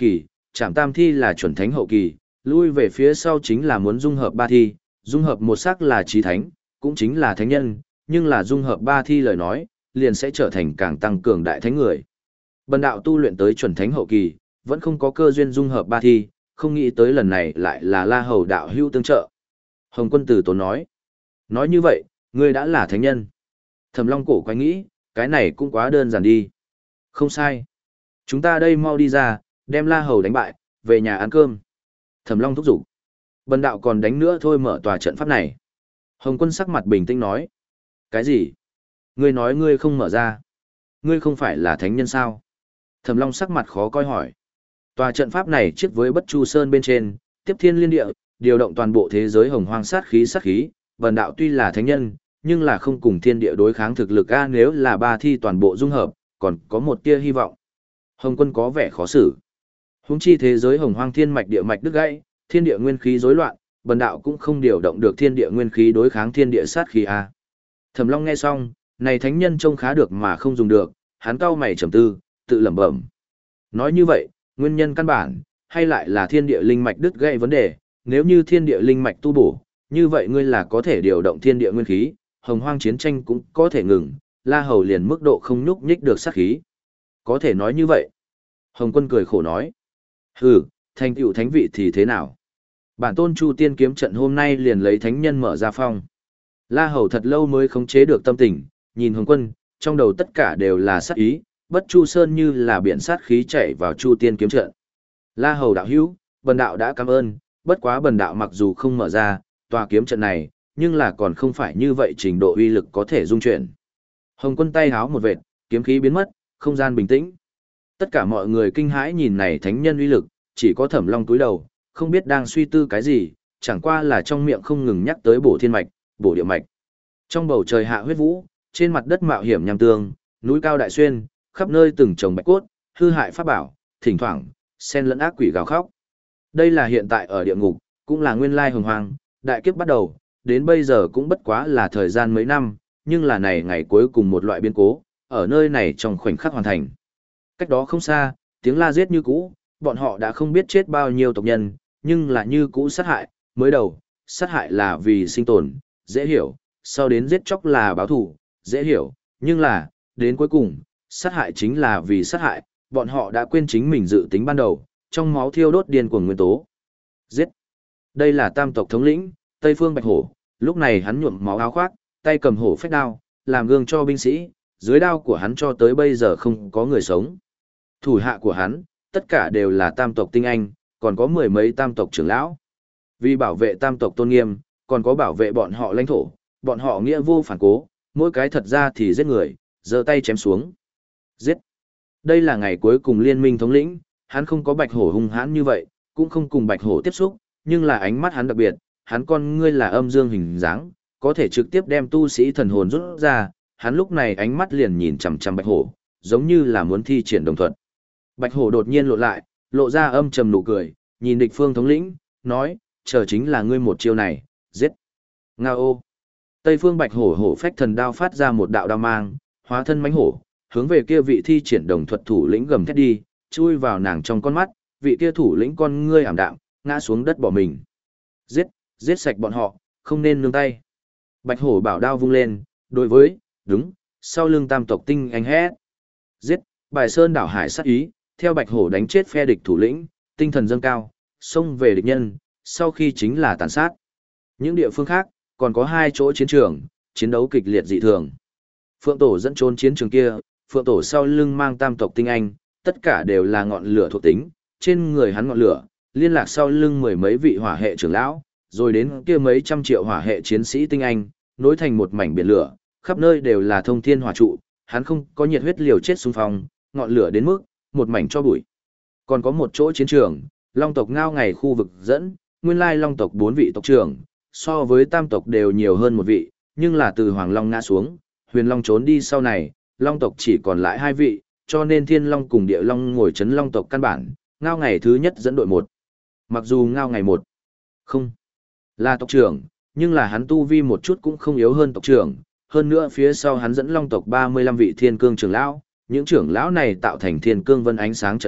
Trảm tam thi là chuẩn thánh hậu kỳ, lui về phía sau chính là muốn dung hợp ba thi, dung hợp một sắc là trí thánh, cũng chính là thánh nhân, nhưng là dung hợp ba thi lời nói, liền sẽ trở thành càng tăng cường đại thánh người. Bần đạo tu luyện tới chuẩn thánh hậu kỳ, vẫn không có cơ duyên dung hợp ba thi, không nghĩ tới lần này lại là La Hầu đạo hữu tương trợ. Hồng Quân Tử Tốn nói. Nói như vậy, ngươi đã là thánh nhân. Thẩm Long cổ quái nghĩ, cái này cũng quá đơn giản đi. Không sai. Chúng ta đây mau đi ra, đem La Hầu đánh bại, về nhà ăn cơm. Thẩm Long thúc giục. Bần đạo còn đánh nữa thôi, mở tòa trận pháp này. Hồng Quân sắc mặt bình tĩnh nói. Cái gì? Ngươi nói ngươi không mở ra. Ngươi không phải là thánh nhân sao? Thẩm Long sắc mặt khó coi hỏi. Tòa trận pháp này chiếc với Bất Chu Sơn bên trên, tiếp thiên liên địa, điều động toàn bộ thế giới hồng hoang sát khí sát khí, bần đạo tuy là thánh nhân, nhưng là không cùng thiên địa đối kháng thực lực a, nếu là ba thi toàn bộ dung hợp, còn có một tia hy vọng. Hồng Quân có vẻ khó xử. Huống chi thế giới hồng hoang thiên mạch địa mạch đứt gãy, thiên địa nguyên khí rối loạn, bần đạo cũng không điều động được thiên địa nguyên khí đối kháng thiên địa sát khí a. Thẩm Long nghe xong, này thánh nhân trông khá được mà không dùng được, hắn cau mày trầm tư, tự lẩm bẩm. Nói như vậy, nguyên nhân căn bản, hay lại là thiên địa linh mạch đứt gãy vấn đề, nếu như thiên địa linh mạch tu bổ, như vậy ngươi là có thể điều động thiên địa nguyên khí, hồng hoang chiến tranh cũng có thể ngừng, La Hầu liền mức độ không nhúc nhích được sát khí. Có thể nói như vậy. Hồng Quân cười khổ nói. Hừ, thành tựu thánh vị thì thế nào? Bản tôn Chu Tiên kiếm trận hôm nay liền lấy thánh nhân mở ra phong. La Hầu thật lâu mới khống chế được tâm tình, nhìn Hồng Quân, trong đầu tất cả đều là sát ý, Bất Chu Sơn như là biển sát khí chảy vào Chu Tiên kiếm trận. La Hầu đạo hữu, bần đạo đã cảm ơn, bất quá bần đạo mặc dù không mở ra tòa kiếm trận này, nhưng là còn không phải như vậy trình độ uy lực có thể dung chuyển. Hồng Quân tay háo một vệt, kiếm khí biến mất, không gian bình tĩnh. Tất cả mọi người kinh hãi nhìn này thánh nhân uy lực, chỉ có Thẩm Long cúi đầu, không biết đang suy tư cái gì, chẳng qua là trong miệng không ngừng nhắc tới bổ thiên mạch, bổ địa mạch. Trong bầu trời hạ huyết vũ, trên mặt đất mạo hiểm nham tương, núi cao đại xuyên, khắp nơi từng trồng bạch cốt, hư hại pháp bảo, thỉnh thoảng xen lẫn ác quỷ gào khóc. Đây là hiện tại ở địa ngục, cũng là nguyên lai hồng hoang, đại kiếp bắt đầu, đến bây giờ cũng bất quá là thời gian mấy năm, nhưng là này ngày cuối cùng một loại biến cố, ở nơi này trong khoảnh khắc hoàn thành. Cách đó không xa, tiếng la giết như cũ, bọn họ đã không biết chết bao nhiêu tộc nhân, nhưng là như cũ sát hại, mới đầu, sát hại là vì sinh tồn, dễ hiểu, sau đến giết chóc là báo thù, dễ hiểu, nhưng là, đến cuối cùng, sát hại chính là vì sát hại, bọn họ đã quên chính mình dự tính ban đầu, trong máu thiêu đốt điên cuồng nguyên tố. Giết! Đây là tam tộc thống lĩnh, Tây Phương Bạch Hổ, lúc này hắn nhuộm máu áo khoác, tay cầm hổ phách đao, làm gương cho binh sĩ, dưới đao của hắn cho tới bây giờ không có người sống. Thủ hạ của hắn, tất cả đều là tam tộc tinh anh, còn có mười mấy tam tộc trưởng lão. Vì bảo vệ tam tộc tôn nghiêm, còn có bảo vệ bọn họ lãnh thổ, bọn họ nghĩa vô phản cố, mỗi cái thật ra thì giết người, giơ tay chém xuống. Giết! Đây là ngày cuối cùng liên minh thống lĩnh, hắn không có Bạch Hổ hung hãn như vậy, cũng không cùng Bạch Hổ tiếp xúc, nhưng là ánh mắt hắn đặc biệt, hắn con ngươi là âm dương hình dáng, có thể trực tiếp đem tu sĩ thần hồn rút ra, hắn lúc này ánh mắt liền nhìn chằm chằm Bạch Hổ, giống như là muốn thi triển đồng thuận. Bạch Hổ đột nhiên lộ lại, lộ ra âm trầm nụ cười, nhìn địch phương thống lĩnh, nói, chờ chính là ngươi một chiêu này, giết. Nga ô. Tây phương Bạch Hổ hổ phách thần đao phát ra một đạo đao mang, hóa thân mãnh hổ, hướng về kia vị thi triển đồng thuật thủ lĩnh gầm thét đi, chui vào nàng trong con mắt, vị kia thủ lĩnh con ngươi ảm đạm, ngã xuống đất bỏ mình. Giết, giết sạch bọn họ, không nên nương tay. Bạch Hổ bảo đao vung lên, đối với, đúng, sau lưng tam tộc tinh anh hét. Giết, bài sơn đảo hải sát ý, theo Bạch Hổ đánh chết phe địch thủ lĩnh, tinh thần dâng cao, xông về địch nhân, sau khi chính là tàn sát. Những địa phương khác, còn có hai chỗ chiến trường, chiến đấu kịch liệt dị thường. Phượng Tổ dẫn trốn chiến trường kia, Phượng Tổ sau lưng mang tam tộc tinh anh, tất cả đều là ngọn lửa thuộc tính, trên người hắn ngọn lửa, liên lạc sau lưng mười mấy vị hỏa hệ trưởng lão, rồi đến kia mấy trăm triệu hỏa hệ chiến sĩ tinh anh, nối thành một mảnh biển lửa, khắp nơi đều là thông thiên hỏa trụ, hắn không có nhiệt huyết liều chết xung phong, ngọn lửa đến mức một mảnh cho bụi. Còn có một chỗ chiến trường, Long tộc ngao ngày khu vực dẫn, nguyên lai Long tộc bốn vị tộc trưởng, so với tam tộc đều nhiều hơn một vị, nhưng là từ Hoàng Long ngã xuống, Huyền Long trốn đi sau này, Long tộc chỉ còn lại hai vị, cho nên Thiên Long cùng Địa Long ngồi chấn Long tộc căn bản, ngao ngày thứ nhất dẫn đội một. Mặc dù ngao ngày một, không là tộc trưởng, nhưng là hắn tu vi một chút cũng không yếu hơn tộc trưởng, hơn nữa phía sau hắn dẫn Long tộc ba mươi lăm vị thiên cương trưởng lão, những trưởng lão này tạo thành thiên cương vân ánh sáng trận pháp,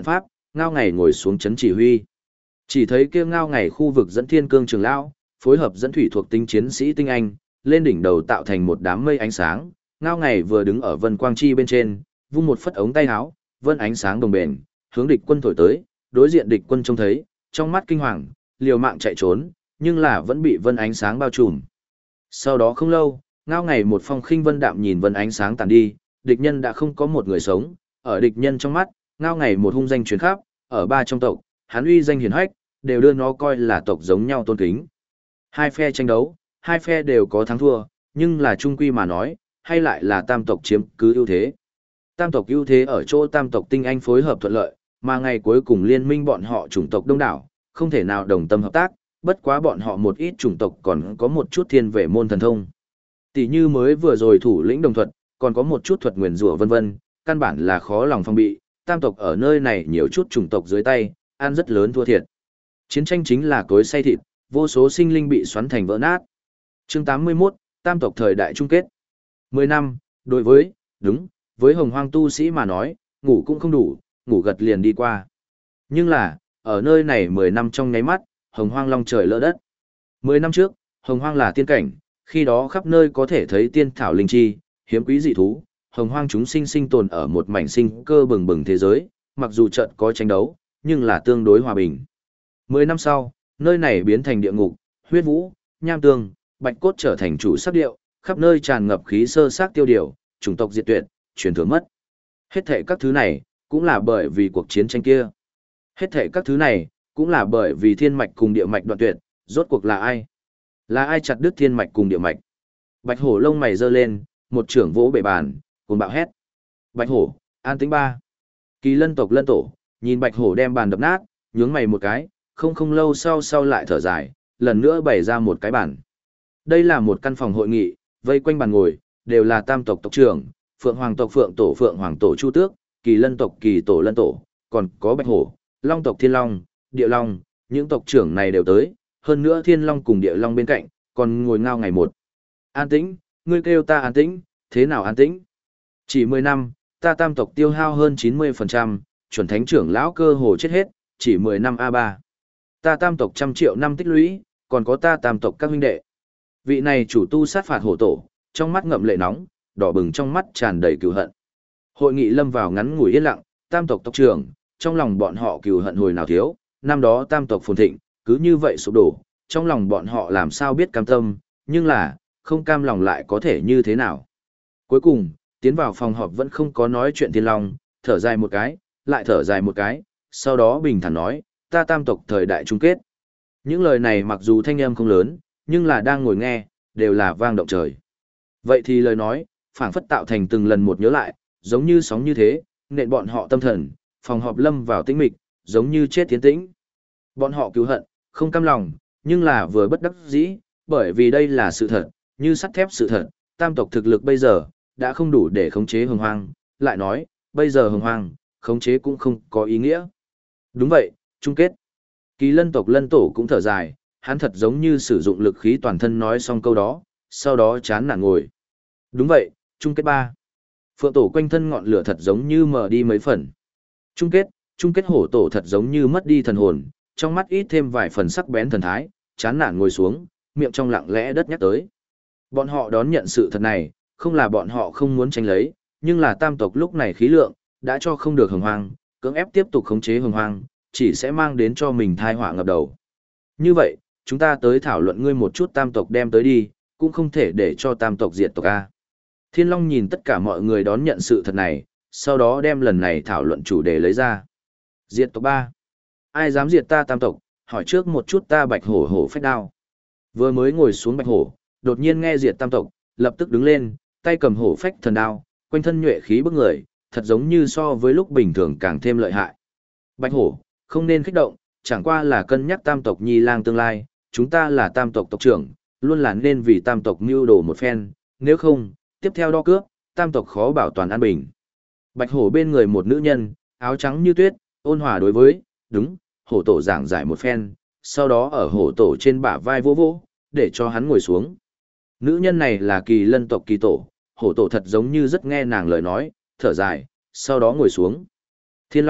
Ngao Ngày ngồi xuống chấn chỉ huy. Chỉ thấy kia Ngao Ngày khu vực dẫn thiên cương trường lão, phối hợp dẫn thủy thuộc tinh chiến sĩ tinh anh, lên đỉnh đầu tạo thành một đám mây ánh sáng. Ngao Ngày vừa đứng ở vân quang chi bên trên, vung một phất ống tay áo, vân ánh sáng đồng bền, hướng địch quân thổi tới, đối diện địch quân trông thấy, trong mắt kinh hoàng, liều mạng chạy trốn, nhưng là vẫn bị vân ánh sáng bao trùm. Sau đó không lâu, Ngao Ngày một phong khinh vân đạm nhìn vân ánh sáng tàn đi, địch nhân đã không có một người sống, ở địch nhân trong mắt, Ngao Ngày một hung danh truyền khắp, ở ba trong tộc, hắn uy danh hiển hách, đều đưa nó coi là tộc giống nhau tôn kính. Hai phe tranh đấu, hai phe đều có thắng thua, nhưng là chung quy mà nói, hay lại là tam tộc chiếm cứ ưu thế. Tam tộc ưu thế ở chỗ tam tộc tinh anh phối hợp thuận lợi, mà ngày cuối cùng liên minh bọn họ chủng tộc đông đảo, không thể nào đồng tâm hợp tác, bất quá bọn họ một ít chủng tộc còn có một chút thiên về môn thần thông. Tỷ như mới vừa rồi thủ lĩnh đồng thuật, còn có một chút thuật nguyền rủa vân vân, căn bản là khó lòng phòng bị, tam tộc ở nơi này nhiều chút chủng tộc dưới tay, ăn rất lớn thua thiệt. Chiến tranh chính là cối xay thịt, vô số sinh linh bị xoắn thành vỡ nát. Chương tám mươi mốt, tam tộc thời đại chung kết. mười năm, đối với, đúng, với hồng hoang tu sĩ mà nói, ngủ cũng không đủ, ngủ gật liền đi qua. Nhưng là, ở nơi này mười năm trong nháy mắt, hồng hoang long trời lỡ đất. mười năm trước, hồng hoang là tiên cảnh, khi đó khắp nơi có thể thấy tiên thảo linh chi, hiếm quý dị thú, hồng hoang chúng sinh sinh tồn ở một mảnh sinh cơ bừng bừng thế giới, mặc dù trận có tranh đấu, nhưng là tương đối hòa bình. Mười năm sau, nơi này biến thành địa ngục, huyết vũ, nham tương, bạch cốt trở thành chủ sắc điệu, khắp nơi tràn ngập khí sơ sát tiêu điều, chủng tộc diệt tuyệt, truyền thừa mất. Hết thệ các thứ này, cũng là bởi vì cuộc chiến tranh kia. Hết thệ các thứ này, cũng là bởi vì thiên mạch cùng địa mạch đoạn tuyệt, rốt cuộc là ai? Là ai chặt đứt thiên mạch cùng địa mạch? Bạch hổ lông mày giơ lên, một trưởng vỗ bệ bàn, cuồng bạo hét. Bạch hổ, an tĩnh ba. Kỳ lân tộc lân tổ, nhìn bạch hổ đem bàn đập nát, nhướng mày một cái, không không lâu sau sau lại thở dài, lần nữa bày ra một cái bàn. Đây là một căn phòng hội nghị, vây quanh bàn ngồi, đều là tam tộc tộc trưởng, phượng hoàng tộc phượng tổ phượng hoàng tổ chu tước, kỳ lân tộc kỳ tổ lân tổ, còn có bạch hổ, long tộc thiên long, địa long, những tộc trưởng này đều tới, hơn nữa thiên long cùng địa long bên cạnh, còn ngồi Ngao Ngày một. An tĩnh, ngươi kêu ta an tĩnh, thế nào an tĩnh? Chỉ mười năm, ta tam tộc tiêu hao hơn chín mươi phần trăm, chuẩn thánh trưởng lão cơ hồ chết hết, chỉ mười năm a ba. Ta tam tộc trăm triệu năm tích lũy, còn có ta tam tộc các huynh đệ. Vị này chủ tu sát phạt hổ tổ, trong mắt ngậm lệ nóng, đỏ bừng trong mắt tràn đầy cừu hận. Hội nghị lâm vào ngắn ngủi yên lặng, tam tộc tộc trưởng, trong lòng bọn họ cừu hận hồi nào thiếu, năm đó tam tộc phồn thịnh, cứ như vậy sụp đổ, trong lòng bọn họ làm sao biết cam tâm, nhưng là, không cam lòng lại có thể như thế nào. Cuối cùng, tiến vào phòng họp vẫn không có nói chuyện Thiên Long, thở dài một cái, lại thở dài một cái, sau đó bình thản nói, ta tam tộc thời đại chung kết. Những lời này mặc dù thanh âm không lớn, nhưng là đang ngồi nghe, đều là vang động trời. Vậy thì lời nói, phảng phất tạo thành từng lần một nhớ lại, giống như sóng như thế, nện bọn họ tâm thần, phòng họp lâm vào tĩnh mịch, giống như chết tiến tĩnh. Bọn họ cứu hận, không cam lòng, nhưng là vừa bất đắc dĩ, bởi vì đây là sự thật, như sắt thép sự thật, tam tộc thực lực bây giờ, đã không đủ để khống chế hồng hoang, lại nói, bây giờ hồng hoang, khống chế cũng không có ý nghĩa. Đúng vậy, chung kết. Kỳ lân tộc lân tổ cũng thở dài, hắn thật giống như sử dụng lực khí toàn thân nói xong câu đó, sau đó chán nản ngồi. Đúng vậy, chung kết ba. Phượng tổ quanh thân ngọn lửa thật giống như mờ đi mấy phần. Chung kết, chung kết hổ tổ thật giống như mất đi thần hồn, trong mắt ít thêm vài phần sắc bén thần thái, chán nản ngồi xuống, miệng trong lặng lẽ đất nhắc tới. Bọn họ đón nhận sự thật này, không là bọn họ không muốn tranh lấy, nhưng là tam tộc lúc này khí lượng, đã cho không được hồng hoang, cưỡng ép tiếp tục khống chế hồng hoang, chỉ sẽ mang đến cho mình thai họa ngập đầu. Như vậy, chúng ta tới thảo luận ngươi một chút tam tộc đem tới đi, cũng không thể để cho tam tộc diệt tộc A. Thiên Long nhìn tất cả mọi người đón nhận sự thật này, sau đó đem lần này thảo luận chủ đề lấy ra. Diệt tộc ba. Ai dám diệt ta tam tộc, hỏi trước một chút ta bạch hổ hổ phách đao. Vừa mới ngồi xuống bạch hổ, đột nhiên nghe diệt tam tộc, lập tức đứng lên, tay cầm hổ phách thần đao, quanh thân nhuệ khí bức người, thật giống như so với lúc bình thường càng thêm lợi hại. Bạch hổ, không nên kích động, chẳng qua là cân nhắc tam tộc nhi lang tương lai, chúng ta là tam tộc tộc trưởng, luôn là nên vì tam tộc mưu đồ một phen, nếu không, tiếp theo đo cướp, tam tộc khó bảo toàn an bình. Bạch hổ bên người một nữ nhân, áo trắng như tuyết, ôn hòa đối với, đúng, hổ tổ giảng giải một phen, sau đó ở hổ tổ trên bả vai vỗ vỗ, để cho hắn ngồi xuống. Nữ nhân này là kỳ lân tộc kỳ tổ, hổ tổ thật giống như rất nghe nàng lời nói, thở dài, sau đó ngồi xuống. Thiên Long,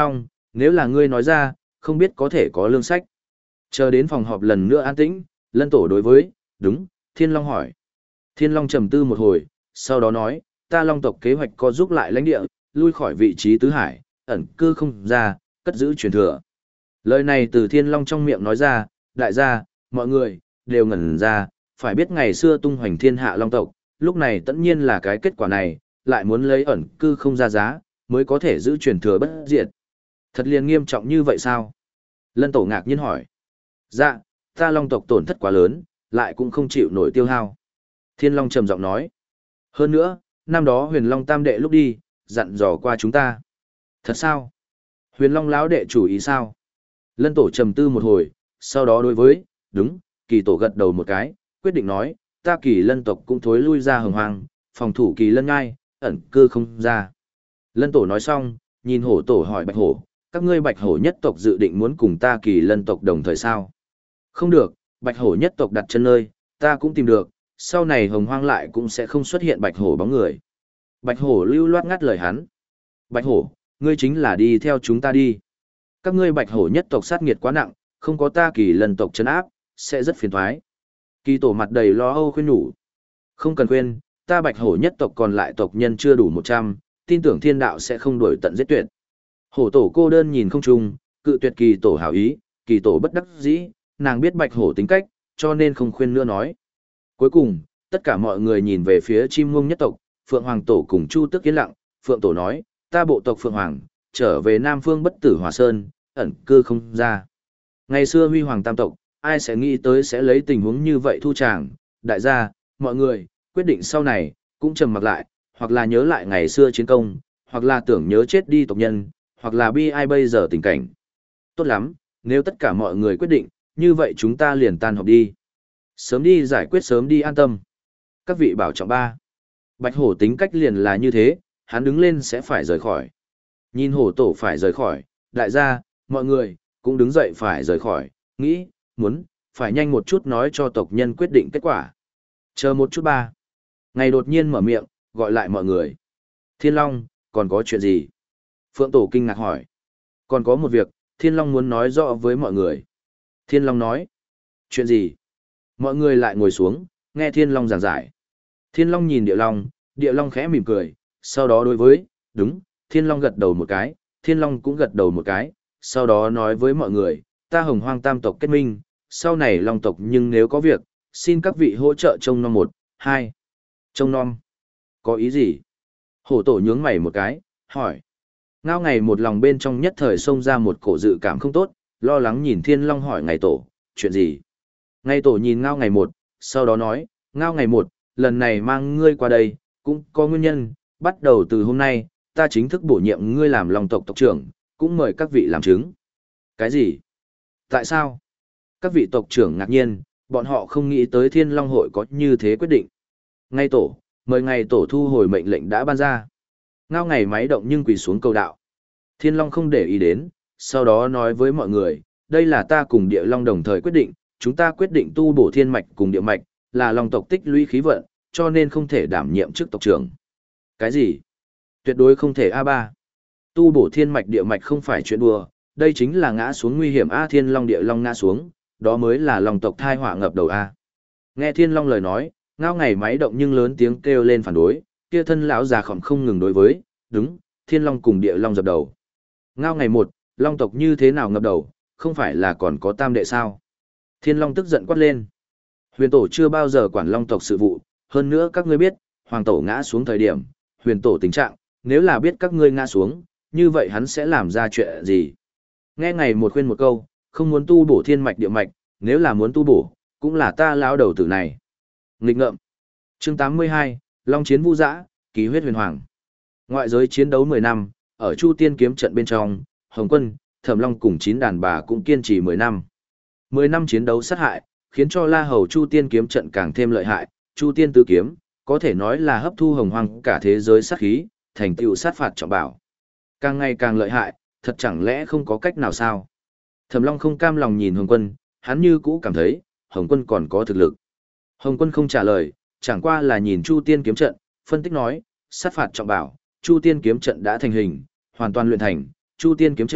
Nếu là ngươi nói ra, không biết có thể có lương sách. Chờ đến phòng họp lần nữa an tĩnh, Lân Tổ đối với, đúng, Thiên Long hỏi. Thiên Long trầm tư một hồi, sau đó nói, ta Long tộc kế hoạch có giúp lại lãnh địa, lui khỏi vị trí tứ hải, ẩn cư không ra, cất giữ truyền thừa. Lời này từ Thiên Long trong miệng nói ra, đại gia, mọi người, đều ngẩn ra, phải biết ngày xưa tung hoành thiên hạ Long tộc, lúc này tất nhiên là cái kết quả này, lại muốn lấy ẩn cư không ra giá, mới có thể giữ truyền thừa bất diệt. Thật liền nghiêm trọng như vậy sao? Lân Tổ ngạc nhiên hỏi. Dạ, ta Long tộc tổn thất quá lớn, lại cũng không chịu nổi tiêu hao. Thiên Long trầm giọng nói. Hơn nữa, năm đó Huyền Long Tam đệ lúc đi, dặn dò qua chúng ta. Thật sao? Huyền Long lão đệ chủ ý sao? Lân Tổ trầm tư một hồi, sau đó đối với, đúng, Kỳ Tổ gật đầu một cái, quyết định nói, ta Kỳ Lân tộc cũng thối lui ra hồng hoang, phòng thủ Kỳ Lân ngai, ẩn cư không ra. Lân Tổ nói xong, nhìn Hổ Tổ hỏi Bạch Hổ, các ngươi Bạch Hổ nhất tộc dự định muốn cùng ta Kỳ Lân tộc đồng thời sao? Không được, Bạch Hổ nhất tộc đặt chân nơi, ta cũng tìm được, sau này hồng hoang lại cũng sẽ không xuất hiện Bạch Hổ bóng người. Bạch Hổ lưu loát ngắt lời hắn. Bạch Hổ, ngươi chính là đi theo chúng ta đi. Các ngươi Bạch Hổ nhất tộc sát nghiệt quá nặng, không có ta Kỳ Lân tộc trấn áp, sẽ rất phiền toái. Kỳ Tổ mặt đầy lo âu khuyên nhủ. Không cần khuyên, ta Bạch Hổ nhất tộc còn lại tộc nhân chưa đủ một trăm, tin tưởng thiên đạo sẽ không đuổi tận giết tuyệt. Hổ Tổ cô đơn nhìn không trung, cự tuyệt Kỳ Tổ hảo ý, Kỳ Tổ bất đắc dĩ, nàng biết Bạch Hổ tính cách, cho nên không khuyên nữa nói. Cuối cùng, tất cả mọi người nhìn về phía chim ngông nhất tộc, Phượng Hoàng Tổ cùng Chu Tước yên lặng, Phượng Tổ nói, ta bộ tộc Phượng Hoàng, trở về Nam Phương Bất Tử Hòa Sơn, ẩn cư không ra. Ngày xưa huy hoàng tam tộc, ai sẽ nghĩ tới sẽ lấy tình huống như vậy thu tràng, đại gia, mọi người, quyết định sau này, cũng trầm mặc lại, hoặc là nhớ lại ngày xưa chiến công, hoặc là tưởng nhớ chết đi tộc nhân, hoặc là bi ai bây giờ tình cảnh. Tốt lắm, nếu tất cả mọi người quyết định, như vậy chúng ta liền tan họp đi. Sớm đi giải quyết sớm đi an tâm. Các vị bảo trọng ba. Bạch Hổ tính cách liền là như thế, hắn đứng lên sẽ phải rời khỏi. Nhìn Hổ Tổ phải rời khỏi, đại gia, mọi người, cũng đứng dậy phải rời khỏi, nghĩ, muốn, phải nhanh một chút nói cho tộc nhân quyết định kết quả. Chờ một chút ba. Ngày đột nhiên mở miệng, gọi lại mọi người. Thiên Long, còn có chuyện gì? Phượng Tổ kinh ngạc hỏi. Còn có một việc, Thiên Long muốn nói rõ với mọi người. Thiên Long nói. Chuyện gì? Mọi người lại ngồi xuống, nghe Thiên Long giảng giải. Thiên Long nhìn Địa Long, Địa Long khẽ mỉm cười, sau đó đối với, đúng, Thiên Long gật đầu một cái, Thiên Long cũng gật đầu một cái, sau đó nói với mọi người, ta Hồng Hoang tam tộc kết minh, sau này Long tộc nhưng nếu có việc, xin các vị hỗ trợ trông nom một, hai. Trông nom? Có ý gì? Hổ Tổ nhướng mày một cái, hỏi. Ngao Ngày một lòng bên trong nhất thời xông ra một cổ dự cảm không tốt, lo lắng nhìn Thiên Long hỏi Ngày Tổ, chuyện gì? Ngày Tổ nhìn Ngao Ngày một, sau đó nói, Ngao Ngày một, lần này mang ngươi qua đây, cũng có nguyên nhân, bắt đầu từ hôm nay, ta chính thức bổ nhiệm ngươi làm Long tộc tộc trưởng, cũng mời các vị làm chứng. Cái gì? Tại sao? Các vị tộc trưởng ngạc nhiên, bọn họ không nghĩ tới Thiên Long hội có như thế quyết định. Ngày Tổ, mời Ngày Tổ thu hồi mệnh lệnh đã ban ra. Ngao Ngày máy động nhưng quỳ xuống cầu đạo. Thiên Long không để ý đến, sau đó nói với mọi người, đây là ta cùng Địa Long đồng thời quyết định, chúng ta quyết định tu bổ thiên mạch cùng địa mạch, là Long tộc tích lũy khí vận, cho nên không thể đảm nhiệm chức tộc trưởng. Cái gì? Tuyệt đối không thể a ba. Tu bổ thiên mạch địa mạch không phải chuyện đùa, đây chính là ngã xuống nguy hiểm a. Thiên Long Địa Long ngã xuống, đó mới là Long tộc thai họa ngập đầu a. Nghe Thiên Long lời nói, Ngao Ngày máy động nhưng lớn tiếng kêu lên phản đối, kia thân lão già khỏm không ngừng đối với, đúng, Thiên Long cùng Địa Long dập đầu. Ngao Ngày một, Long tộc như thế nào ngập đầu, không phải là còn có tam đệ sao? Thiên Long tức giận quát lên. Huyền Tổ chưa bao giờ quản Long tộc sự vụ, hơn nữa các ngươi biết, Hoàng Tổ ngã xuống thời điểm, Huyền Tổ tình trạng, nếu là biết các ngươi ngã xuống, như vậy hắn sẽ làm ra chuyện gì? Nghe Ngày một khuyên một câu, không muốn tu bổ thiên mạch địa mạch, nếu là muốn tu bổ, cũng là ta lão đầu tử này. Nghịch ngợm. Chương tám mươi hai, Long chiến Vu Dã, ký huyết huyền hoàng. Ngoại giới chiến đấu mười năm, ở Chu Tiên kiếm trận bên trong, Hồng Quân, Thẩm Long cùng chín đàn bà cũng kiên trì mười năm. mười năm chiến đấu sát hại, khiến cho La Hầu Chu Tiên kiếm trận càng thêm lợi hại, Chu Tiên tứ kiếm, có thể nói là hấp thu hồng hoang cả thế giới sát khí, thành tựu sát phạt trọng bảo. Càng ngày càng lợi hại, thật chẳng lẽ không có cách nào sao? Thẩm Long không cam lòng nhìn Hồng Quân, hắn như cũ cảm thấy, Hồng Quân còn có thực lực. Hồng Quân không trả lời, chẳng qua là nhìn Chu Tiên kiếm trận, phân tích nói, sát phạt trọng bảo, Chu Tiên kiếm trận đã thành hình, hoàn toàn luyện thành, Chu Tiên kiếm trận,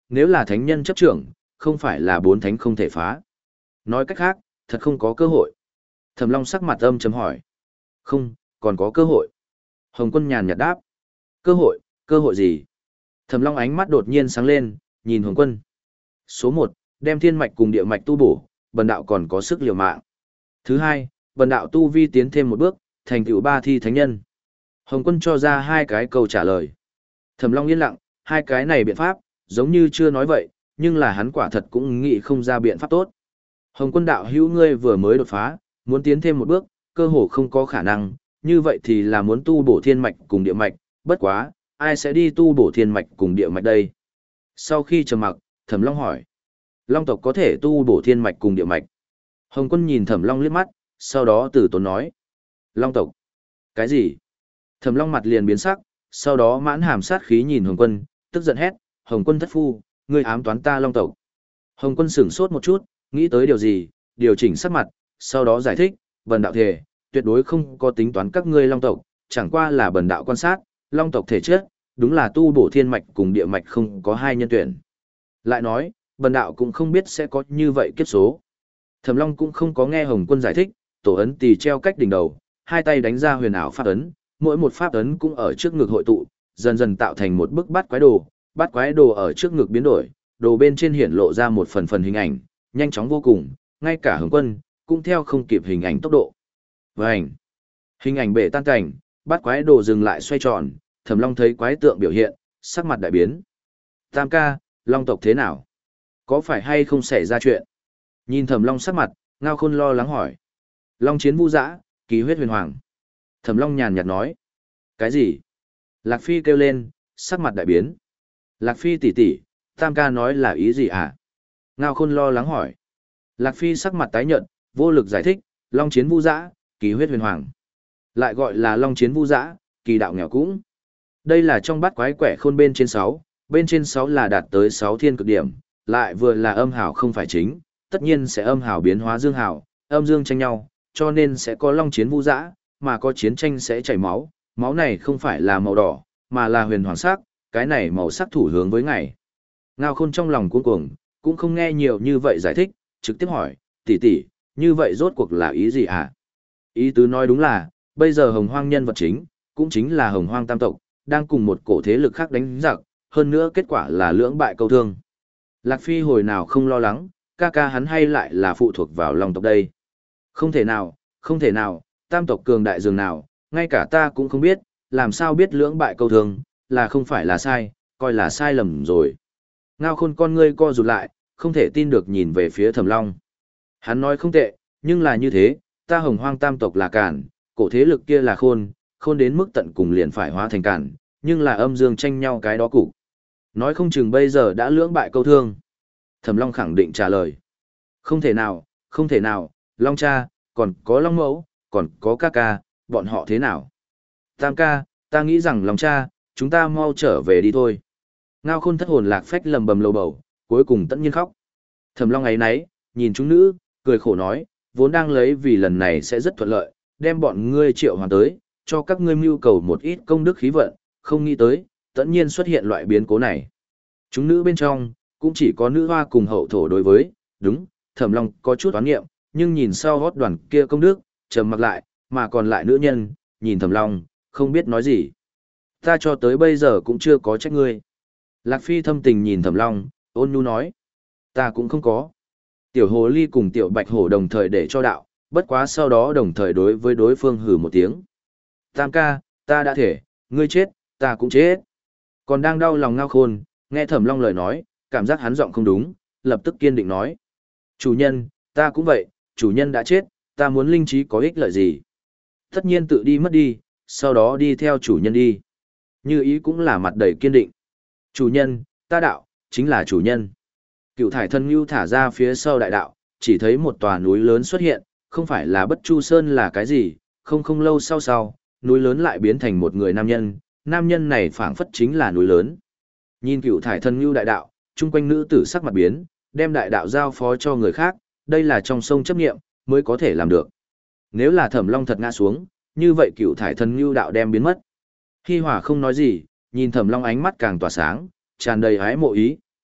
Nếu là thánh nhân chấp trưởng, không phải là bốn thánh không thể phá. Nói cách khác, thật không có cơ hội. Thẩm Long sắc mặt âm chấm hỏi. Không, còn có cơ hội. Hồng Quân nhàn nhạt đáp. Cơ hội, cơ hội gì? Thẩm Long ánh mắt đột nhiên sáng lên, nhìn Hồng Quân. Số một, đem thiên mạch cùng địa mạch tu bổ, bần đạo còn có sức liều mạng. Thứ hai, bần đạo tu vi tiến thêm một bước, thành tựu ba thi thánh nhân. Hồng Quân cho ra hai cái câu trả lời. Thẩm Long yên lặng, hai cái này biện pháp, giống như chưa nói vậy, nhưng là hắn quả thật cũng nghĩ không ra biện pháp tốt. Hồng Quân đạo hữu ngươi vừa mới đột phá, muốn tiến thêm một bước, cơ hồ không có khả năng, như vậy thì là muốn tu bổ thiên mạch cùng địa mạch, bất quá, ai sẽ đi tu bổ thiên mạch cùng địa mạch đây? Sau khi trầm mặc, Thẩm Long hỏi. Long tộc có thể tu bổ thiên mạch cùng địa mạch. Hồng Quân nhìn Thẩm Long liếc mắt, sau đó từ tốn nói. Long tộc? Cái gì? Thẩm Long mặt liền biến sắc, sau đó mãn hàm sát khí nhìn Hồng Quân, tức giận hét, Hồng Quân thất phu, ngươi ám toán ta Long tộc. Hồng Quân sửng sốt một chút, nghĩ tới điều gì, điều chỉnh sắc mặt, sau đó giải thích, bần đạo thể, tuyệt đối không có tính toán các ngươi Long tộc, chẳng qua là bần đạo quan sát, Long tộc thể chất, đúng là tu bổ thiên mạch cùng địa mạch không có hai nhân tuyển. Lại nói, bần đạo cũng không biết sẽ có như vậy kiếp số. Thẩm Long cũng không có nghe Hồng Quân giải thích, tổ ấn tỳ treo cách đỉnh đầu, hai tay đánh ra huyền ảo pháp ấn, mỗi một pháp ấn cũng ở trước ngực hội tụ, dần dần tạo thành một bức bát quái đồ, bát quái đồ ở trước ngực biến đổi, đồ bên trên hiển lộ ra một phần phần hình ảnh, nhanh chóng vô cùng, ngay cả Hồng Quân cũng theo không kịp hình ảnh tốc độ. Vành, hình ảnh bể tan cảnh, bát quái đồ dừng lại xoay tròn, Thẩm Long thấy quái tượng biểu hiện, sắc mặt đại biến. Tam ca, Long tộc thế nào? Có phải hay không xảy ra chuyện? Nhìn Thẩm Long sắc mặt, Ngao Khôn lo lắng hỏi. Long chiến vu dã, kỳ huyết huyền hoàng. Thẩm Long nhàn nhạt nói. Cái gì? Lạc Phi kêu lên, sắc mặt đại biến. Lạc Phi tỷ tỷ, Tam ca nói là ý gì hả? Ngao Khôn lo lắng hỏi. Lạc Phi sắc mặt tái nhợt, vô lực giải thích, Long chiến vu dã, kỳ huyết huyền hoàng. Lại gọi là Long chiến vu dã, kỳ đạo nghèo cũng. Đây là trong bát quái quẻ khôn bên trên sáu, bên trên sáu là đạt tới sáu thiên cực điểm, lại vừa là âm hào không phải chính, tất nhiên sẽ âm hào biến hóa dương hào, âm dương tranh nhau, cho nên sẽ có long chiến vu dã, mà có chiến tranh sẽ chảy máu, máu này không phải là màu đỏ, mà là huyền hoàng sắc, cái này màu sắc thủ hướng với ngày. Ngao Khôn trong lòng cuống cuồng, cũng không nghe nhiều như vậy giải thích, trực tiếp hỏi, tỷ tỷ, như vậy rốt cuộc là ý gì hả? Ý tứ nói đúng là, bây giờ hồng hoang nhân vật chính, cũng chính là hồng hoang tam tộc, đang cùng một cổ thế lực khác đánh giặc, hơn nữa kết quả là lưỡng bại câu thương. Lạc Phi hồi nào không lo lắng, ca ca hắn hay lại là phụ thuộc vào Long tộc đây. Không thể nào, không thể nào, tam tộc cường đại dường nào, ngay cả ta cũng không biết, làm sao biết lưỡng bại câu thương, là không phải là sai, coi là sai lầm rồi. Ngao Khôn con ngươi co rụt lại, không thể tin được nhìn về phía Thẩm Long. Hắn nói không tệ, nhưng là như thế, ta hồng hoang tam tộc là cản, cổ thế lực kia là khôn, khôn đến mức tận cùng liền phải hóa thành cản, nhưng là âm dương tranh nhau cái đó cục. Nói không chừng bây giờ đã lưỡng bại câu thương. Thẩm Long khẳng định trả lời. Không thể nào, không thể nào, Long cha, còn có Long mẫu, còn có ca ca, bọn họ thế nào? Tam ca, ta nghĩ rằng Long cha, chúng ta mau trở về đi thôi. Ngao Khôn thất hồn lạc phách lầm bầm lầu bầu, cuối cùng tất nhiên khóc. Thẩm Long ấy nấy, nhìn chúng nữ, cười khổ nói, vốn đang lấy vì lần này sẽ rất thuận lợi, đem bọn ngươi triệu hoàn tới, cho các ngươi mưu cầu một ít công đức khí vận, không nghĩ tới, tất nhiên xuất hiện loại biến cố này. Chúng nữ bên trong, cũng chỉ có nữ hoa cùng hậu thổ đối với, đúng, Thẩm Long có chút oán nghiệm, nhưng nhìn sau gót đoàn kia công đức, trầm mặc lại, mà còn lại nữ nhân, nhìn Thẩm Long, không biết nói gì. Ta cho tới bây giờ cũng chưa có trách ngươi. Lạc Phi thâm tình nhìn Thẩm Long, ôn nhu nói. Ta cũng không có. Tiểu hồ ly cùng tiểu bạch hổ đồng thời để cho đạo, bất quá sau đó đồng thời đối với đối phương hừ một tiếng. Tam ca, ta đã thể, ngươi chết, ta cũng chết. Còn đang đau lòng Ngao Khôn, nghe Thẩm Long lời nói, cảm giác hắn giọng không đúng, lập tức kiên định nói. Chủ nhân, ta cũng vậy, chủ nhân đã chết, ta muốn linh trí có ích lợi gì. Tất nhiên tự đi mất đi, sau đó đi theo chủ nhân đi. Như ý cũng là mặt đầy kiên định. Chủ nhân, ta đạo, chính là chủ nhân. Cựu thải thân ngưu thả ra phía sau đại đạo, chỉ thấy một tòa núi lớn xuất hiện, không phải là Bất Chu Sơn là cái gì, không không lâu sau sau, núi lớn lại biến thành một người nam nhân, nam nhân này phảng phất chính là núi lớn. Nhìn cựu thải thân ngưu đại đạo, chung quanh nữ tử sắc mặt biến, đem đại đạo giao phó cho người khác, đây là trong sông chấp nghiệm, mới có thể làm được. Nếu là Thẩm Long thật ngã xuống, như vậy cựu thải thân ngưu đạo đem biến mất. Hi Hỏa không nói gì, nhìn Thẩm Long ánh mắt càng tỏa sáng, tràn đầy hái mộ ý,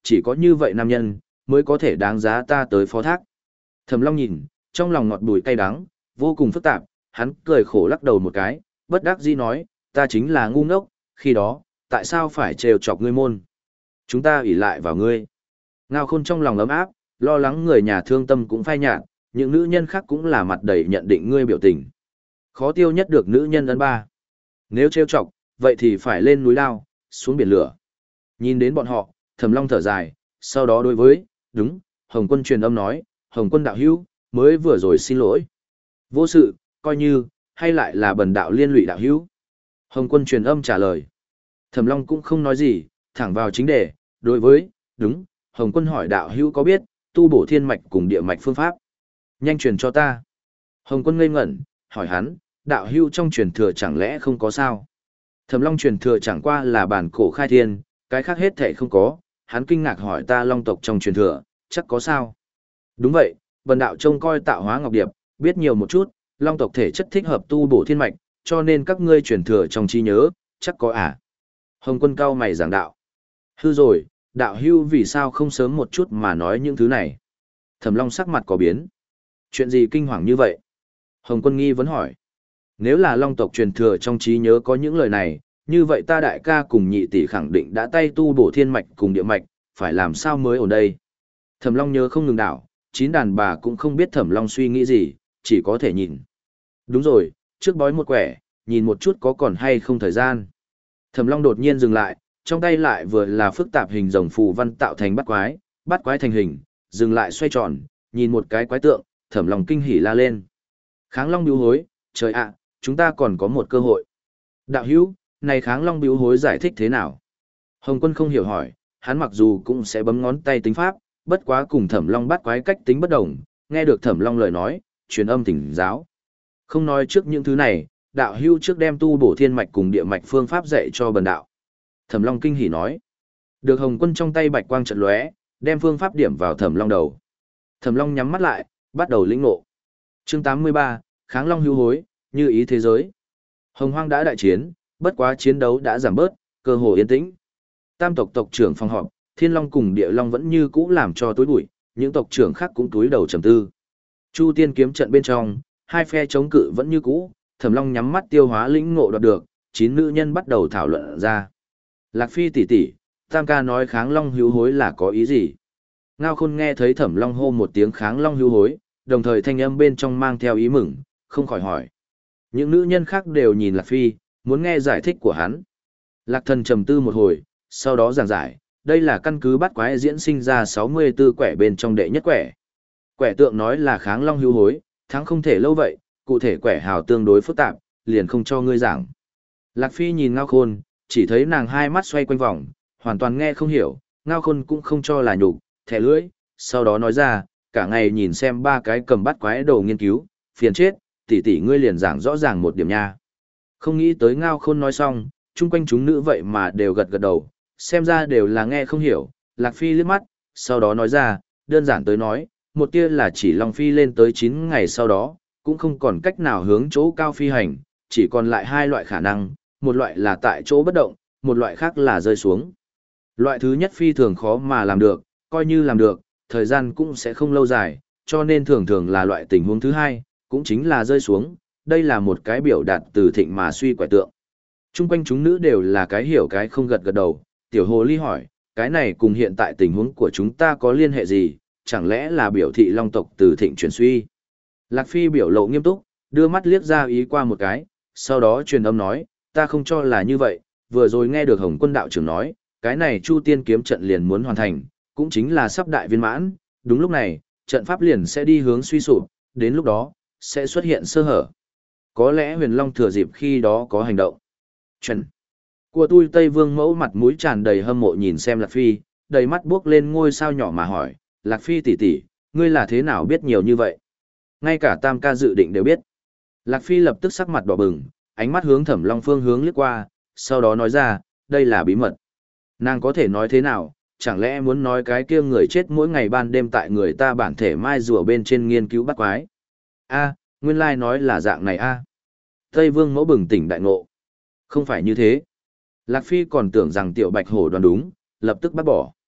chỉ có như vậy nam nhân, mới có thể đáng giá ta tới phó thác. Thẩm Long nhìn, trong lòng ngọt bùi cay đắng, vô cùng phức tạp, hắn cười khổ lắc đầu một cái, bất đắc dĩ nói, ta chính là ngu ngốc, khi đó, tại sao phải trêu chọc ngươi môn? Chúng ta ỷ lại vào ngươi. Ngao Khôn trong lòng ấm áp, lo lắng người nhà thương tâm cũng phai nhạt, những nữ nhân khác cũng là mặt đầy nhận định ngươi biểu tình. Khó tiêu nhất được nữ nhân ấn ba. Nếu trêu chọc, vậy thì phải lên núi lao, xuống biển lửa. Nhìn đến bọn họ, Thẩm Long thở dài, sau đó đối với, đúng, Hồng Quân truyền âm nói, Hồng Quân đạo hữu, mới vừa rồi xin lỗi. Vô sự, coi như, hay lại là bần đạo liên lụy đạo hữu. Hồng Quân truyền âm trả lời. Thẩm Long cũng không nói gì, thẳng vào chính đề, đối với, đúng, Hồng Quân hỏi đạo hữu có biết, tu bổ thiên mạch cùng địa mạch phương pháp. Nhanh truyền cho ta. Hồng Quân ngây ngẩn, hỏi hắn, đạo hữu trong truyền thừa chẳng lẽ không có sao? Thẩm Long truyền thừa chẳng qua là bản cổ khai thiên, cái khác hết thảy không có, hắn kinh ngạc hỏi ta Long tộc trong truyền thừa, chắc có sao? Đúng vậy, bần đạo trông coi tạo hóa ngọc điệp, biết nhiều một chút, Long tộc thể chất thích hợp tu bổ thiên mạch, cho nên các ngươi truyền thừa trong trí nhớ, chắc có à? Hồng Quân cao mày giảng đạo. Hư rồi, đạo hưu vì sao không sớm một chút mà nói những thứ này? Thẩm Long sắc mặt có biến. Chuyện gì kinh hoàng như vậy? Hồng Quân nghi vấn hỏi. Nếu là Long tộc truyền thừa trong trí nhớ có những lời này, như vậy ta đại ca cùng nhị tỷ khẳng định đã tay tu bổ thiên mạch cùng địa mạch, phải làm sao mới ổn đây? Thẩm Long nhớ không ngừng đảo, chín đàn bà cũng không biết Thẩm Long suy nghĩ gì, chỉ có thể nhìn. Đúng rồi, trước bói một quẻ, nhìn một chút có còn hay không thời gian. Thẩm Long đột nhiên dừng lại, trong tay lại vừa là phức tạp hình rồng phù văn tạo thành bắt quái, bắt quái thành hình, dừng lại xoay tròn, nhìn một cái quái tượng, Thẩm Long kinh hỉ la lên. Kháng Long bưu hối, trời ạ, chúng ta còn có một cơ hội. Đạo hữu, này Kháng Long bưu hối giải thích thế nào? Hồng Quân không hiểu hỏi, hắn mặc dù cũng sẽ bấm ngón tay tính pháp, bất quá cùng Thẩm Long bắt quái cách tính bất đồng, nghe được Thẩm Long lời nói, truyền âm tỉnh giáo. Không nói trước những thứ này, đạo hữu trước đem tu bổ thiên mạch cùng địa mạch phương pháp dạy cho bần đạo. Thẩm Long kinh hỉ nói. Được Hồng Quân trong tay bạch quang trận lóe, đem phương pháp điểm vào Thẩm Long đầu. Thẩm Long nhắm mắt lại, bắt đầu lĩnh ngộ. Chương tám mươi ba, Kháng Long hưu hối, như ý thế giới. Hồng Hoang đã đại chiến, bất quá chiến đấu đã giảm bớt, cơ hồ yên tĩnh. Tam tộc tộc trưởng phòng họp, Thiên Long cùng Địa Long vẫn như cũ làm cho tối bụi, những tộc trưởng khác cũng túi đầu trầm tư. Chu Tiên kiếm trận bên trong, hai phe chống cự vẫn như cũ, Thẩm Long nhắm mắt tiêu hóa lĩnh ngộ đoạt được, chín nữ nhân bắt đầu thảo luận ra. Lạc Phi tỷ tỷ, Tam ca nói Kháng Long hưu hối là có ý gì? Ngao Khôn nghe thấy Thẩm Long hô một tiếng Kháng Long hưu hối, đồng thời thanh âm bên trong mang theo ý mừng, không khỏi hỏi. Những nữ nhân khác đều nhìn Lạc Phi, muốn nghe giải thích của hắn. Lạc Thần trầm tư một hồi, sau đó giảng giải, đây là căn cứ bắt quái diễn sinh ra sáu mươi tư quẻ bên trong đệ nhất quẻ. Quẻ tượng nói là Kháng Long hưu hối, thắng không thể lâu vậy, cụ thể quẻ hào tương đối phức tạp, liền không cho ngươi giảng. Lạc Phi nhìn Ngao Khôn, chỉ thấy nàng hai mắt xoay quanh vòng, hoàn toàn nghe không hiểu, Ngao Khôn cũng không cho là nhục, thẻ lưỡi, sau đó nói ra, cả ngày nhìn xem ba cái cầm bắt quái đồ nghiên cứu, phiền chết, tỷ tỷ ngươi liền giảng rõ ràng một điểm nha. Không nghĩ tới Ngao Khôn nói xong, chung quanh chúng nữ vậy mà đều gật gật đầu, xem ra đều là nghe không hiểu, Lạc Phi liếc mắt, sau đó nói ra, đơn giản tới nói, một tia là chỉ Long Phi lên tới chín ngày sau đó, cũng không còn cách nào hướng chỗ cao phi hành, chỉ còn lại hai loại khả năng, một loại là tại chỗ bất động, một loại khác là rơi xuống. Loại thứ nhất phi thường khó mà làm được, coi như làm được, thời gian cũng sẽ không lâu dài, cho nên thường thường là loại tình huống thứ hai, cũng chính là rơi xuống, đây là một cái biểu đạt từ thịnh mà suy quẻ tượng. Trung quanh chúng nữ đều là cái hiểu cái không gật gật đầu, tiểu hồ ly hỏi, cái này cùng hiện tại tình huống của chúng ta có liên hệ gì, chẳng lẽ là biểu thị long tộc từ thịnh chuyển suy. Lạc Phi biểu lộ nghiêm túc, đưa mắt liếc ra ý qua một cái, sau đó truyền âm nói, ta không cho là như vậy, vừa rồi nghe được Hồng Quân đạo trưởng nói, cái này Chu Tiên kiếm trận liền muốn hoàn thành, cũng chính là sắp đại viên mãn, đúng lúc này, trận pháp liền sẽ đi hướng suy sụp, đến lúc đó, sẽ xuất hiện sơ hở. Có lẽ Huyền Long thừa dịp khi đó có hành động. Chuẩn. Của tôi Tây Vương mẫu mặt mũi tràn đầy hâm mộ nhìn xem Lạc Phi, đầy mắt buốc lên ngôi sao nhỏ mà hỏi, Lạc Phi tỷ tỷ, ngươi là thế nào biết nhiều như vậy? Ngay cả Tam ca dự định đều biết. Lạc Phi lập tức sắc mặt đỏ bừng, ánh mắt hướng Thẩm Long phương hướng liếc qua, sau đó nói ra, đây là bí mật. Nàng có thể nói thế nào, chẳng lẽ muốn nói cái kia người chết mỗi ngày ban đêm tại người ta bản thể mai rùa bên trên nghiên cứu bắt quái. A, nguyên lai nói là dạng này a. Tây Vương mẫu bừng tỉnh đại ngộ. Không phải như thế. Lạc Phi còn tưởng rằng Tiểu Bạch Hổ đoán đúng, lập tức bắt bỏ.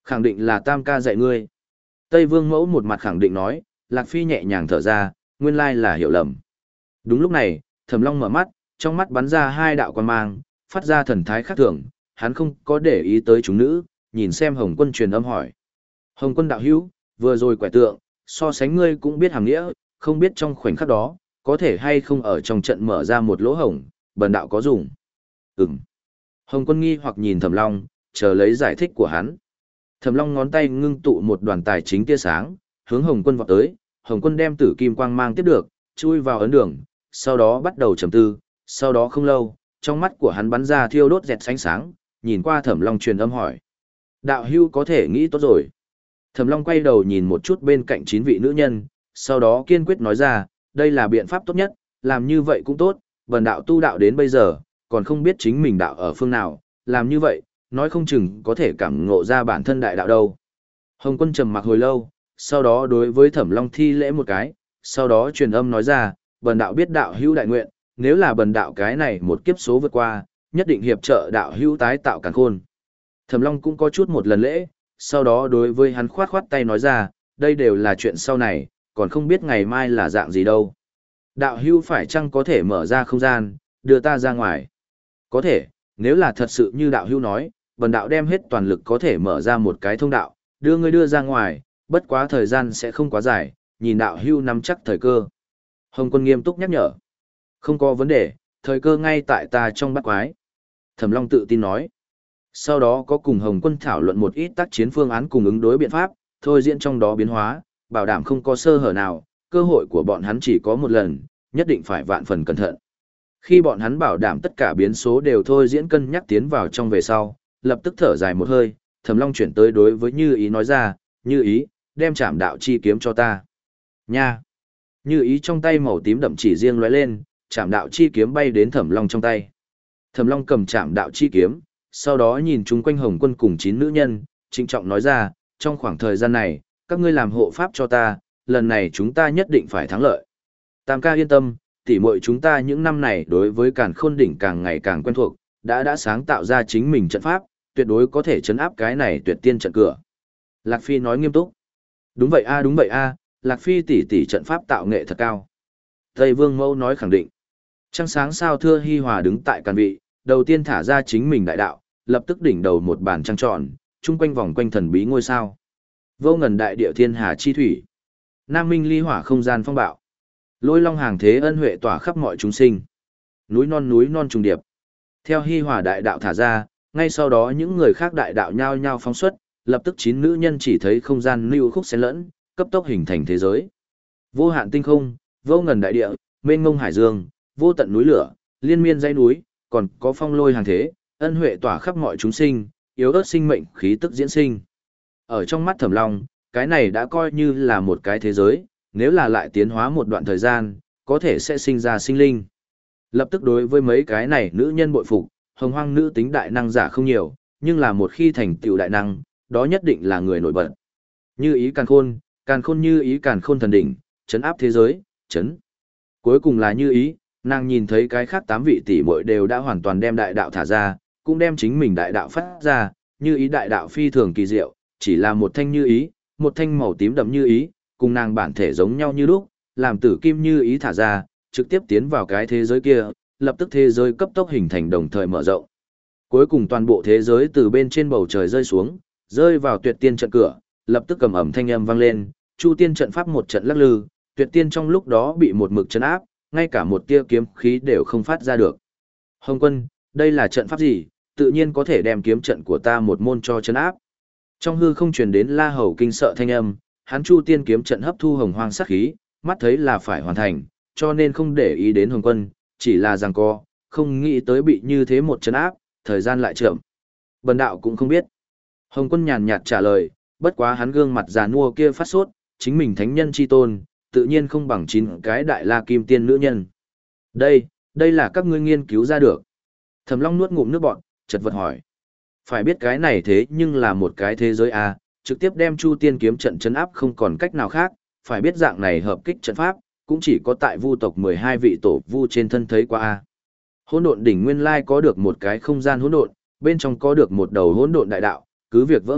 Khẳng định là Tam ca dạy ngươi. Tây Vương Mẫu một mặt khẳng định nói, Lạc Phi nhẹ nhàng thở ra, nguyên lai là hiểu lầm. Đúng lúc này, Thẩm Long mở mắt, trong mắt bắn ra hai đạo quan mang, phát ra thần thái khác thường, hắn không có để ý tới chúng nữ, nhìn xem Hồng Quân truyền âm hỏi. Hồng Quân đạo hữu, vừa rồi quẻ tượng, so sánh ngươi cũng biết hàm nghĩa, không biết trong khoảnh khắc đó, có thể hay không ở trong trận mở ra một lỗ hổng, bần đạo có dùng. Ừm. Hồng Quân nghi hoặc nhìn Thẩm Long, chờ lấy giải thích của hắn. Thẩm Long ngón tay ngưng tụ một đoàn tài chính tia sáng, hướng Hồng Quân vọt tới, Hồng Quân đem tử kim quang mang tiếp được, chui vào ấn đường, sau đó bắt đầu trầm tư, sau đó không lâu, trong mắt của hắn bắn ra thiêu đốt dẹt ánh sáng, nhìn qua Thẩm Long truyền âm hỏi. Đạo hưu có thể nghĩ tốt rồi. Thẩm Long quay đầu nhìn một chút bên cạnh chín vị nữ nhân, sau đó kiên quyết nói ra, đây là biện pháp tốt nhất, làm như vậy cũng tốt, bần đạo tu đạo đến bây giờ, còn không biết chính mình đạo ở phương nào, làm như vậy, nói không chừng có thể cảm ngộ ra bản thân đại đạo đâu. Hồng Quân trầm mặc hồi lâu, sau đó đối với Thẩm Long thi lễ một cái, sau đó truyền âm nói ra, bần đạo biết đạo hữu đại nguyện, nếu là bần đạo cái này một kiếp số vượt qua, nhất định hiệp trợ đạo hữu tái tạo càn khôn. Thẩm Long cũng có chút một lần lễ, sau đó đối với hắn khoát khoát tay nói ra, đây đều là chuyện sau này, còn không biết ngày mai là dạng gì đâu. Đạo hữu phải chăng có thể mở ra không gian, đưa ta ra ngoài? Có thể, nếu là thật sự như đạo hữu nói, bần đạo đem hết toàn lực có thể mở ra một cái thông đạo, đưa ngươi đưa ra ngoài, bất quá thời gian sẽ không quá dài, nhìn đạo hữu nắm chắc thời cơ. Hồng Quân nghiêm túc nhắc nhở. Không có vấn đề, thời cơ ngay tại ta trong bát quái. Thẩm Long tự tin nói. Sau đó có cùng Hồng Quân thảo luận một ít tác chiến phương án cùng ứng đối biện pháp, thôi diễn trong đó biến hóa, bảo đảm không có sơ hở nào, cơ hội của bọn hắn chỉ có một lần, nhất định phải vạn phần cẩn thận. Khi bọn hắn bảo đảm tất cả biến số đều thôi diễn cân nhắc tiến vào trong về sau, lập tức thở dài một hơi, Thẩm Long chuyển tới đối với Như Ý nói ra, Như Ý, đem Trảm Đạo chi kiếm cho ta. Nha! Như Ý trong tay màu tím đậm chỉ riêng lóe lên, Trảm Đạo chi kiếm bay đến Thẩm Long trong tay. Thẩm Long cầm Trảm Đạo chi kiếm, sau đó nhìn chung quanh Hồng Quân cùng chín nữ nhân, trịnh trọng nói ra, trong khoảng thời gian này, các ngươi làm hộ pháp cho ta, lần này chúng ta nhất định phải thắng lợi. Tam ca yên tâm, tỉ muội chúng ta những năm này đối với Càn Khôn đỉnh càng ngày càng quen thuộc, đã đã sáng tạo ra chính mình trận pháp, tuyệt đối có thể chấn áp cái này tuyệt tiên trận cửa. Lạc Phi nói nghiêm túc. Đúng vậy a, đúng vậy a, Lạc Phi tỷ tỷ trận pháp tạo nghệ thật cao. Tây Vương Mẫu nói khẳng định. Trăng sáng sao thưa hi hòa đứng tại càn vị, đầu tiên thả ra chính mình đại đạo, lập tức đỉnh đầu một bàn trăng tròn, chung quanh vòng quanh thần bí ngôi sao. Vô ngần đại địa thiên hà chi thủy. Nam minh ly hỏa không gian phong bạo. Lôi long hàng thế ân huệ tỏa khắp mọi chúng sinh. Núi non núi non trùng điệp. Theo hi hòa đại đạo thả ra, ngay sau đó những người khác đại đạo nhao nhao phóng xuất, lập tức chín nữ nhân chỉ thấy không gian lưu khúc xen lẫn, cấp tốc hình thành thế giới. Vô hạn tinh không, vô ngần đại địa, mênh mông hải dương, vô tận núi lửa, liên miên dãy núi, còn có phong lôi hàng thế, ân huệ tỏa khắp mọi chúng sinh, yếu ớt sinh mệnh khí tức diễn sinh. Ở trong mắt Thẩm Long, cái này đã coi như là một cái thế giới, nếu là lại tiến hóa một đoạn thời gian, có thể sẽ sinh ra sinh linh. Lập tức đối với mấy cái này nữ nhân bội phục, hồng hoang nữ tính đại năng giả không nhiều, nhưng là một khi thành tựu đại năng, đó nhất định là người nổi bật. Như ý càn khôn, càn khôn như ý càn khôn thần đỉnh, chấn áp thế giới, chấn. Cuối cùng là như ý, nàng nhìn thấy cái khác tám vị tỷ muội đều đã hoàn toàn đem đại đạo thả ra, cũng đem chính mình đại đạo phát ra, như ý đại đạo phi thường kỳ diệu, chỉ là một thanh như ý, một thanh màu tím đậm như ý, cùng nàng bản thể giống nhau như lúc, làm tử kim như ý thả ra, trực tiếp tiến vào cái thế giới kia, lập tức thế giới cấp tốc hình thành đồng thời mở rộng. Cuối cùng toàn bộ thế giới từ bên trên bầu trời rơi xuống, rơi vào tuyệt tiên trận cửa, lập tức cầm ẩm thanh âm vang lên, chu tiên trận pháp một trận lắc lư, tuyệt tiên trong lúc đó bị một mực chấn áp, ngay cả một tia kiếm khí đều không phát ra được. Hồng Quân, đây là trận pháp gì, tự nhiên có thể đem kiếm trận của ta một môn cho chấn áp. Trong hư không truyền đến La Hầu kinh sợ thanh âm, hắn chu tiên kiếm trận hấp thu hồng hoang sát khí, mắt thấy là phải hoàn thành, cho nên không để ý đến Hồng Quân, chỉ là giằng co, không nghĩ tới bị như thế một chấn áp, thời gian lại chậm. Bần đạo cũng không biết. Hồng Quân nhàn nhạt trả lời, bất quá hắn gương mặt già nua kia phát sốt, chính mình thánh nhân chi tôn, tự nhiên không bằng chín cái đại la kim tiên nữ nhân. Đây, đây là các ngươi nghiên cứu ra được. Thẩm Long nuốt ngụm nước bọt, chật vật hỏi. Phải biết cái này thế nhưng là một cái thế giới a, trực tiếp đem Chu Tiên kiếm trận chấn áp không còn cách nào khác, phải biết dạng này hợp kích trận pháp, cũng chỉ có tại Vu tộc mười hai vị tổ vu trên thân thấy qua a. Hỗn độn đỉnh nguyên lai có được một cái không gian hỗn độn, bên trong có được một đầu hỗn độn đại đạo, cứ việc vỡ vụn,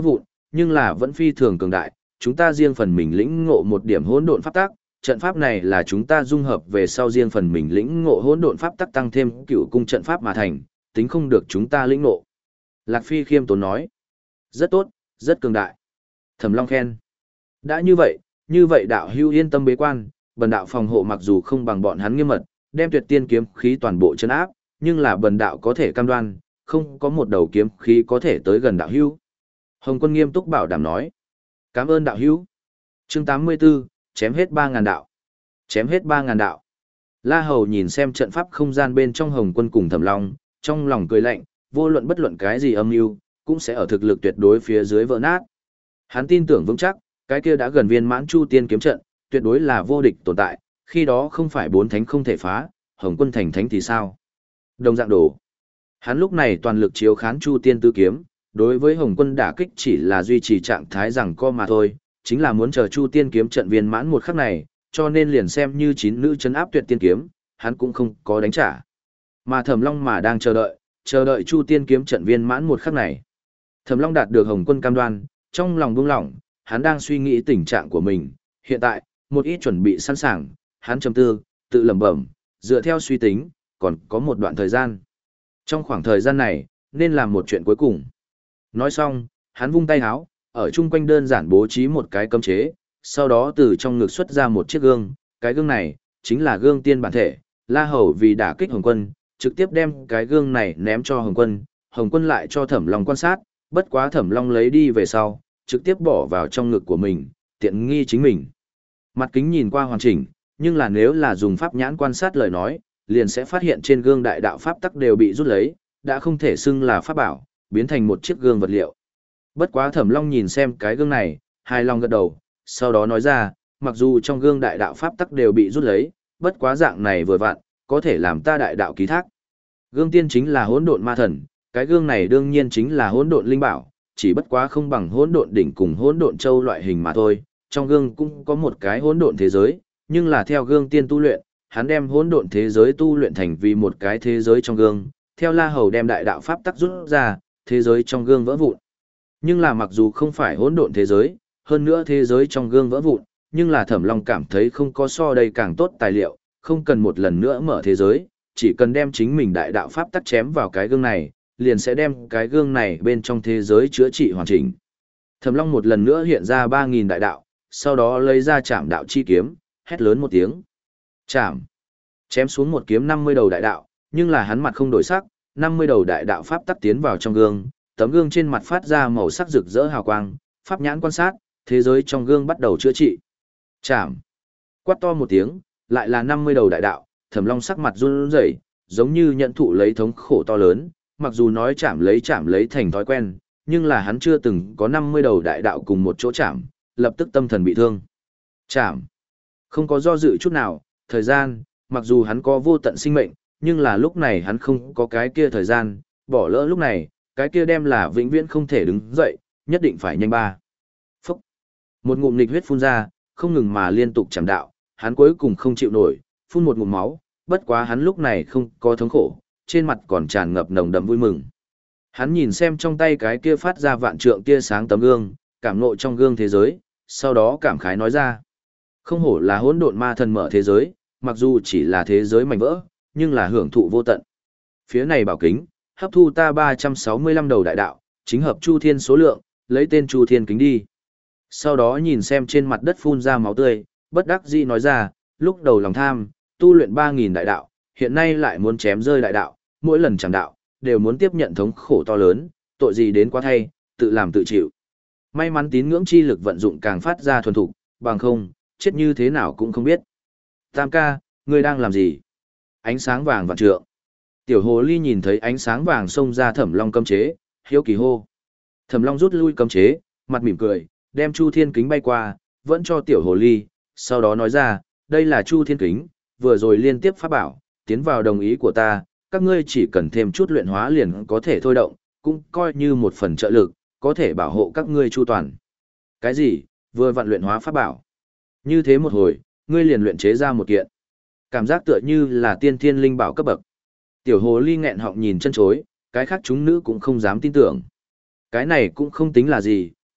nhưng là vẫn phi thường cường đại, chúng ta riêng phần mình lĩnh ngộ một điểm hỗn độn pháp tắc, trận pháp này là chúng ta dung hợp về sau riêng phần mình lĩnh ngộ hỗn độn pháp tắc tăng thêm cựu cung trận pháp mà thành, tính không được chúng ta lĩnh ngộ. Lạc Phi khiêm tốn nói, rất tốt, rất cường đại. Thẩm Long khen, đã như vậy, như vậy đạo hữu yên tâm bế quan, bần đạo phòng hộ mặc dù không bằng bọn hắn nghiêm mật, đem tuyệt tiên kiếm khí toàn bộ chân áp, nhưng là bần đạo có thể cam đoan, không có một đầu kiếm khí có thể tới gần đạo hữu. Hồng Quân nghiêm túc bảo đảm nói, cảm ơn đạo hữu. Chương tám mươi 84, chém hết ba ngàn đạo. Chém hết ba ngàn đạo. La Hầu nhìn xem trận pháp không gian bên trong Hồng Quân cùng Thẩm Long, trong lòng cười lạnh, vô luận bất luận cái gì âm mưu, cũng sẽ ở thực lực tuyệt đối phía dưới vỡ nát. Hắn tin tưởng vững chắc, cái kia đã gần viên mãn Chu Tiên kiếm trận, tuyệt đối là vô địch tồn tại, khi đó không phải bốn thánh không thể phá, Hồng Quân thành thánh thì sao? Đồng dạng đổ. Hắn lúc này toàn lực chiếu khán Chu Tiên tứ kiếm, đối với Hồng Quân đả kích chỉ là duy trì trạng thái rằng co mà thôi, chính là muốn chờ Chu Tiên kiếm trận viên mãn một khắc này, cho nên liền xem như chín nữ chấn áp tuyệt tiên kiếm, hắn cũng không có đánh trả. Mà Thẩm Long mà đang chờ đợi, chờ đợi Chu Tiên kiếm trận viên mãn một khắc này. Thẩm Long đạt được Hồng Quân cam đoan, trong lòng buông lỏng, hắn đang suy nghĩ tình trạng của mình, hiện tại, một ít chuẩn bị sẵn sàng, hắn trầm tư, tự lẩm bẩm, dựa theo suy tính, còn có một đoạn thời gian. Trong khoảng thời gian này, nên làm một chuyện cuối cùng. Nói xong, hắn vung tay háo, ở chung quanh đơn giản bố trí một cái cấm chế, sau đó từ trong ngực xuất ra một chiếc gương, cái gương này, chính là gương tiên bản thể, La Hầu vì đả kích Hồng Quân, trực tiếp đem cái gương này ném cho Hồng Quân, Hồng Quân lại cho Thẩm Long quan sát, bất quá Thẩm Long lấy đi về sau, trực tiếp bỏ vào trong ngực của mình, tiện nghi chính mình. Mặt kính nhìn qua hoàn chỉnh, nhưng là nếu là dùng pháp nhãn quan sát lời nói, liền sẽ phát hiện trên gương đại đạo pháp tắc đều bị rút lấy, đã không thể xưng là pháp bảo, biến thành một chiếc gương vật liệu. Bất quá Thẩm Long nhìn xem cái gương này, hài lòng gật đầu, sau đó nói ra, mặc dù trong gương đại đạo pháp tắc đều bị rút lấy, bất quá dạng này vừa vặn, có thể làm ta đại đạo ký thác. Gương tiên chính là hỗn độn ma thần, cái gương này đương nhiên chính là hỗn độn linh bảo, chỉ bất quá không bằng hỗn độn đỉnh cùng hỗn độn châu loại hình mà thôi. Trong gương cũng có một cái hỗn độn thế giới, nhưng là theo gương tiên tu luyện, hắn đem hỗn độn thế giới tu luyện thành vì một cái thế giới trong gương, theo La Hầu đem đại đạo pháp tắc rút ra, thế giới trong gương vỡ vụn. Nhưng là mặc dù không phải hỗn độn thế giới, hơn nữa thế giới trong gương vỡ vụn, nhưng là Thẩm Long cảm thấy không có so đây càng tốt tài liệu, không cần một lần nữa mở thế giới, chỉ cần đem chính mình đại đạo pháp tắc chém vào cái gương này, liền sẽ đem cái gương này bên trong thế giới chữa trị hoàn chỉnh. Thẩm Long một lần nữa hiện ra ba nghìn đại đạo, sau đó lấy ra Trảm Đạo chi kiếm, hét lớn một tiếng. Chạm. Chém xuống một kiếm năm mươi đầu đại đạo, nhưng là hắn mặt không đổi sắc, năm mươi đầu đại đạo pháp tắc tiến vào trong gương, tấm gương trên mặt phát ra màu sắc rực rỡ hào quang, pháp nhãn quan sát, thế giới trong gương bắt đầu chữa trị. Chạm. Quát to một tiếng, lại là năm mươi đầu đại đạo, Thẩm Long sắc mặt run rẩy, giống như nhận thụ lấy thống khổ to lớn, mặc dù nói chạm lấy chạm lấy thành thói quen, nhưng là hắn chưa từng có năm mươi đầu đại đạo cùng một chỗ chạm, lập tức tâm thần bị thương. Chạm. Không có do dự chút nào, thời gian, mặc dù hắn có vô tận sinh mệnh, nhưng là lúc này hắn không có cái kia thời gian, bỏ lỡ lúc này, cái kia đem là vĩnh viễn không thể đứng dậy, nhất định phải nhanh ba. Phúc. Một ngụm nghịch huyết phun ra, không ngừng mà liên tục chạm đạo, hắn cuối cùng không chịu nổi, phun một ngụm máu, bất quá hắn lúc này không có thống khổ, trên mặt còn tràn ngập nồng đậm vui mừng. Hắn nhìn xem trong tay cái kia phát ra vạn trượng tia sáng tấm gương, cảm ngộ trong gương thế giới, sau đó cảm khái nói ra. Không hổ là hỗn độn ma thần mở thế giới, mặc dù chỉ là thế giới mảnh vỡ, nhưng là hưởng thụ vô tận. Phía này bảo kính, hấp thu ta ba trăm sáu mươi lăm đầu đại đạo, chính hợp Chu Thiên số lượng, lấy tên Chu Thiên kính đi. Sau đó nhìn xem trên mặt đất phun ra máu tươi, bất đắc dĩ nói ra, lúc đầu lòng tham, tu luyện ba nghìn đại đạo, hiện nay lại muốn chém rơi đại đạo, mỗi lần chẳng đạo, đều muốn tiếp nhận thống khổ to lớn, tội gì đến quá thay, tự làm tự chịu. May mắn tín ngưỡng chi lực vận dụng càng phát ra thuần thục, bằng không, chết như thế nào cũng không biết. Tam ca, ngươi đang làm gì? Ánh sáng vàng vạn trượng. Tiểu hồ ly nhìn thấy ánh sáng vàng xông ra Thẩm Long cấm chế, hiếu kỳ hô. Thẩm Long rút lui cấm chế, mặt mỉm cười, đem Chu Thiên kính bay qua, vẫn cho tiểu hồ ly, sau đó nói ra, đây là Chu Thiên kính, vừa rồi liên tiếp pháp bảo, tiến vào đồng ý của ta, các ngươi chỉ cần thêm chút luyện hóa liền có thể thôi động, cũng coi như một phần trợ lực, có thể bảo hộ các ngươi chu toàn. Cái gì? Vừa vặn luyện hóa pháp bảo. Như thế một hồi, ngươi liền luyện chế ra một kiện. Cảm giác tựa như là tiên thiên linh bảo cấp bậc. Tiểu hồ ly nghẹn họng nhìn chân chối, cái khác chúng nữ cũng không dám tin tưởng. Cái này cũng không tính là gì,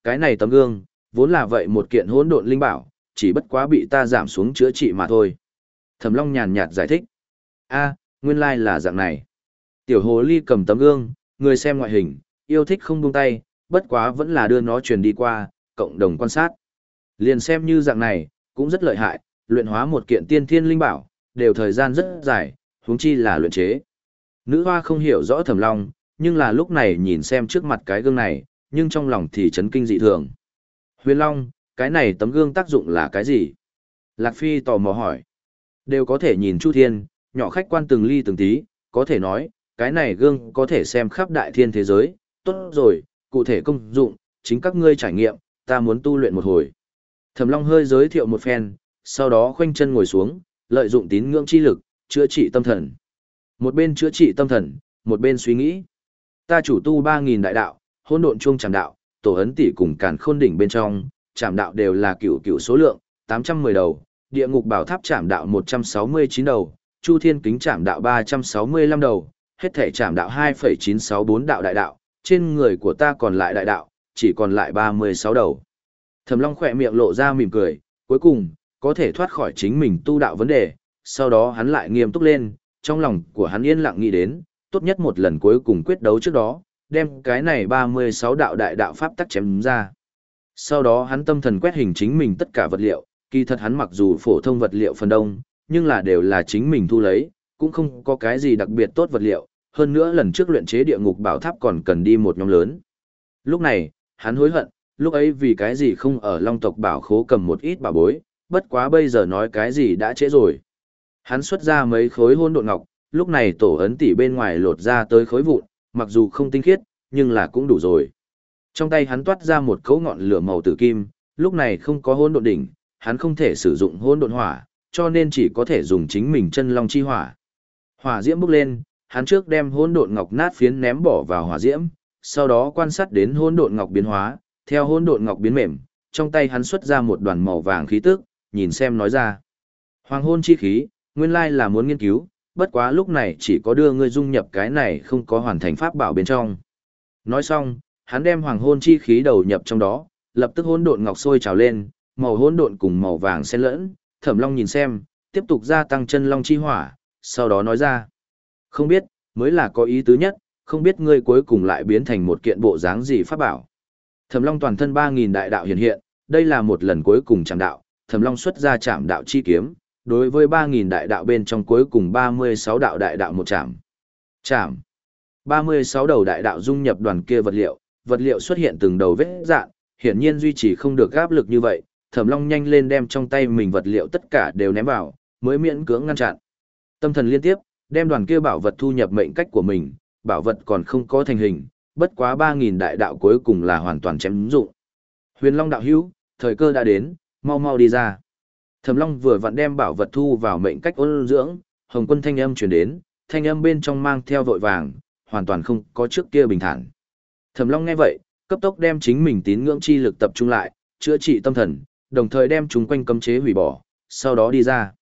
cái này tấm gương, vốn là vậy một kiện hỗn độn linh bảo, chỉ bất quá bị ta giảm xuống chữa trị mà thôi. Thẩm Long nhàn nhạt giải thích. A, nguyên lai là dạng này. Tiểu hồ ly cầm tấm gương, người xem ngoại hình, yêu thích không buông tay, bất quá vẫn là đưa nó truyền đi qua, cộng đồng quan sát. Liền xem như dạng này, cũng rất lợi hại, luyện hóa một kiện tiên thiên linh bảo, đều thời gian rất dài, huống chi là luyện chế. Nữ hoa không hiểu rõ Thẩm Long, nhưng là lúc này nhìn xem trước mặt cái gương này, nhưng trong lòng thì chấn kinh dị thường. Huyền Long, cái này tấm gương tác dụng là cái gì? Lạc Phi tò mò hỏi. Đều có thể nhìn Chu Thiên, nhỏ khách quan từng ly từng tí, có thể nói, cái này gương có thể xem khắp đại thiên thế giới, tốt rồi, cụ thể công dụng, chính các ngươi trải nghiệm, ta muốn tu luyện một hồi. Thẩm Long hơi giới thiệu một phen, sau đó khoanh chân ngồi xuống, lợi dụng tín ngưỡng chi lực, chữa trị tâm thần. Một bên chữa trị tâm thần, một bên suy nghĩ. Ta chủ tu ba nghìn đại đạo, hỗn độn chuông trảm đạo, tổ ấn tỷ cùng càn khôn đỉnh bên trong, trảm đạo đều là cửu cửu số lượng, tám trăm mười đầu, địa ngục bảo tháp trảm đạo một trăm sáu mươi chín đầu, chu thiên kính trảm đạo ba trăm sáu mươi lăm đầu, hết thể trảm đạo hai phẩy chín sáu bốn đạo đại đạo, trên người của ta còn lại đại đạo, chỉ còn lại ba mươi sáu đầu. Thẩm Long khỏe miệng lộ ra mỉm cười, cuối cùng, có thể thoát khỏi chính mình tu đạo vấn đề, sau đó hắn lại nghiêm túc lên, trong lòng của hắn yên lặng nghĩ đến, tốt nhất một lần cuối cùng quyết đấu trước đó, đem cái này ba mươi sáu đạo đại đạo pháp tắc chém ra. Sau đó hắn tâm thần quét hình chính mình tất cả vật liệu, kỳ thật hắn mặc dù phổ thông vật liệu phần đông, nhưng là đều là chính mình thu lấy, cũng không có cái gì đặc biệt tốt vật liệu, hơn nữa lần trước luyện chế địa ngục bảo tháp còn cần đi một nhóm lớn. Lúc này, hắn hối hận, lúc ấy vì cái gì không ở Long tộc bảo khố cầm một ít bảo bối, bất quá bây giờ nói cái gì đã trễ rồi. Hắn xuất ra mấy khối hôn độn ngọc, lúc này tổ ấn tỷ bên ngoài lột ra tới khối vụn, mặc dù không tinh khiết, nhưng là cũng đủ rồi. Trong tay hắn toát ra một cấu ngọn lửa màu tử kim, lúc này không có hôn độn đỉnh, hắn không thể sử dụng hôn độn hỏa, cho nên chỉ có thể dùng chính mình chân long chi hỏa. Hỏa diễm bốc lên, hắn trước đem hôn độn ngọc nát phiến ném bỏ vào hỏa diễm, sau đó quan sát đến hôn độn ngọc biến hóa, theo hôn độn ngọc biến mềm, trong tay hắn xuất ra một đoàn màu vàng khí tức, nhìn xem nói ra. Hoàng hôn chi khí, nguyên lai là muốn nghiên cứu, bất quá lúc này chỉ có đưa ngươi dung nhập cái này không có hoàn thành pháp bảo bên trong. Nói xong, hắn đem hoàng hôn chi khí đầu nhập trong đó, lập tức hỗn độn ngọc sôi trào lên, màu hỗn độn cùng màu vàng xen lẫn, Thẩm Long nhìn xem, tiếp tục gia tăng chân long chi hỏa, sau đó nói ra. Không biết, mới là có ý tứ nhất, không biết ngươi cuối cùng lại biến thành một kiện bộ dáng gì pháp bảo. Thẩm Long toàn thân ba nghìn đại đạo hiện hiện, đây là một lần cuối cùng chạm đạo, Thẩm Long xuất ra chạm đạo chi kiếm, đối với ba nghìn đại đạo bên trong cuối cùng ba mươi sáu đạo đại đạo một chạm. Chạm. ba mươi sáu đầu đại đạo dung nhập đoàn kia vật liệu, vật liệu xuất hiện từng đầu vết dạn, hiển nhiên duy trì không được áp lực như vậy, Thẩm Long nhanh lên đem trong tay mình vật liệu tất cả đều ném vào, mới miễn cưỡng ngăn chặn. Tâm thần liên tiếp, đem đoàn kia bảo vật thu nhập mệnh cách của mình, bảo vật còn không có thành hình, bất quá ba nghìn đại đạo cuối cùng là hoàn toàn chém dụng. Huyền Long đạo hữu, thời cơ đã đến, mau mau đi ra. Thẩm Long vừa vặn đem bảo vật thu vào mệnh cách ôn dưỡng, Hồng Quân thanh âm truyền đến, thanh âm bên trong mang theo vội vàng, hoàn toàn không có trước kia bình thản. Thẩm Long nghe vậy, cấp tốc đem chính mình tín ngưỡng chi lực tập trung lại, chữa trị tâm thần, đồng thời đem chúng quanh cấm chế hủy bỏ, sau đó đi ra.